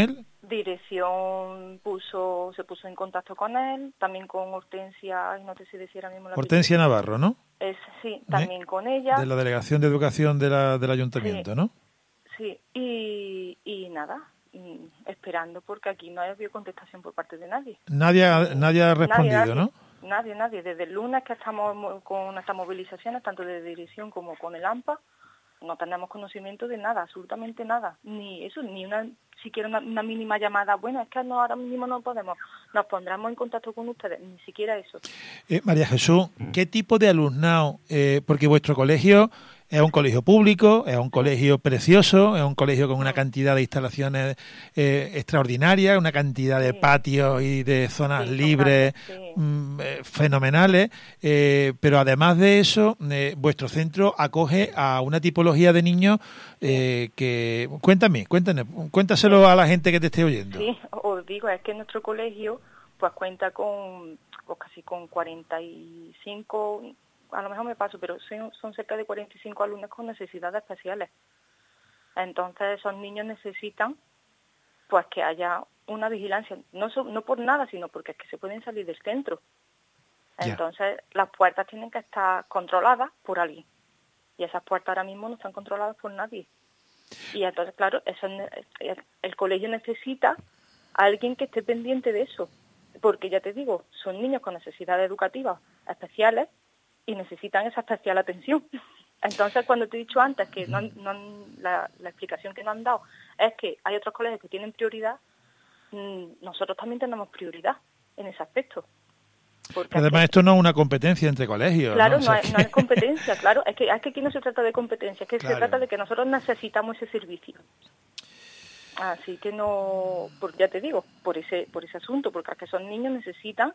Dirección puso, se puso en contacto con él, también con Hortensia, no sé si decía ahora mismo la Hortensia Navarro, ¿no? Es, sí, también ¿Eh? con ella. De la Delegación de Educación de la, del Ayuntamiento, sí, ¿no? Sí, y, y nada, esperando porque aquí no ha habido contestación por parte de nadie. Nadie, ha, nadie ha respondido, nadie, nadie, ¿no? Nadie, nadie. Desde el lunes que estamos con nuestras movilizaciones, tanto de dirección como con el AMPA, no tenemos conocimiento de nada, absolutamente nada. Ni eso, ni una siquiera una, una mínima llamada. Bueno, es que no, ahora mismo no podemos. Nos pondremos en contacto con ustedes, ni siquiera eso. Eh, María Jesús, ¿qué tipo de alumnado? Eh, porque vuestro colegio es un colegio público, es un colegio precioso, es un colegio con una cantidad de instalaciones eh, extraordinarias, una cantidad de sí. patios y de zonas sí, libres sí. mm, eh, fenomenales, eh, pero además de eso, eh, vuestro centro acoge a una tipología de niños eh, que... Cuéntame, cuéntame, cuéntaselo a la gente que te esté oyendo. Sí, os digo, es que nuestro colegio pues cuenta con pues, casi con cuarenta y cinco... a lo mejor me paso, pero son, son cerca de cuarenta y cinco alumnos con necesidades especiales. Entonces esos niños necesitan pues que haya una vigilancia, no so, no por nada, sino porque es que se pueden salir del centro. Entonces yeah. las puertas tienen que estar controladas por alguien. Y esas puertas ahora mismo no están controladas por nadie. Y entonces, claro, eso, el, el colegio necesita a alguien que esté pendiente de eso. Porque ya te digo, son niños con necesidades educativas especiales y necesitan esa especial atención. Entonces, cuando te he dicho antes que no han, no han, la, la explicación que nos han dado es que hay otros colegios que tienen prioridad, mmm, nosotros también tenemos prioridad en ese aspecto. Porque además, que, esto no es una competencia entre colegios. Claro, no, no, o sea, es, que... no es competencia, claro. Es que, es que aquí no se trata de competencia, es que claro. se trata de que nosotros necesitamos ese servicio. Así que no, por, ya te digo, por ese por ese asunto, porque es que esos niños necesitan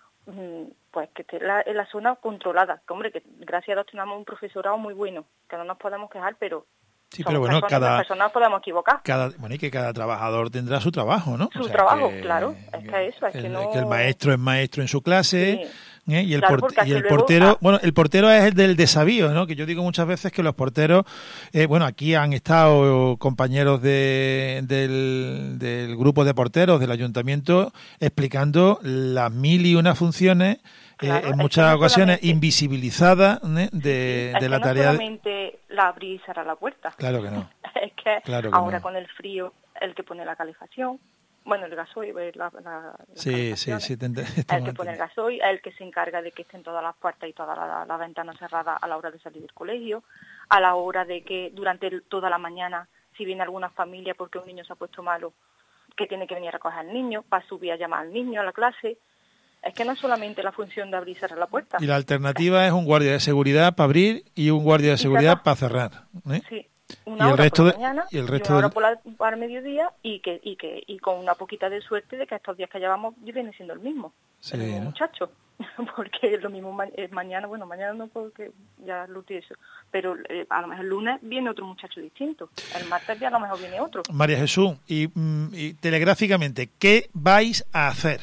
pues que esté la, en la zona controlada. Que, hombre, que gracias a Dios tenemos un profesorado muy bueno, que no nos podemos quejar, pero sí, pero bueno, personas, cada las personas podemos equivocar. Cada, bueno, y que cada trabajador tendrá su trabajo, ¿no? Su o sea, trabajo, que, claro. Es que eso, es el, que no... que el maestro es maestro en su clase... Sí. ¿Eh? Y el, claro, port- y el luego, portero, ah, bueno, el portero es el del desavío, ¿no? Que yo digo muchas veces que los porteros, eh, bueno, aquí han estado compañeros de, del, del grupo de porteros del ayuntamiento explicando las mil y una funciones, claro, eh, en muchas no ocasiones invisibilizadas, ¿eh? de, es de la que tarea. No solamente la abrir y cerrar la puerta. Claro que no. Es que, claro que ahora no. con el frío, el que pone la calefacción, bueno, el gasoil, la, la, sí, sí, sí, te ent- te el que pone el gasoil, el que se encarga de que estén todas las puertas y todas las la ventanas cerradas a la hora de salir del colegio, a la hora de que durante el, toda la mañana, si viene alguna familia porque un niño se ha puesto malo, que tiene que venir a recoger al niño, para subir a llamar al niño a la clase. Es que no es solamente la función de abrir y cerrar la puerta. Y la alternativa es un guardia de seguridad para abrir y un guardia de seguridad para cerrar. ¿eh? Sí. y Una el hora resto por la de, mañana y el y resto una hora del... por, la, por el mediodía y que y que y con una poquita de suerte de que estos días que llevamos viene siendo el mismo, sí, el mismo ¿no? muchacho, porque es lo mismo ma- eh, mañana, bueno, mañana no porque ya lo eso, pero eh, a lo mejor el lunes viene otro muchacho distinto, el martes ya a lo mejor viene otro. María Jesús, y, mm, y telegráficamente, ¿qué vais a hacer?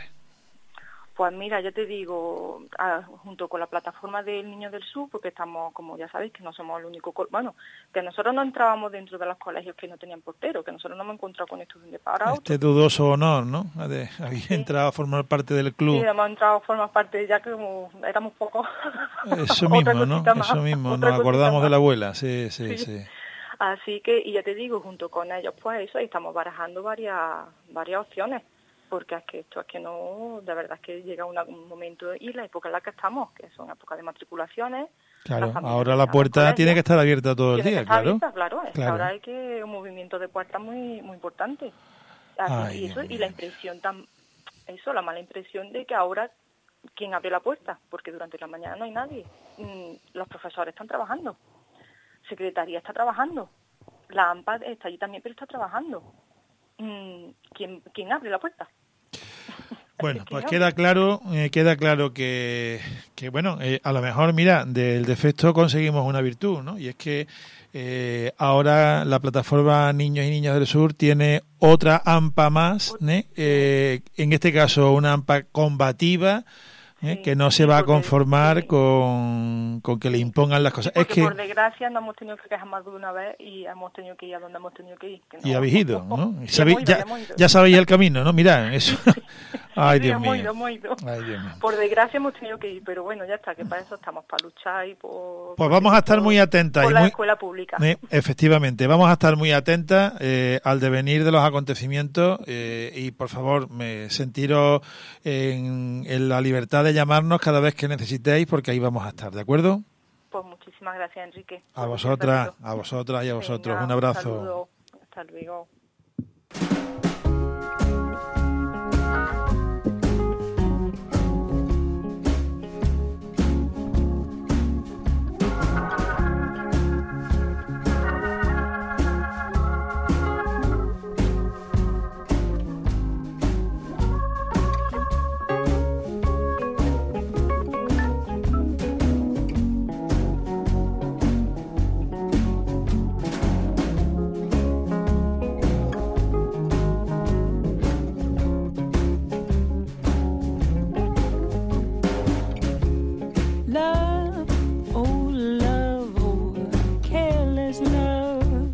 Pues mira, yo te digo, ah, junto con la plataforma del Niño del Sur, porque estamos, como ya sabéis, que no somos el único... Co- bueno, que nosotros no entrábamos dentro de los colegios que no tenían portero, que nosotros no hemos encontrado con esto de un día para otro. Este dudoso honor, ¿no? De, habéis sí. entrado a formar parte del club. Sí, hemos entrado a formar parte, ya que como éramos pocos. Eso mismo, ¿no? Más, Eso mismo, nos acordamos más. de la abuela, sí, sí, sí, sí. Así que, y ya te digo, junto con ellos, pues eso, ahí estamos barajando varias varias opciones. Porque es que esto es que no, de verdad es que llega una, un momento y la época en la que estamos, que son épocas de matriculaciones. Claro, ahora la puerta tiene que estar abierta todo el día, claro. Abierta, claro, es claro. Que ahora hay que un movimiento de puertas muy muy importante. Así, Ay, y eso Dios y la impresión tan, eso, la mala impresión de que ahora quién abre la puerta, porque durante la mañana no hay nadie. Los profesores están trabajando, secretaría está trabajando, la AMPA está allí también, pero está trabajando. ¿Quién quién abre la puerta? Bueno, pues queda claro, eh, queda claro que, que bueno, eh, a lo mejor, mira, del defecto conseguimos una virtud, ¿no? Y es que eh, ahora la plataforma Niños y Niñas del Sur tiene otra AMPA más, ¿eh? Eh, en este caso una AMPA combativa, ¿eh? Sí, que no se sí, va a porque- conformar sí. con, con que le impongan las cosas. Es Porque que por desgracia nos hemos tenido que quejar más de una vez y hemos tenido que ir a donde hemos tenido que ir. que no. y habéis ido, ¿no? Y Y sabéis- hemos ido, ya, hemos ido. ya sabéis el camino, ¿no? Mirad, eso. Ay, Sí, Dios hemos mío. ido, hemos ido. Ay, Dios mío. Por desgracia hemos tenido que ir, pero bueno, ya está, que para eso estamos, para luchar y por... Pues vamos a estar muy atentas Por y la muy- escuela pública. Eh, efectivamente, vamos a estar muy atentas eh, al devenir de los acontecimientos eh, y por favor, me sentiros en, en la libertad de llamarnos cada vez que necesitéis porque ahí vamos a estar, ¿de acuerdo? Pues muchísimas gracias, Enrique. A por vosotras, hacerlo. a vosotras y a vosotros. Venga, Un abrazo. saludo. Hasta luego. Love, oh love, oh careless love.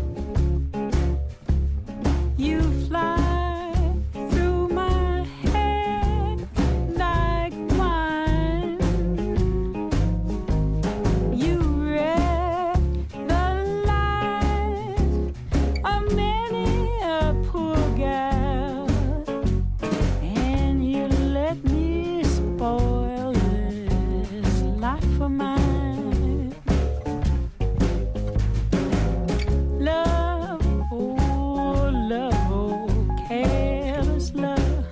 You fly through my head like wine. You wreck the life of many a poor gal, and you let me spoil this life of mine. Love, oh love, oh careless love.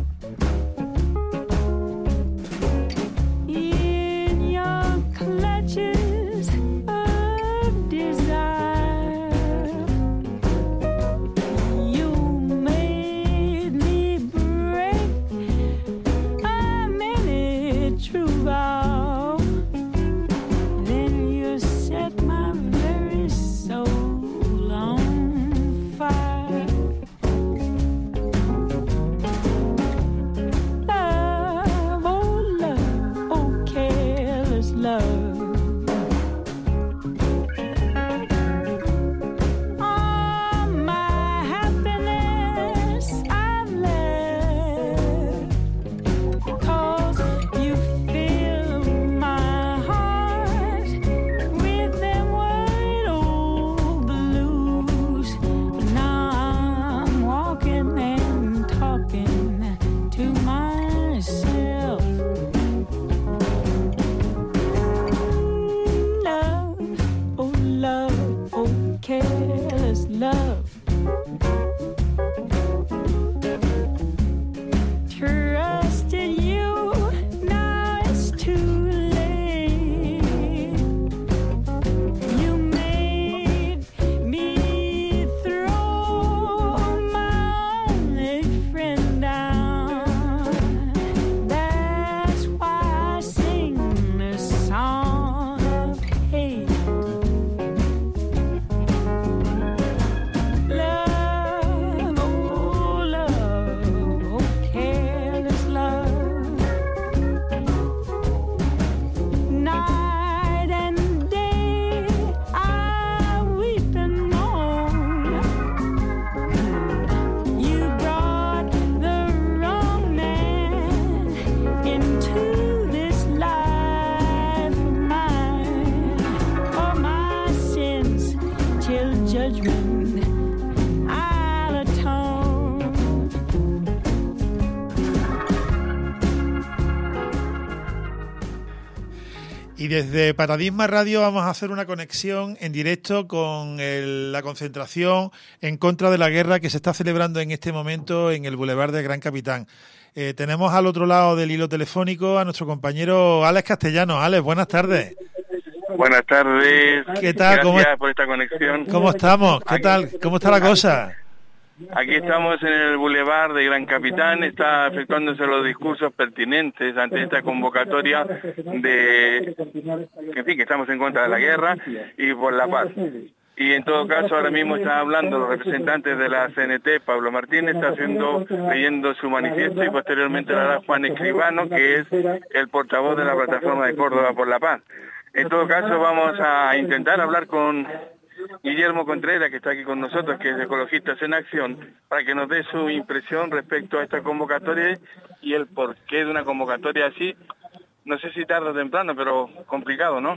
In your clutches of desire, you made me break a many true vow. Then you set my very soul on fire. Love, oh love, oh careless love. All my happiness I've left, 'cause you fill my heart with them white old blues. Now I'm walking and talking to myself. Love, oh love, oh careless love. Trusted you, now it's too late. You made me throw my only friend down. That's why I sing this song of hate. Love, oh love, oh careless love. Night and day I weep and moan. You brought the wrong man into this life of mine. For my sins till judgment I'll atone. Y desde Paradigma Radio vamos a hacer una conexión en directo con el- la concentración en contra de la guerra que se está celebrando en este momento en el Boulevard del Gran Capitán. Eh, tenemos al otro lado del hilo telefónico a nuestro compañero Alex Castellanos. Alex, buenas tardes. Buenas tardes. ¿Qué tal? ¿Cómo Gracias es- por esta conexión. ¿Cómo estamos? ¿Qué tal? ¿Cómo está la cosa? Aquí estamos en el Boulevard de Gran Capitán, está efectuándose los discursos pertinentes ante esta convocatoria de, que, en fin, que estamos en contra de la guerra y por la paz. Y en todo caso, ahora mismo están hablando los representantes de la C N T, Pablo Martínez está haciendo, leyendo su manifiesto, y posteriormente lo hará Juan Escribano, que es el portavoz de la plataforma de Córdoba por la Paz. En todo caso, vamos a intentar hablar con Guillermo Contreras, que está aquí con nosotros, que es de Ecologistas en Acción, para que nos dé su impresión respecto a esta convocatoria y el porqué de una convocatoria así. No sé si tarde o temprano, pero complicado, ¿no?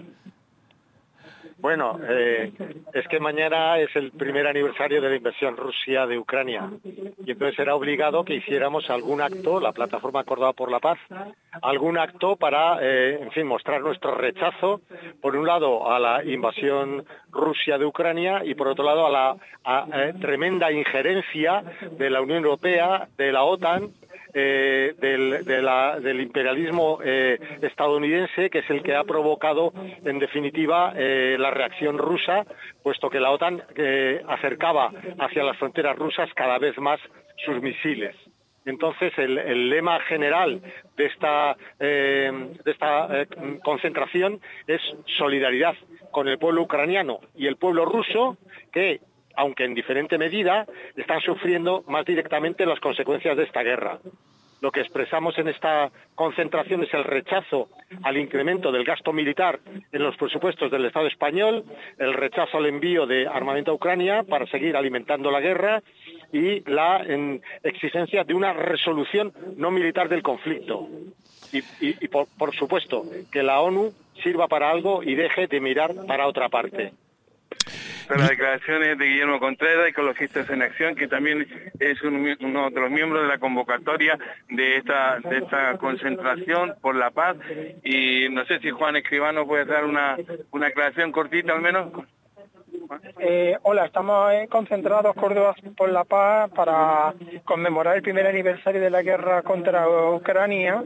Bueno, eh, es que mañana es el primer aniversario de la invasión Rusia de Ucrania, y entonces era obligado que hiciéramos algún acto, la plataforma Córdoba por la Paz, algún acto para, eh, en fin, mostrar nuestro rechazo, por un lado, a la invasión Rusia de Ucrania, y por otro lado, a la a, a, tremenda injerencia de la Unión Europea, de la OTAN, Eh, del, de la, del imperialismo eh, estadounidense, que es el que ha provocado, en definitiva, eh, la reacción rusa, puesto que la OTAN eh, acercaba hacia las fronteras rusas cada vez más sus misiles. Entonces, el, el lema general de esta, eh, de esta eh, concentración es solidaridad con el pueblo ucraniano y el pueblo ruso, que, aunque en diferente medida, están sufriendo más directamente las consecuencias de esta guerra. Lo que expresamos en esta concentración es el rechazo al incremento del gasto militar en los presupuestos del Estado español, el rechazo al envío de armamento a Ucrania para seguir alimentando la guerra y la en, exigencia de una resolución no militar del conflicto. Y, y, y por, por supuesto, que la ONU sirva para algo y deje de mirar para otra parte. Son las declaraciones de Guillermo Contreras, Ecologistas en Acción, que también es un, uno de los miembros de la convocatoria de esta de esta concentración por la paz. Y no sé si Juan Escribano puede dar una, una declaración cortita al menos. Eh, hola, estamos eh, concentrados Córdoba por la Paz para conmemorar el primer aniversario de la guerra contra Ucrania.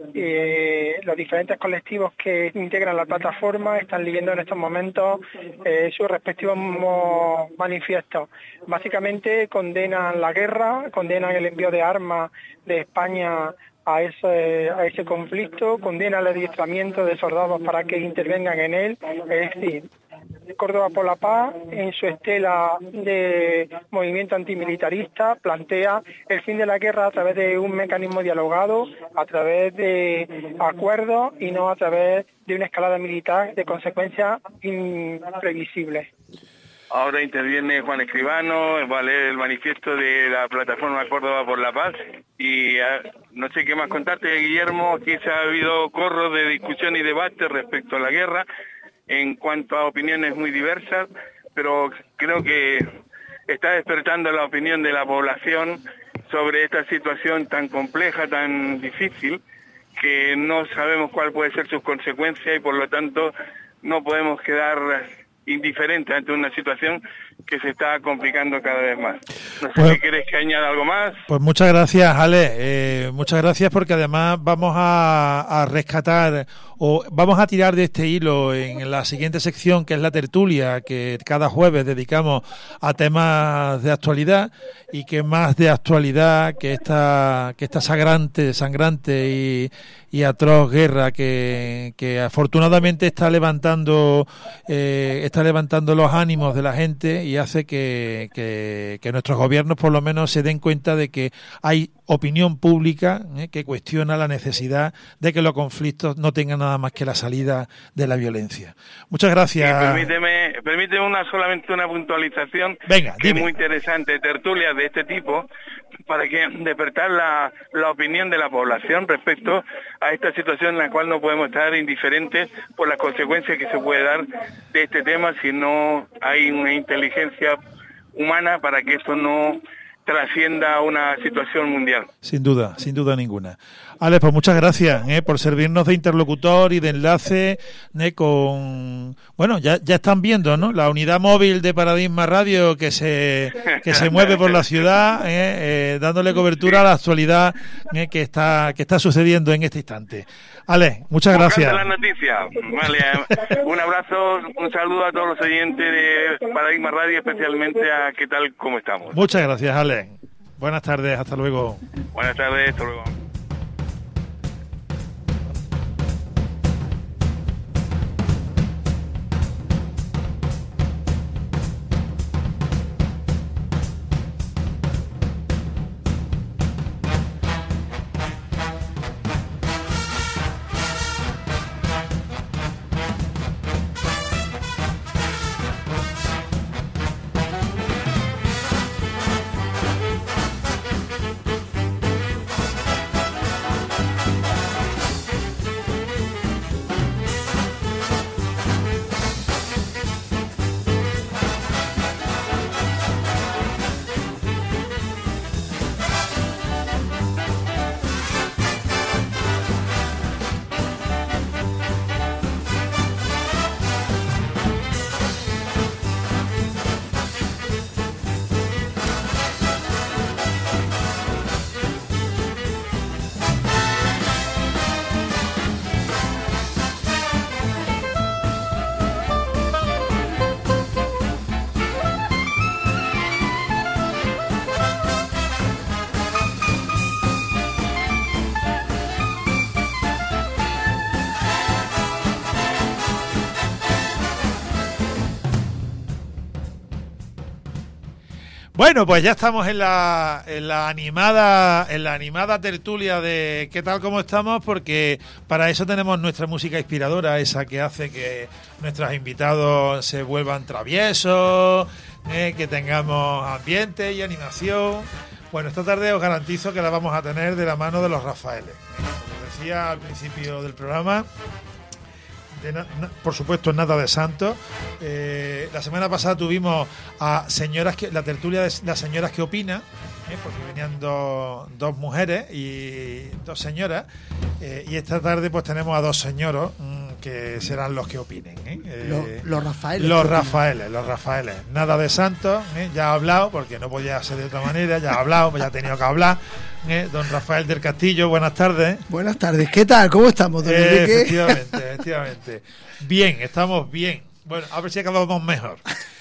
Eh, los diferentes colectivos que integran la plataforma están leyendo en estos momentos eh, sus respectivos manifiestos. Básicamente condenan la guerra, condenan el envío de armas de España a ese, a ese conflicto, condenan el adiestramiento de soldados para que intervengan en él. Es decir, Córdoba por la Paz, en su estela de movimiento antimilitarista, plantea el fin de la guerra a través de un mecanismo dialogado, a través de acuerdos y no a través de una escalada militar de consecuencias imprevisibles. Ahora interviene Juan Escribano, va a leer el manifiesto de la plataforma Córdoba por la Paz y uh, no sé qué más contarte, Guillermo. Aquí se ha habido corros de discusión y debate respecto a la guerra en cuanto a opiniones muy diversas, pero creo que está despertando la opinión de la población sobre esta situación tan compleja, tan difícil, que no sabemos cuál puede ser sus consecuencias y por lo tanto no podemos quedar indiferentes ante una situación que se está complicando cada vez más. No sé pues, si quieres que añada algo más. Pues muchas gracias, Ale. Eh, muchas gracias porque además vamos a, a rescatar o vamos a tirar de este hilo en la siguiente sección, que es la tertulia, que cada jueves dedicamos a temas de actualidad y que más de actualidad que esta que esta sangrante, sangrante y, y atroz guerra que, que afortunadamente está levantando eh, está levantando los ánimos de la gente y hace que, que, que nuestros gobiernos por lo menos se den cuenta de que hay opinión pública eh, que cuestiona la necesidad de que los conflictos no tengan nada más que la salida de la violencia. Muchas gracias. Sí, permíteme, permíteme una solamente una puntualización. Venga, que dime. Es muy interesante, tertulias de este tipo, para que despertar la, la opinión de la población respecto a esta situación en la cual no podemos estar indiferentes por las consecuencias que se puede dar de este tema si no hay una inteligencia humana para que esto no trascienda a una situación mundial. Sin duda, sin duda ninguna. Alex, pues muchas gracias eh, por servirnos de interlocutor y de enlace eh, con... Bueno, ya ya están viendo, ¿no? La unidad móvil de Paradigma Radio que se que se mueve por la ciudad, eh, eh, dándole cobertura a la actualidad eh, que está que está sucediendo en este instante. Alex, muchas gracias. Las noticias. Vale, un abrazo, un saludo a todos los oyentes de Paradigma Radio, especialmente a qué tal, cómo estamos. Muchas gracias, Alex. Buenas tardes, hasta luego. Buenas tardes, hasta luego. Bueno, pues ya estamos en la, en la animada en la animada tertulia de ¿qué tal, cómo estamos? Porque para eso tenemos nuestra música inspiradora, esa que hace que nuestros invitados se vuelvan traviesos, eh, que tengamos ambiente y animación. Bueno, esta tarde os garantizo que la vamos a tener de la mano de los Rafaeles. Como decía al principio del programa, de na, na, por supuesto nada de santos. Eh, la semana pasada tuvimos a señoras que la tertulia de las señoras que opinan, eh, porque venían dos, dos mujeres y dos señoras, eh, y esta tarde pues tenemos a dos señoros mmm, que serán los que opinen. ¿eh? Eh, los, los Rafaeles. Los Rafaeles, los Rafaeles. Nada de santos, ¿eh? Ya ha hablado, porque no podía ser de otra manera, ya ha hablado, pues ya ha tenido que hablar. ¿eh? Don Rafael del Castillo, buenas tardes. Buenas tardes, ¿qué tal? ¿Cómo estamos, don Eh, Enrique? efectivamente, efectivamente. Bien, estamos bien. Bueno, a ver si acabamos mejor.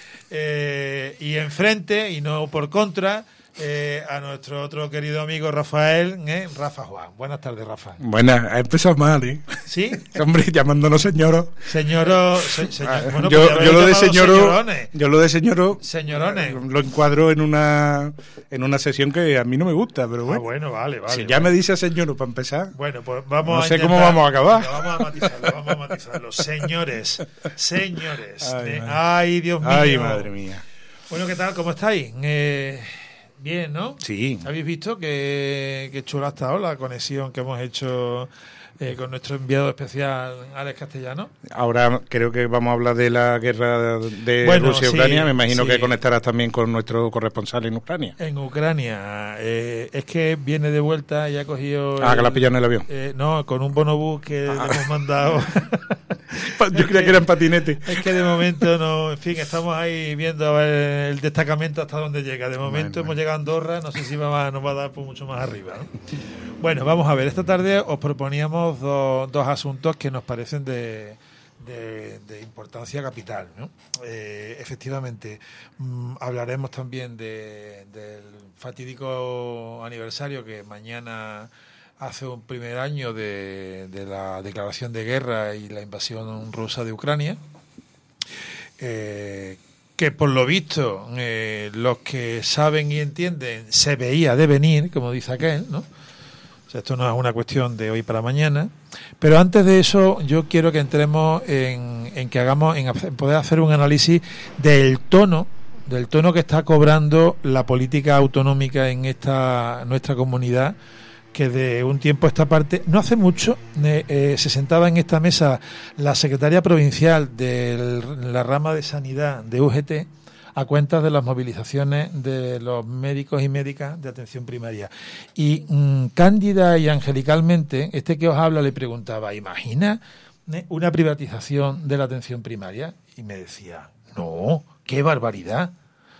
Eh, y enfrente, y no por contra, eh, a nuestro otro querido amigo Rafael, ¿eh? Rafa Juan. Buenas tardes, Rafa. Buenas, ha empezado mal, ¿eh? ¿Sí? Hombre, llamándonos señoros. Señoro, se, señor, Ah, bueno, yo, pues yo lo de llamado señoro, señorones. yo lo de señoro, Señorones. lo encuadro en una en una sesión que a mí no me gusta, pero bueno. Ah, bueno, vale, vale. si ya vale. me dice señoro para empezar. Bueno, pues vamos No a sé intentar- cómo vamos a acabar. Venga, vamos a matizarlo, vamos a matizarlo. Señores, señores. Ay, de- madre. Ay, Dios mío. Ay, madre mía. Bueno, ¿qué tal? ¿Cómo estáis? Eh, bien, ¿no? Sí. ¿Habéis visto que, que chula ha estado la conexión que hemos hecho eh, con nuestro enviado especial, Alex Castellano? Ahora creo que vamos a hablar de la guerra de Bueno, Rusia y sí, Ucrania. Me imagino sí. que conectarás también con nuestro corresponsal en Ucrania. En Ucrania. Eh, es que viene de vuelta y ha cogido... Ah, el- que la pillan en el avión. eh, no, con un bonobús que le hemos mandado... Yo creía que era en patinete. Es que de momento no, en fin, estamos ahí viendo a ver el destacamento hasta dónde llega. De momento Bueno, hemos bueno. llegado a Andorra, no sé si va, nos va a dar por mucho más arriba, ¿no? Bueno, vamos a ver, esta tarde os proponíamos dos, dos asuntos que nos parecen de, de, de importancia capital, ¿no? Eh, efectivamente, mm, hablaremos también de, del fatídico aniversario que mañana hace un primer año de, de la declaración de guerra y la invasión rusa de Ucrania, eh, que por lo visto eh, los que saben y entienden se veía de venir, como dice aquel, ¿no? O sea, esto no es una cuestión de hoy para mañana. Pero antes de eso, yo quiero que entremos en, en que hagamos, en hacer- poder hacer un análisis del tono, del tono que está cobrando la política autonómica en esta nuestra comunidad, que de un tiempo a esta parte, no hace mucho, eh, eh, se sentaba en esta mesa la secretaria provincial de la rama de sanidad de U G T a cuenta de las movilizaciones de los médicos y médicas de atención primaria. Y mm, cándida y angelicalmente, este que os habla le preguntaba, ¿imagina eh, una privatización de la atención primaria? Y me decía, no, qué barbaridad.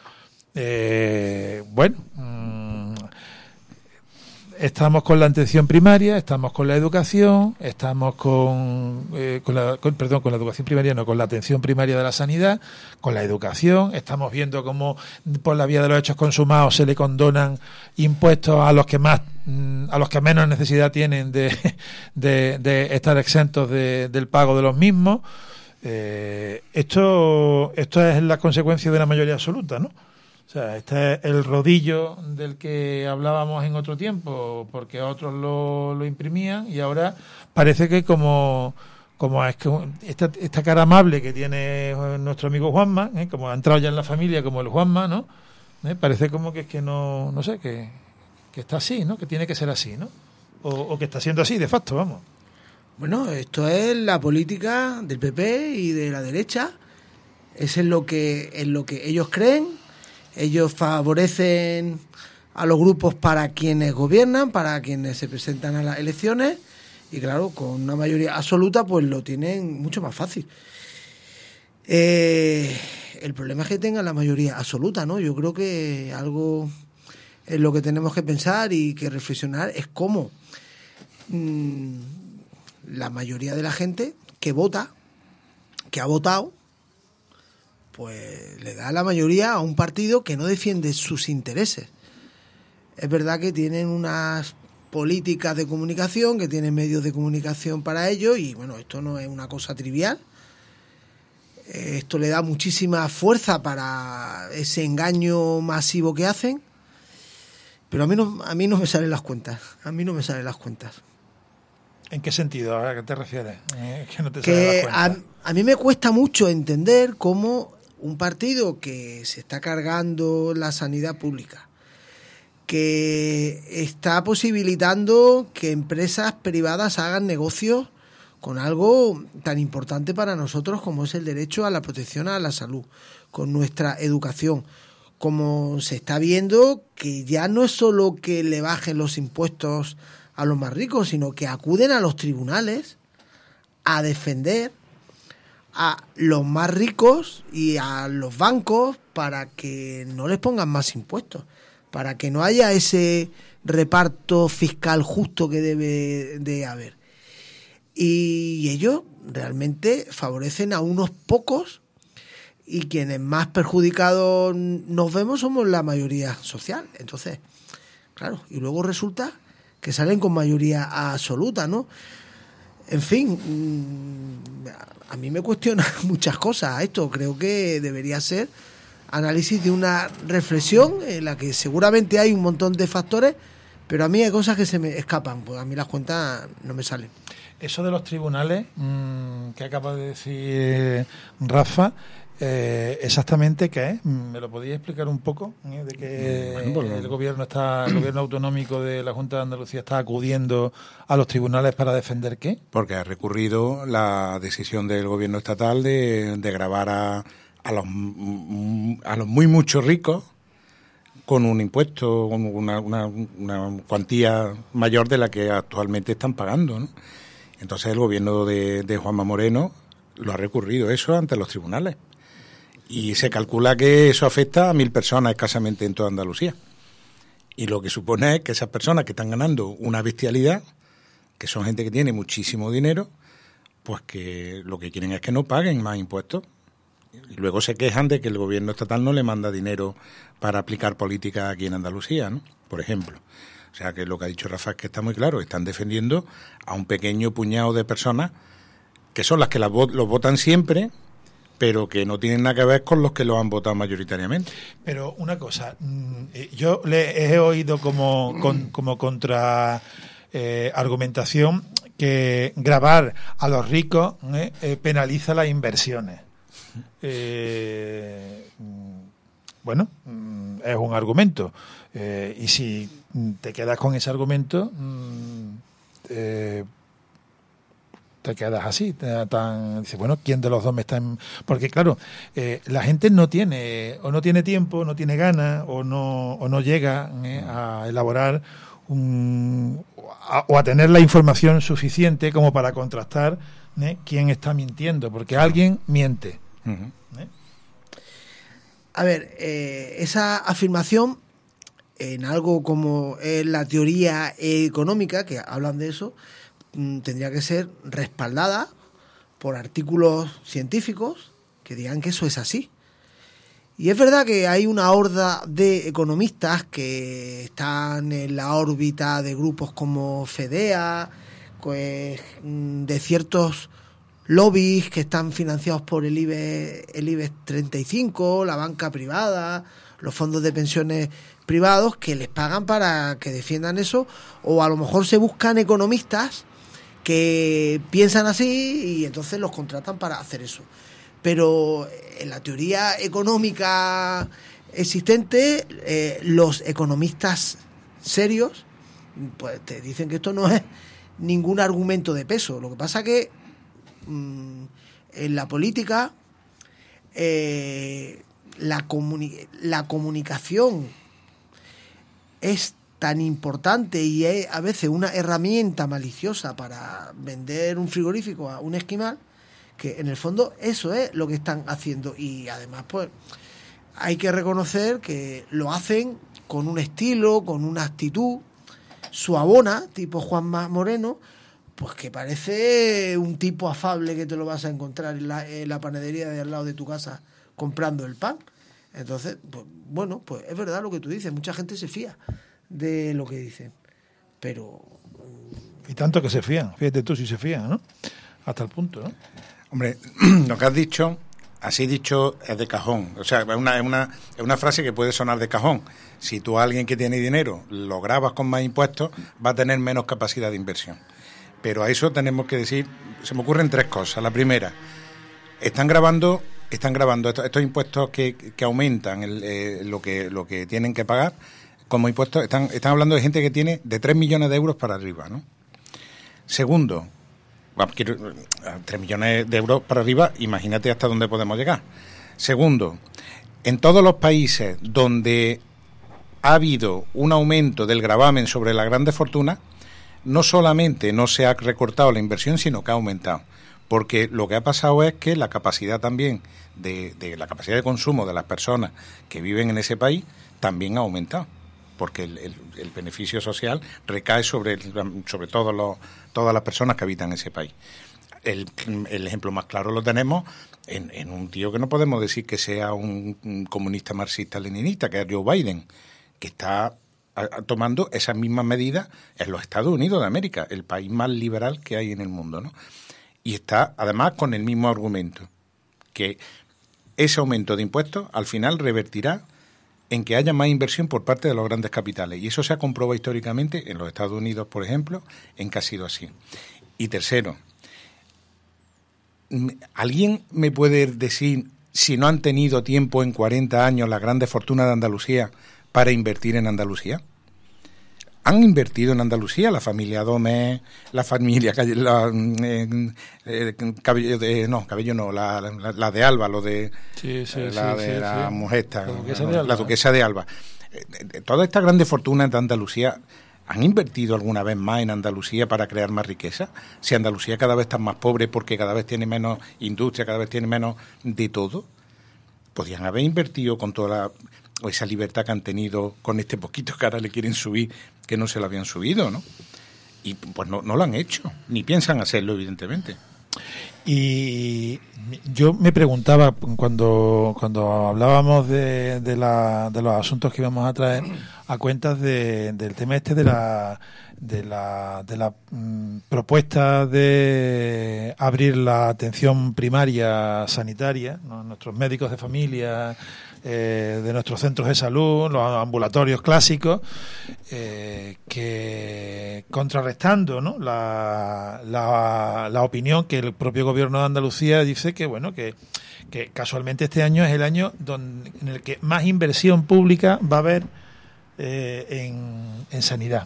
Eh, bueno, mm, estamos con la atención primaria, estamos con la educación, estamos con, eh, con la, con- perdón, con la educación primaria, no, con la atención primaria de la sanidad, con la educación, estamos viendo cómo por la vía de los hechos consumados se le condonan impuestos a los que más, mm, a los que menos necesidad tienen de, de, de estar exentos de- del pago de los mismos. Eh, esto, esto es la consecuencia de una mayoría absoluta, ¿no? O sea, este es el rodillo del que hablábamos en otro tiempo, porque otros lo, lo imprimían y ahora parece que como, como es que esta, esta cara amable que tiene nuestro amigo Juanma, ¿eh? Como ha entrado ya en la familia como el Juanma, ¿no? ¿Eh? Parece como que es que no, no sé, que, que está así, ¿no? Que tiene que ser así, ¿no? O, o que está siendo así, de facto, vamos. Bueno, esto es la política del P P y de la derecha. Es en lo que, en lo que ellos creen. Ellos favorecen a los grupos para quienes gobiernan, para quienes se presentan a las elecciones y claro, con una mayoría absoluta pues lo tienen mucho más fácil. Eh, el problema es que tengan la mayoría absoluta, ¿no? Yo creo que algo en lo que tenemos que pensar y que reflexionar es cómo mmm, la mayoría de la gente que vota, que ha votado, pues le da la mayoría a un partido que no defiende sus intereses. Es verdad que tienen unas políticas de comunicación, que tienen medios de comunicación para ello, y bueno, esto no es una cosa trivial. Eh, esto le da muchísima fuerza para ese engaño masivo que hacen, pero a mí no, a mí no me salen las cuentas, a mí no me salen las cuentas. ¿En qué sentido? ¿A qué te refieres? Eh, que no te Que salen las a, cuentas. a mí me cuesta mucho entender cómo un partido que se está cargando la sanidad pública, que está posibilitando que empresas privadas hagan negocios con algo tan importante para nosotros como es el derecho a la protección a la salud, con nuestra educación, como se está viendo que ya no es solo que le bajen los impuestos a los más ricos, sino que acuden a los tribunales a defender a los más ricos y a los bancos para que no les pongan más impuestos, para que no haya ese reparto fiscal justo que debe de haber. Y ellos realmente favorecen a unos pocos y quienes más perjudicados nos vemos somos la mayoría social. Entonces, claro, y luego resulta que salen con mayoría absoluta, ¿no? En fin, a mí me cuestiona muchas cosas esto. Creo que debería ser análisis de una reflexión en la que seguramente hay un montón de factores, pero a mí hay cosas que se me escapan, pues a mí las cuentas no me salen. Eso de los tribunales, mmm, que acaba de decir Rafa, eh, exactamente qué es. ¿Me lo podéis explicar un poco? ¿Eh? De que Bueno, pues, el gobierno está, el gobierno autonómico de la Junta de Andalucía está acudiendo a los tribunales para defender qué. Porque ha recurrido la decisión del gobierno estatal de, de gravar a, a los a los muy muchos ricos con un impuesto, con una, una, una cuantía mayor de la que actualmente están pagando, ¿no? Entonces el gobierno de, de Juanma Moreno lo ha recurrido eso ante los tribunales. Y se calcula que eso afecta a mil personas escasamente en toda Andalucía. Y lo que supone es que esas personas que están ganando una bestialidad, que son gente que tiene muchísimo dinero, pues que lo que quieren es que no paguen más impuestos. Y luego se quejan de que el gobierno estatal no le manda dinero para aplicar políticas aquí en Andalucía, ¿no? Por ejemplo. O sea que lo que ha dicho Rafa es que está muy claro, están defendiendo a un pequeño puñado de personas que son las que las vot- los votan siempre, pero que no tienen nada que ver con los que lo han votado mayoritariamente. Pero una cosa, yo le he oído como, con, como contra eh, argumentación que gravar a los ricos eh, eh, penaliza las inversiones. Eh, bueno, es un argumento. Eh, y si te quedas con ese argumento, eh, te quedas así, te, tan, dices, bueno, ¿quién de los dos me está...? En... Porque claro, eh, la gente no tiene, o no tiene tiempo, no tiene ganas, o no, o no llega eh, a elaborar un, a, o a tener la información suficiente como para contrastar eh, quién está mintiendo, porque alguien miente. Uh-huh. ¿Eh? A ver, eh, esa afirmación en algo como eh, la teoría económica, que hablan de eso, mm, tendría que ser respaldada por artículos científicos que digan que eso es así. Y es verdad que hay una horda de economistas que están en la órbita de grupos como FEDEA, pues, de ciertos lobbies que están financiados por el IBEX, el IBEX treinta y cinco, la banca privada, los fondos de pensiones privados que les pagan para que defiendan eso, o a lo mejor se buscan economistas que piensan así y entonces los contratan para hacer eso. Pero en la teoría económica existente, eh, los economistas serios pues te dicen que esto no es ningún argumento de peso. Lo que pasa que mmm, en la política eh, la, comuni- la comunicación es tan importante y es a veces una herramienta maliciosa para vender un frigorífico a un esquimal, que en el fondo eso es lo que están haciendo. Y además pues hay que reconocer que lo hacen con un estilo, con una actitud suavona, tipo Juanma Moreno, pues que parece un tipo afable que te lo vas a encontrar en la, en la panadería de al lado de tu casa comprando el pan. Entonces, pues, bueno, pues es verdad lo que tú dices, mucha gente se fía de lo que dicen, pero... Y tanto que se fían, fíjate tú si se fían, ¿no? Hasta el punto, ¿no? Hombre, lo que has dicho así dicho, es de cajón. O sea, es una, es una, es una frase que puede sonar de cajón. Si tú a alguien que tiene dinero lo grabas con más impuestos, va a tener menos capacidad de inversión. Pero a eso tenemos que decir, se me ocurren tres cosas. La primera, están grabando, están grabando estos, estos impuestos que, que aumentan el, eh, lo que lo que tienen que pagar como impuestos. Están, están hablando de gente que tiene de tres millones de euros para arriba, ¿no? Segundo, tres millones de euros para arriba, imagínate hasta dónde podemos llegar. Segundo, en todos los países donde ha habido un aumento del gravamen sobre las grandes fortunas, no solamente no se ha recortado la inversión, sino que ha aumentado. Porque lo que ha pasado es que la capacidad también, de, de la capacidad de consumo de las personas que viven en ese país, también ha aumentado. Porque el, el, el beneficio social recae sobre, sobre todos los, todas las personas que habitan ese país. El, el ejemplo más claro lo tenemos en, en un tío que no podemos decir que sea un, un comunista marxista-leninista, que es Joe Biden, que está a, a, tomando esas mismas medidas en los Estados Unidos de América, el país más liberal que hay en el mundo, ¿no? Y está, además, con el mismo argumento, que ese aumento de impuestos al final revertirá en que haya más inversión por parte de los grandes capitales. Y eso se ha comprobado históricamente en los Estados Unidos, por ejemplo, en que ha sido así. Y tercero, ¿alguien me puede decir si no han tenido tiempo en cuarenta años las grandes fortunas de Andalucía para invertir en Andalucía? Han invertido en Andalucía la familia Domés, la familia la, eh, eh, Cabello, de, no, Cabello no, la, la, la de Alba, lo de sí, sí, la sí, de sí, la sí. mujer esta, la duquesa, no, de Alba. la duquesa de Alba. Eh, todas estas grandes fortunas de Andalucía, ¿han invertido alguna vez más en Andalucía para crear más riqueza? Si Andalucía cada vez está más pobre porque cada vez tiene menos industria, cada vez tiene menos de todo, podrían haber invertido con toda la, o esa libertad que han tenido con este poquito que ahora le quieren subir, que no se lo habían subido, ¿no? Y pues no, no lo han hecho, ni piensan hacerlo, evidentemente. Y yo me preguntaba, cuando cuando hablábamos de, de, la, de los asuntos que íbamos a traer, a cuentas de, del tema este de la de la, de la mm, propuesta de abrir la atención primaria sanitaria, ¿no? Nuestros médicos de familia, eh, de nuestros centros de salud, los ambulatorios clásicos, eh, que contrarrestando, ¿no? la, la, la opinión que el propio gobierno de Andalucía dice que, bueno, que, que casualmente este año es el año donde, en el que más inversión pública va a haber eh, en, en sanidad.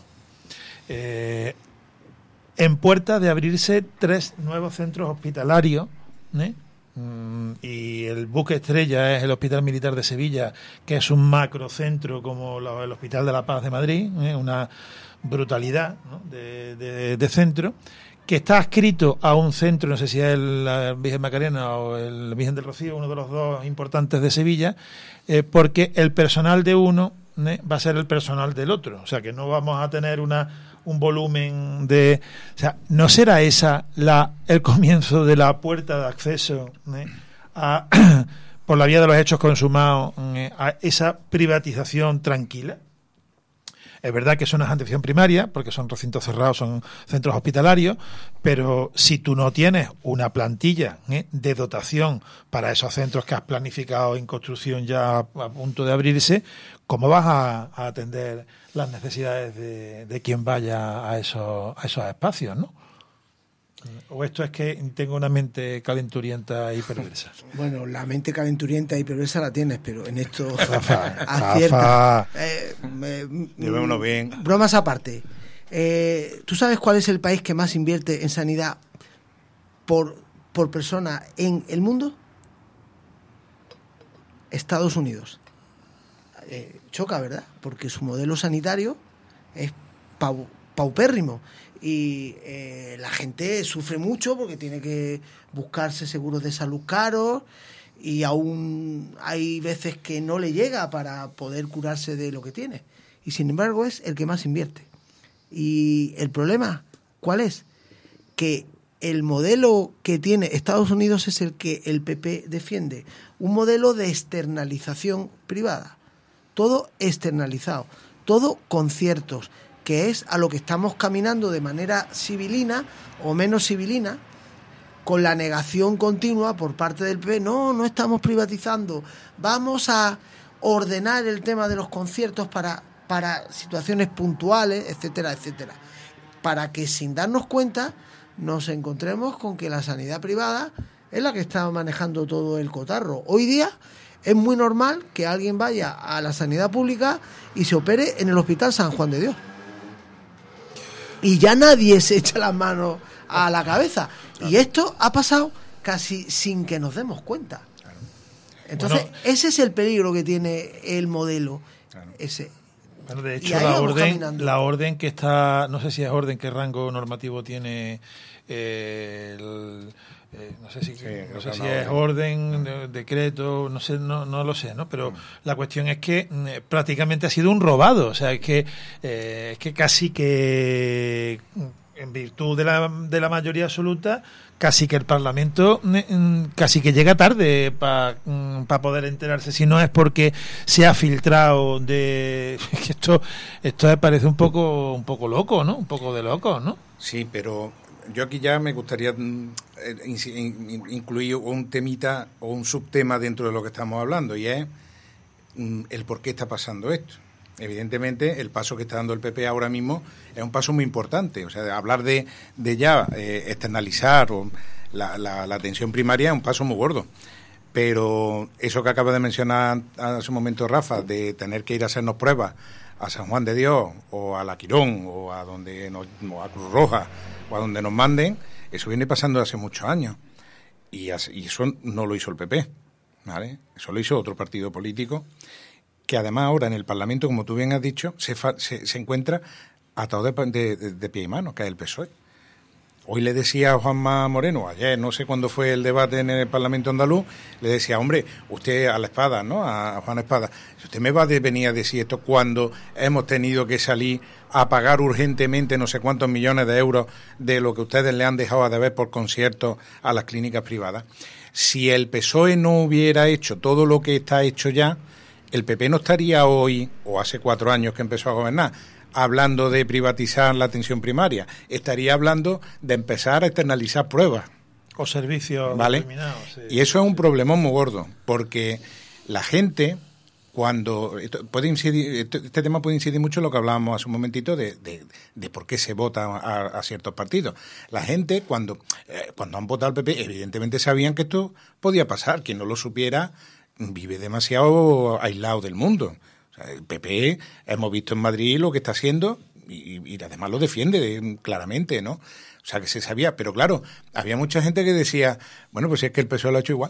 Eh, en puerta de abrirse tres nuevos centros hospitalarios, ¿eh? Mm, y el buque estrella es el Hospital Militar de Sevilla, que es un macrocentro como lo, el Hospital de la Paz de Madrid, ¿eh? Una brutalidad, ¿no? de, de, de centro, que está adscrito a un centro, no sé si es el Virgen Macarena o el Virgen del Rocío, uno de los dos importantes de Sevilla, eh, porque el personal de uno ¿eh? va a ser el personal del otro, o sea que no vamos a tener una un volumen de, o sea, no será esa la el comienzo de la puerta de acceso ¿eh? a, por la vía de los hechos consumados ¿eh? a esa privatización tranquila. Es verdad que eso no es atención primaria, porque son recintos cerrados, son centros hospitalarios, pero si tú no tienes una plantilla ¿eh? de dotación para esos centros que has planificado en construcción ya a, a punto de abrirse, ¿cómo vas a, a atender las necesidades de, de quien vaya a esos, a esos espacios, ¿no? ¿O esto es que tengo una mente calenturienta y perversa? Bueno, la mente calenturienta y perversa la tienes, pero en esto Rafa, acierta. Eh, eh, Llevémonos bien. Bromas aparte. Eh, ¿Tú sabes cuál es el país que más invierte en sanidad por, por persona en el mundo? Estados Unidos. Eh, choca, ¿verdad? Porque su modelo sanitario es pau, paupérrimo. Y eh, la gente sufre mucho porque tiene que buscarse seguros de salud caros y aún hay veces que no le llega para poder curarse de lo que tiene. Y sin embargo es el que más invierte. Y el problema, ¿cuál es? Que el modelo que tiene Estados Unidos es el que el P P defiende. Un modelo de externalización privada. Todo externalizado. Todo conciertos, que es a lo que estamos caminando de manera civilina o menos civilina, con la negación continua por parte del P P. No, no estamos privatizando. Vamos a ordenar el tema de los conciertos para, para situaciones puntuales, etcétera, etcétera. Para que sin darnos cuenta nos encontremos con que la sanidad privada es la que está manejando todo el cotarro. Hoy día es muy normal que alguien vaya a la sanidad pública y se opere en el Hospital San Juan de Dios. Y ya nadie se echa las manos a la cabeza. Y esto ha pasado casi sin que nos demos cuenta. Entonces, bueno, ese es el peligro que tiene el modelo. Ese. Bueno, de hecho, la orden, la orden que está, no sé si es orden, qué rango normativo tiene eh, el... Eh, no sé si, sí, no sé si es orden, de, decreto, no sé, no, no lo sé, ¿no? Pero mm. la cuestión es que eh, prácticamente ha sido un robado, o sea, es que eh, es que casi que en virtud de la, de la mayoría absoluta, casi que el Parlamento eh, casi que llega tarde para pa poder enterarse, si no es porque se ha filtrado de esto esto me parece un poco un poco loco, ¿no? Un poco de loco, ¿no? Sí, pero yo aquí ya me gustaría incluir un temita o un subtema dentro de lo que estamos hablando, y es el por qué está pasando esto. Evidentemente, el paso que está dando el P P ahora mismo es un paso muy importante. O sea, hablar de, de ya eh, externalizar o la, la, la atención primaria es un paso muy gordo. Pero eso que acaba de mencionar hace un momento Rafa, de tener que ir a hacernos pruebas a San Juan de Dios o a La Quirón o a donde nos, o a Cruz Roja o a donde nos manden, eso viene pasando hace muchos años. Y, y eso no lo hizo el P P, ¿vale? Eso lo hizo otro partido político que además ahora en el Parlamento, como tú bien has dicho, se, fa, se, se encuentra atado de, de, de, de pie y mano, que es el P S O E. Hoy le decía a Juanma Moreno, ayer, no sé cuándo fue el debate en el Parlamento andaluz, le decía, hombre, usted a la Espada, ¿no? A Juan Espada, usted me va a venir a decir esto cuando hemos tenido que salir a pagar urgentemente no sé cuántos millones de euros de lo que ustedes le han dejado a deber por conciertos a las clínicas privadas. Si el P S O E no hubiera hecho todo lo que está hecho ya, el P P no estaría hoy, o hace cuatro años que empezó a gobernar, hablando de privatizar la atención primaria. Estaría hablando de empezar a externalizar pruebas. O servicios, ¿vale? Determinados. Sí. Y eso es un problemón muy gordo, porque la gente, cuando... Esto puede incidir, este, este tema puede incidir mucho en lo que hablábamos hace un momentito de, de, de por qué se vota a, a ciertos partidos. La gente, cuando, eh, cuando han votado al P P, evidentemente sabían que esto podía pasar. Quien no lo supiera vive demasiado aislado del mundo. O sea, el P P, hemos visto en Madrid lo que está haciendo y, y además lo defiende claramente, ¿no? O sea, que se sabía, pero claro, había mucha gente que decía, bueno, pues si es que el P S O E lo ha hecho igual.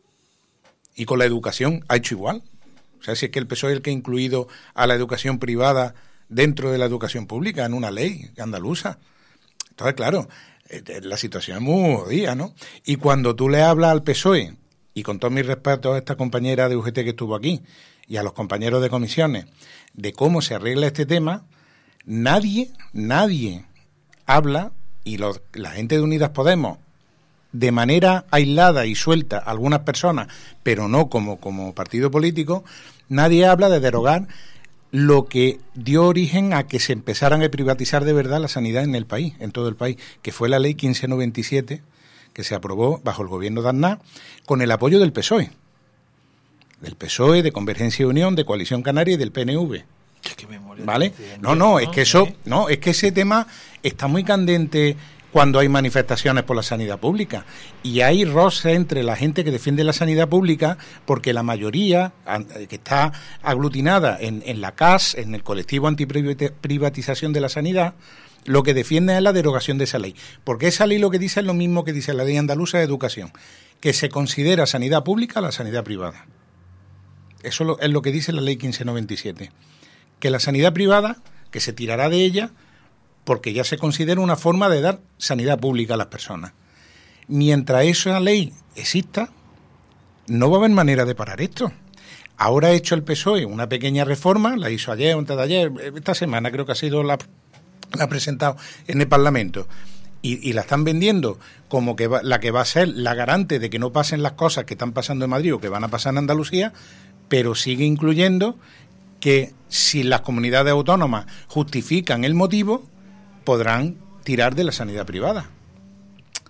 Y con la educación ha hecho igual. O sea, si es que el P S O E es el que ha incluido a la educación privada dentro de la educación pública en una ley andaluza. Entonces, claro, la situación es muy jodida, ¿no? Y cuando tú le hablas al P S O E, y con todo mi respeto a esta compañera de U G T que estuvo aquí, y a los compañeros de comisiones, de cómo se arregla este tema, nadie, nadie habla, y los, la gente de Unidas Podemos, de manera aislada y suelta, algunas personas, pero no como, como partido político, nadie habla de derogar lo que dio origen a que se empezaran a privatizar de verdad la sanidad en el país, en todo el país, que fue la ley quince noventa y siete, que se aprobó bajo el gobierno de Aznar, con el apoyo del P S O E. Del P S O E, de Convergencia y Unión, de Coalición Canaria y del P N V. ¿Vale? No, no, es que eso, no, es que ese tema está muy candente cuando hay manifestaciones por la sanidad pública. Y hay roce entre la gente que defiende la sanidad pública, porque la mayoría que está aglutinada en, en la C A S, en el colectivo antiprivatización de la sanidad, lo que defiende es la derogación de esa ley. Porque esa ley lo que dice es lo mismo que dice la ley andaluza de educación, que se considera sanidad pública la sanidad privada. Eso es lo que dice la ley quince noventa y siete. Que la sanidad privada, que se tirará de ella, porque ya se considera una forma de dar sanidad pública a las personas. Mientras esa ley exista, no va a haber manera de parar esto. Ahora ha hecho el P S O E una pequeña reforma, la hizo ayer o antes de ayer, esta semana creo que ha sido la... la ha presentado en el Parlamento y, y la están vendiendo como que va, la que va a ser la garante de que no pasen las cosas que están pasando en Madrid o que van a pasar en Andalucía, pero sigue incluyendo que si las comunidades autónomas justifican el motivo, podrán tirar de la sanidad privada.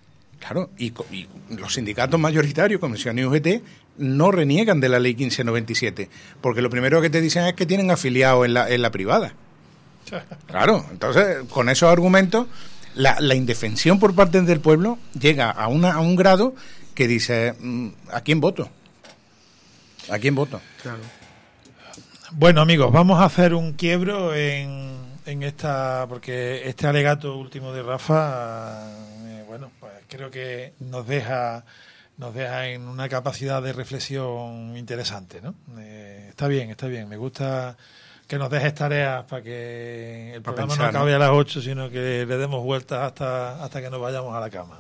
Claro, y, y los sindicatos mayoritarios, Comisiones y U G T, no reniegan de la ley quince noventa y siete, porque lo primero que te dicen es que tienen afiliados en la, en la privada. Claro, entonces, con esos argumentos, la, la indefensión por parte del pueblo llega a, una, a un grado que dice, ¿a quién voto? ¿A quién voto? Claro. Bueno, amigos, vamos a hacer un quiebro en, en esta, porque este alegato último de Rafa, eh, bueno, pues creo que nos deja nos deja en una capacidad de reflexión interesante, ¿no? Eh, está bien, está bien. Me gusta que nos dejes tareas para que el Para programa pensar, no acabe ¿no? a las ocho, sino que le demos vueltas hasta, hasta que nos vayamos a la cama.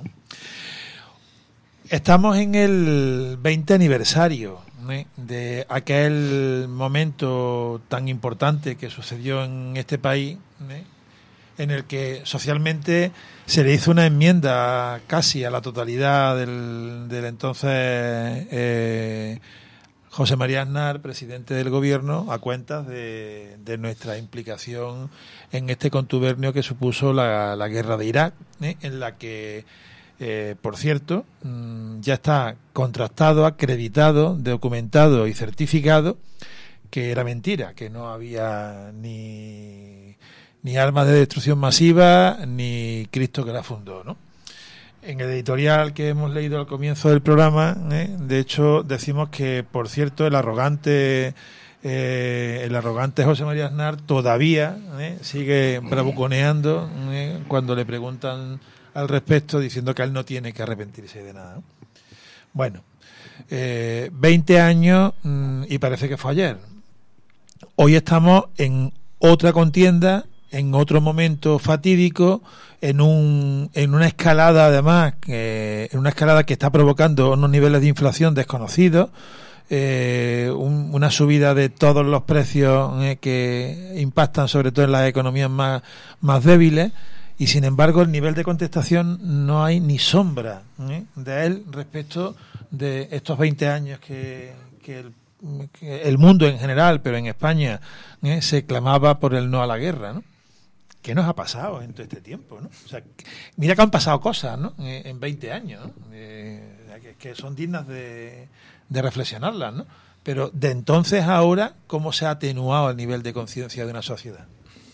Estamos en el veinte aniversario, ¿eh?, de aquel momento tan importante que sucedió en este país, ¿eh?, en el que socialmente se le hizo una enmienda casi a la totalidad del, del entonces eh, José María Aznar, presidente del gobierno, a cuentas de, de nuestra implicación en este contubernio que supuso la, la guerra de Irak, ¿eh?, en la que, eh, por cierto, mmm, ya está contrastado, acreditado, documentado y certificado que era mentira, que no había ni... ni armas de destrucción masiva, ni Cristo que la fundó, ¿no? En el editorial que hemos leído al comienzo del programa, ¿eh?, de hecho, decimos que, por cierto, el arrogante eh, el arrogante José María Aznar todavía ¿eh? sigue bravuconeando ¿eh? cuando le preguntan al respecto, diciendo que él no tiene que arrepentirse de nada, ¿no? Bueno, eh, veinte años mmm, y parece que fue ayer. Hoy estamos en otra contienda, en otro momento fatídico, en un en una escalada además, eh, en una escalada que está provocando unos niveles de inflación desconocidos, eh, un, una subida de todos los precios eh, que impactan sobre todo en las economías más, más débiles, y sin embargo el nivel de contestación no hay ni sombra eh, de él respecto de estos veinte años que, que el el mundo en general, pero en España ¿eh? se clamaba por el no a la guerra, ¿no? ¿Qué nos ha pasado en todo este tiempo, ¿no? O sea, mira que han pasado cosas, ¿no? Eh, en veinte años, ¿no? Eh, que, que son dignas de, de reflexionarlas, ¿no? Pero de entonces a ahora, ¿cómo se ha atenuado el nivel de conciencia de una sociedad?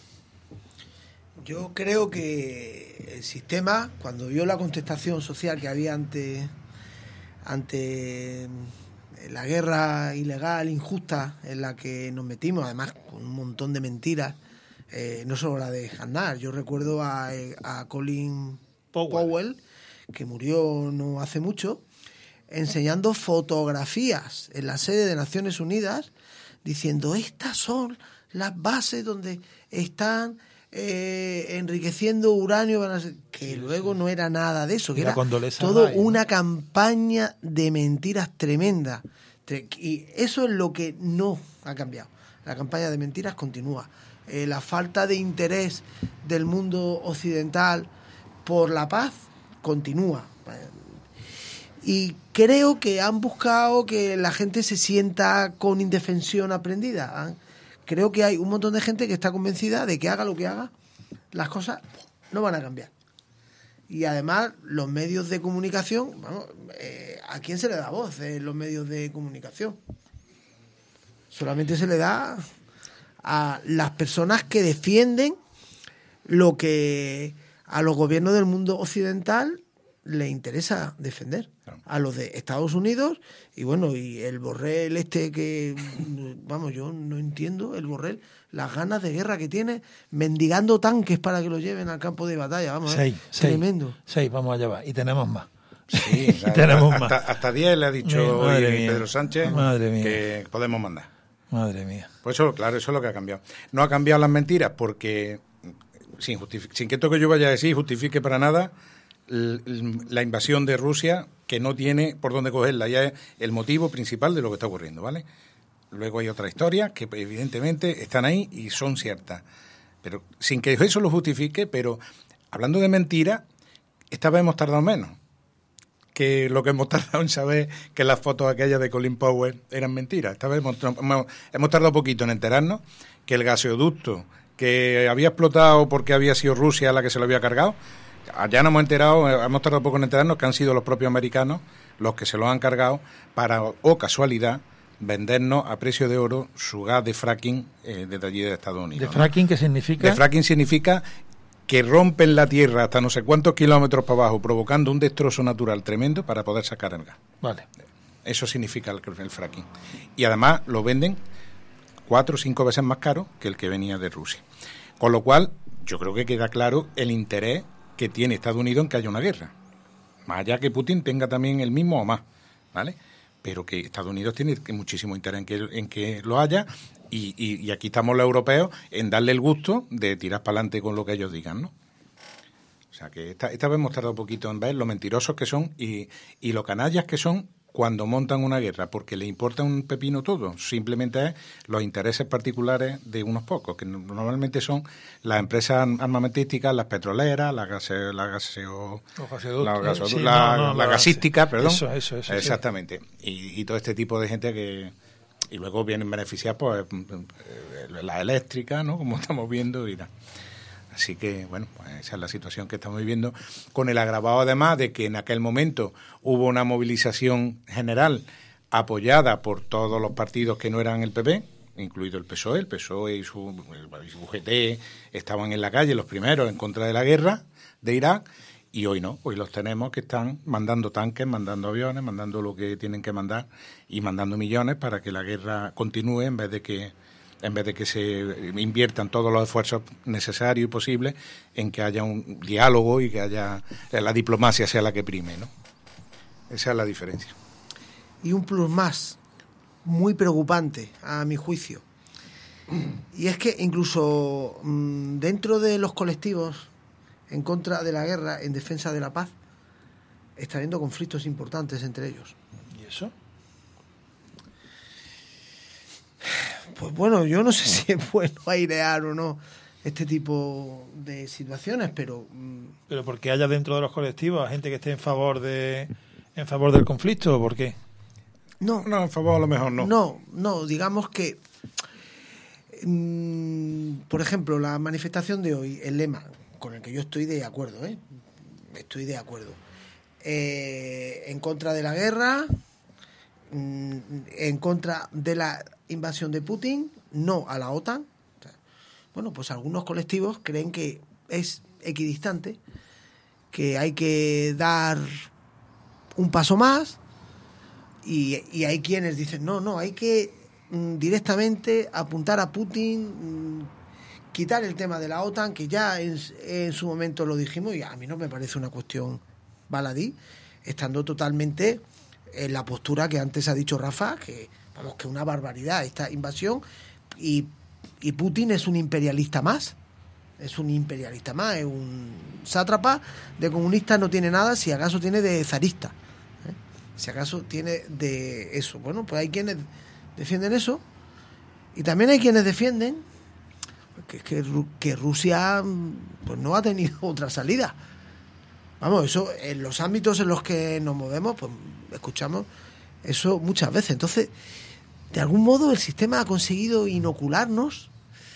Yo creo que el sistema, cuando vio la contestación social que había ante ante la guerra ilegal, injusta en la que nos metimos, además con un montón de mentiras, eh, no solo la de Aznar. Yo recuerdo a, a Colin Powell. Powell, que murió no hace mucho, enseñando fotografías en la sede de Naciones Unidas, diciendo, estas son las bases donde están eh, enriqueciendo uranio, que luego no era nada de eso, que era todo Ray, una ¿no? campaña de mentiras tremenda. Y eso es lo que no ha cambiado. La campaña de mentiras continúa. Eh, la falta de interés del mundo occidental por la paz continúa. Y creo que han buscado que la gente se sienta con indefensión aprendida. Creo que hay un montón de gente que está convencida de que haga lo que haga, las cosas no van a cambiar. Y además los medios de comunicación, vamos, eh, ¿a quién se le da voz en los medios de comunicación? Solamente se le da a las personas que defienden lo que a los gobiernos del mundo occidental le interesa defender, a los de Estados Unidos. Y bueno, y el Borrell este que, vamos, yo no entiendo, el Borrell, las ganas de guerra que tiene, mendigando tanques para que lo lleven al campo de batalla, vamos, seis, ¿eh? seis, Tremendo. Seis, vamos a llevar, y tenemos más. Sí, y tenemos hasta, más. Hasta diez le ha dicho hoy Pedro Sánchez Madre mía. que podemos mandar. Madre mía. Pues eso, claro, eso es lo que ha cambiado. No ha cambiado las mentiras porque, sin, justific- sin que esto que yo vaya a decir justifique para nada la invasión de Rusia, que no tiene por dónde cogerla, ya es el motivo principal de lo que está ocurriendo, ¿vale? Luego hay otra historia que evidentemente están ahí y son ciertas, pero sin que eso lo justifique. Pero hablando de mentiras, esta vez hemos tardado menos que lo que hemos tardado en saber que las fotos aquellas de Colin Powell eran mentiras. Esta vez hemos, hemos, hemos tardado poquito en enterarnos que el gasoducto que había explotado porque había sido Rusia la que se lo había cargado, allá nos hemos enterado, eh, hemos tardado poco en enterarnos que han sido los propios americanos los que se lo han cargado para, o casualidad, vendernos a precio de oro su gas de fracking eh, desde allí de Estados Unidos. ¿De ¿no? fracking qué significa? De fracking significa que rompen la tierra hasta no sé cuántos kilómetros para abajo, provocando un destrozo natural tremendo para poder sacar el gas. Vale. Eso significa el, el fracking. Y además lo venden cuatro o cinco veces más caro que el que venía de Rusia. Con lo cual, yo creo que queda claro el interés que tiene Estados Unidos en que haya una guerra. Más allá que Putin tenga también el mismo o más, ¿vale? Pero que Estados Unidos tiene muchísimo interés en que, en que lo haya y, y, y aquí estamos los europeos en darle el gusto de tirar para adelante con lo que ellos digan, ¿no? O sea que esta, esta vez hemos tardado un poquito en ver lo mentirosos que son y, y lo canallas que son cuando montan una guerra, porque le importa un pepino todo, simplemente es los intereses particulares de unos pocos, que normalmente son las empresas armamentísticas, las petroleras, la, gase, la, gaseo, la, gaso, sí, la, no, no, la gasística, sí. perdón. Eso, eso, eso. Exactamente. Sí. Y, y todo este tipo de gente que... Y luego vienen beneficiados pues, la eléctrica, ¿no? Como estamos viendo y tal. Así que, bueno, pues esa es la situación que estamos viviendo, con el agravado además de que en aquel momento hubo una movilización general apoyada por todos los partidos que no eran el P P, incluido el P S O E, el P S O E y su, su U G T estaban en la calle los primeros en contra de la guerra de Irak, y hoy no, hoy los tenemos que están mandando tanques, mandando aviones, mandando lo que tienen que mandar y mandando millones para que la guerra continúe en vez de que en vez de que se inviertan todos los esfuerzos necesarios y posibles en que haya un diálogo y que haya la diplomacia sea la que prime, ¿no? Esa es la diferencia. Y un plus más, muy preocupante a mi juicio, y es que incluso mmm, dentro de los colectivos en contra de la guerra, en defensa de la paz, está habiendo conflictos importantes entre ellos. ¿Y eso? Pues bueno, yo no sé si es bueno airear o no este tipo de situaciones, pero... ¿Pero porque haya dentro de los colectivos gente que esté en favor de en favor del conflicto o por qué? No, no, en favor a lo mejor no. No, no, digamos que... Mmm, por ejemplo, la manifestación de hoy, el lema, con el que yo estoy de acuerdo, ¿eh? Estoy de acuerdo. Eh, en contra de la guerra... en contra de la invasión de Putin, no a la OTAN. Bueno, pues algunos colectivos creen que es equidistante, que hay que dar un paso más, y, y hay quienes dicen, no, no, hay que mm, directamente apuntar a Putin, mm, quitar el tema de la OTAN, que ya en, en su momento lo dijimos, y a mí no me parece una cuestión baladí, estando totalmente... en la postura que antes ha dicho Rafa, que vamos, que una barbaridad esta invasión, y, y Putin es un imperialista más, es un imperialista más, es un sátrapa, de comunista no tiene nada, si acaso tiene de zarista, ¿eh? Si acaso tiene de eso. Bueno, pues hay quienes defienden eso, y también hay quienes defienden que, que, que Rusia pues no ha tenido otra salida. Vamos, eso en los ámbitos en los que nos movemos, pues escuchamos eso muchas veces. Entonces, de algún modo el sistema ha conseguido inocularnos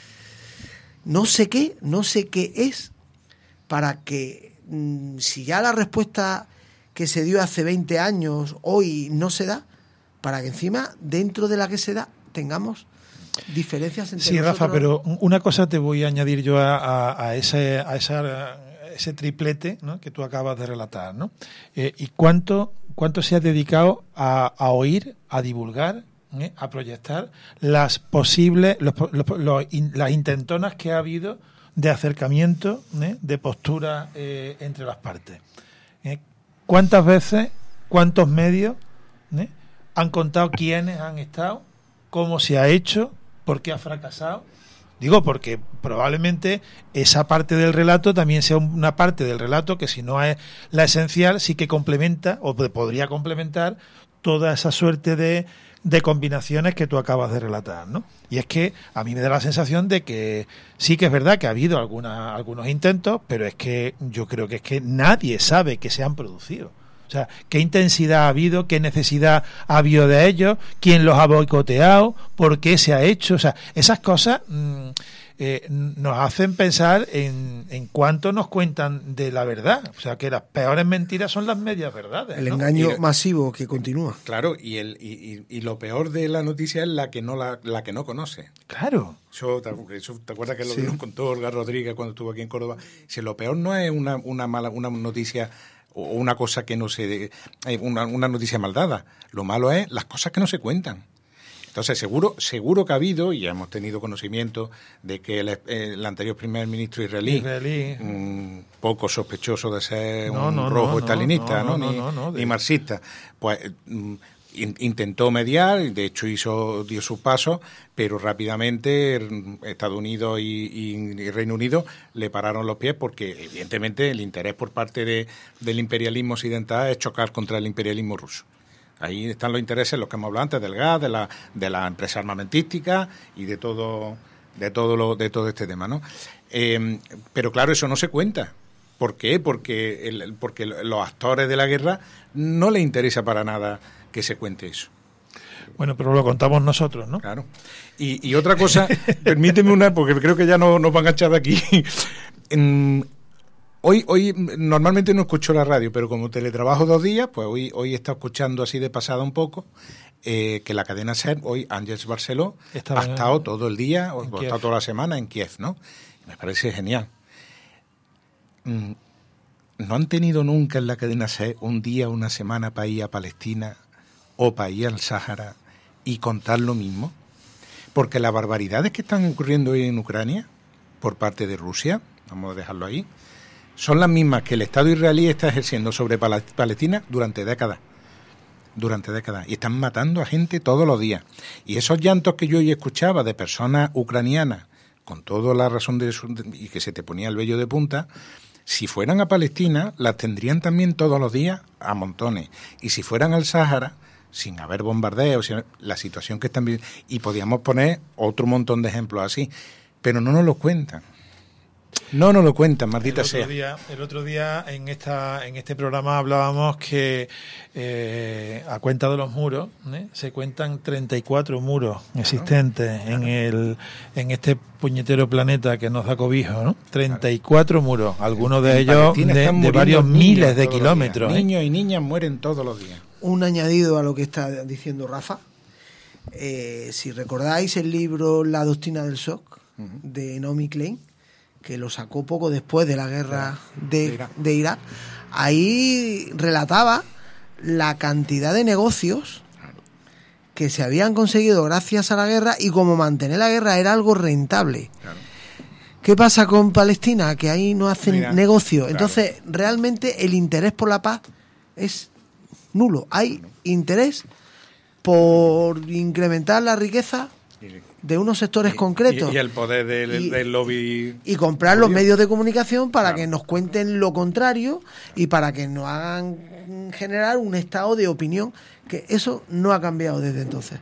no sé qué, no sé qué es, para que mmm, si ya la respuesta que se dio hace veinte años hoy no se da, para que encima dentro de la que se da tengamos diferencias entre sí, nosotros. Rafa, pero una cosa te voy a añadir yo a, a, a ese a esa ese triplete, ¿no?, que tú acabas de relatar, ¿no? Eh, ¿Y cuánto cuánto se ha dedicado a, a oír, a divulgar, ¿eh?, a proyectar las posibles, los, los, los, las intentonas que ha habido de acercamiento, ¿eh?, de postura eh, entre las partes? ¿Eh? ¿Cuántas veces, cuántos medios ¿eh?, han contado quiénes han estado, cómo se ha hecho, por qué ha fracasado? Digo, porque probablemente esa parte del relato también sea una parte del relato que, si no es la esencial, sí que complementa o podría complementar toda esa suerte de, de combinaciones que tú acabas de relatar, ¿no? Y es que a mí me da la sensación de que sí que es verdad que ha habido alguna, algunos intentos, pero es que yo creo que es que nadie sabe que se han producido. O sea, qué intensidad ha habido, qué necesidad ha habido de ellos, quién los ha boicoteado, por qué se ha hecho. O sea, esas cosas mmm, eh, nos hacen pensar en, en cuánto nos cuentan de la verdad. O sea, que las peores mentiras son las medias verdades. El ¿no? engaño Y- masivo que continúa. Claro, y, el, y, y- y lo peor de la noticia es la que no la, la que no conoce. Claro. Eso, te, eso, ¿te acuerdas que lo Sí. que nos contó Olga Rodríguez cuando estuvo aquí en Córdoba? Si lo peor no es una, una mala una noticia o una cosa que no se... eh, una, una noticia mal dada. Lo malo es las cosas que no se cuentan. Entonces, seguro seguro que ha habido, y ya hemos tenido conocimiento de que el, el anterior primer ministro israelí, Israelí. mm, poco sospechoso de ser No, un no, rojo no, estalinista, no, ¿no? no, ni, no, no, de- ni marxista, pues mm, in- intentó mediar, y de hecho hizo dio sus pasos, pero rápidamente mm, Estados Unidos y, y- y Reino Unido le pararon los pies porque, evidentemente, el interés por parte de, del imperialismo occidental es chocar contra el imperialismo ruso. Ahí están los intereses, los que hemos hablado antes, del gas, de la, de la empresa armamentística y de todo, de todo lo, de todo este tema, ¿no? Eh, pero claro, eso no se cuenta. ¿Por qué? Porque, el, porque los actores de la guerra no les interesa para nada que se cuente eso. Bueno, pero lo contamos nosotros, ¿no? Claro. Y, y otra cosa, permíteme una, porque creo que ya no nos van a echar de aquí. En, Hoy, hoy normalmente no escucho la radio, pero como teletrabajo dos días, pues hoy, hoy he estado escuchando así de pasada un poco, eh, que la cadena SER, hoy Àngels Barceló, Estaba ha en- estado todo el día, o ha Kiev. estado toda la semana en Kiev, ¿no? Me parece genial. Mm, ¿No han tenido nunca en la cadena SER un día, una semana para ir a Palestina o para ir al Sáhara y contar lo mismo? Porque las barbaridades que están ocurriendo hoy en Ucrania por parte de Rusia, vamos a dejarlo ahí, son las mismas que el Estado israelí está ejerciendo sobre Pala- Palestina durante décadas. Durante décadas. Y están matando a gente todos los días. Y esos llantos que yo hoy escuchaba de personas ucranianas, con toda la razón de su, y que se te ponía el vello de punta, si fueran a Palestina, las tendrían también todos los días a montones. Y si fueran al Sáhara, sin haber bombardeos, sin- la situación que están viviendo, y podíamos poner otro montón de ejemplos así, pero no nos lo cuentan. No nos lo cuentan, maldita el otro sea. Día, el otro día en esta en este programa hablábamos que eh, a cuenta de los muros ¿eh? se cuentan treinta y cuatro muros existentes en el en este puñetero planeta que nos da cobijo, ¿no? treinta y cuatro muros, algunos de En ellos Palestina de, están de muriendo varios niños miles de todos los kilómetros. días. ¿eh? Niños y niñas mueren todos los días. Un añadido a lo que está diciendo Rafa. Eh, si recordáis el libro La doctrina del shock de Naomi Klein, que lo sacó poco después de la guerra de, de Irak. de Irak, ahí relataba la cantidad de negocios que se habían conseguido gracias a la guerra y como mantener la guerra era algo rentable. Claro. ¿Qué pasa con Palestina? Que ahí no hacen Mira, negocio. claro. Entonces, realmente el interés por la paz es nulo. Hay interés por incrementar la riqueza de unos sectores concretos Y, y el poder del, Y- del lobby. y comprar los judío. medios de comunicación para Claro. que nos cuenten lo contrario y para que nos hagan generar un estado de opinión, que eso no ha cambiado desde entonces.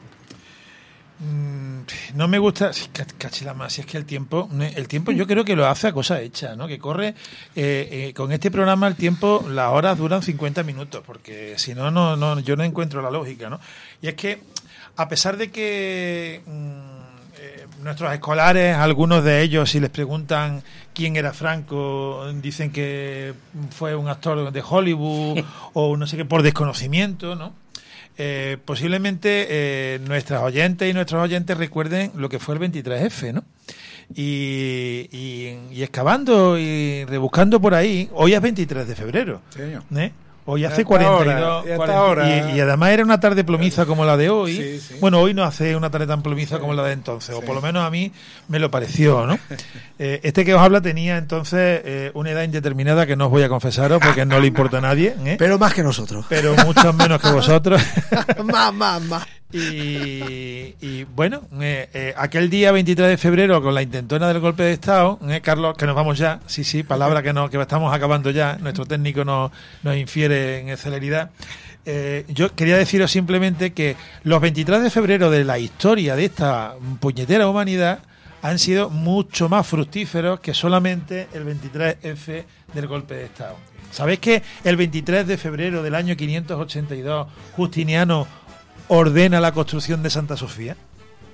Mm, No me gusta, sí, ca- cachila más, si es que el tiempo, el tiempo yo creo que lo hace a cosa hecha, ¿no? Que corre, eh, eh, con este programa el tiempo, las horas duran cincuenta minutos, porque si no, no, no, yo no encuentro la lógica, ¿no? Y es que, a pesar de que mm, eh, nuestros escolares, algunos de ellos, si les preguntan quién era Franco, dicen que fue un actor de Hollywood o no sé qué, por desconocimiento, ¿no? Eh, posiblemente eh, nuestras oyentes y nuestros oyentes recuerden lo que fue el veintitrés efe, ¿no? Y, y, y excavando y rebuscando por ahí, hoy es veintitrés de febrero, Sí, señor. ¿eh? Hoy Ya hace está cuarenta y dos, ahora, ya está cuarenta ahora. y, y además era una tarde plomiza como la de hoy. Sí, sí. Bueno, hoy no hace una tarde tan plomiza como la de entonces, o por lo menos a mí me lo pareció, ¿no? Eh, este que os habla tenía entonces eh, una edad indeterminada que no os voy a confesaros porque no le importa a nadie, ¿eh? Pero más que nosotros. Pero mucho menos que vosotros. más, más, más. Y, y, bueno, eh, eh, aquel día veintitrés de febrero con la intentona del golpe de Estado, eh, Carlos, que nos vamos ya, sí, sí, palabra que no, que estamos acabando ya, nuestro técnico nos, nos infiere en celeridad. Eh, yo quería deciros simplemente que los veintitrés de febrero de la historia de esta puñetera humanidad han sido mucho más fructíferos que solamente el veintitrés efe del golpe de Estado. ¿Sabéis que el veintitrés de febrero del año quinientos ochenta y dos Justiniano ordena la construcción de Santa Sofía? Oh.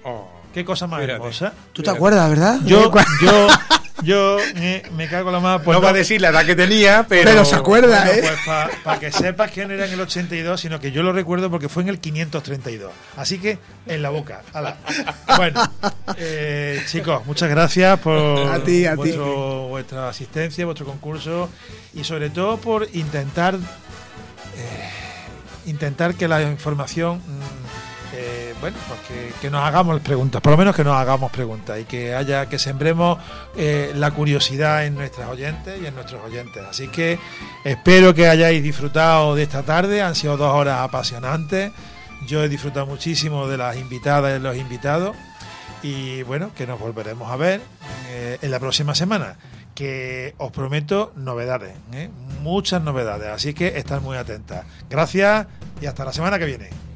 Qué cosa más Fíjate. hermosa. ¿Tú te acuerdas, verdad? Yo, yo, yo eh, me cago en la más. Pues no va a decir la edad que tenía, pero... Pero se acuerda, Bueno, ¿eh? pues para pa que sepas que no era en el ochenta y dos, sino que yo lo recuerdo porque fue en el quinientos treinta y dos. Así que en la boca. Ala. Bueno, eh, chicos, muchas gracias por A ti, a ti. vuestro- vuestra asistencia, vuestro concurso y sobre todo por intentar eh, intentar que la información mm, eh, bueno, pues que, que nos hagamos preguntas, por lo menos que nos hagamos preguntas y que haya que sembremos eh, la curiosidad en nuestras oyentes y en nuestros oyentes. Así que espero que hayáis disfrutado de esta tarde. Han sido dos horas apasionantes. Yo he disfrutado muchísimo de las invitadas y de los invitados y bueno, que nos volveremos a ver eh, en la próxima semana, que os prometo novedades, ¿eh? Muchas novedades, así que estad muy atentas. Gracias y hasta la semana que viene.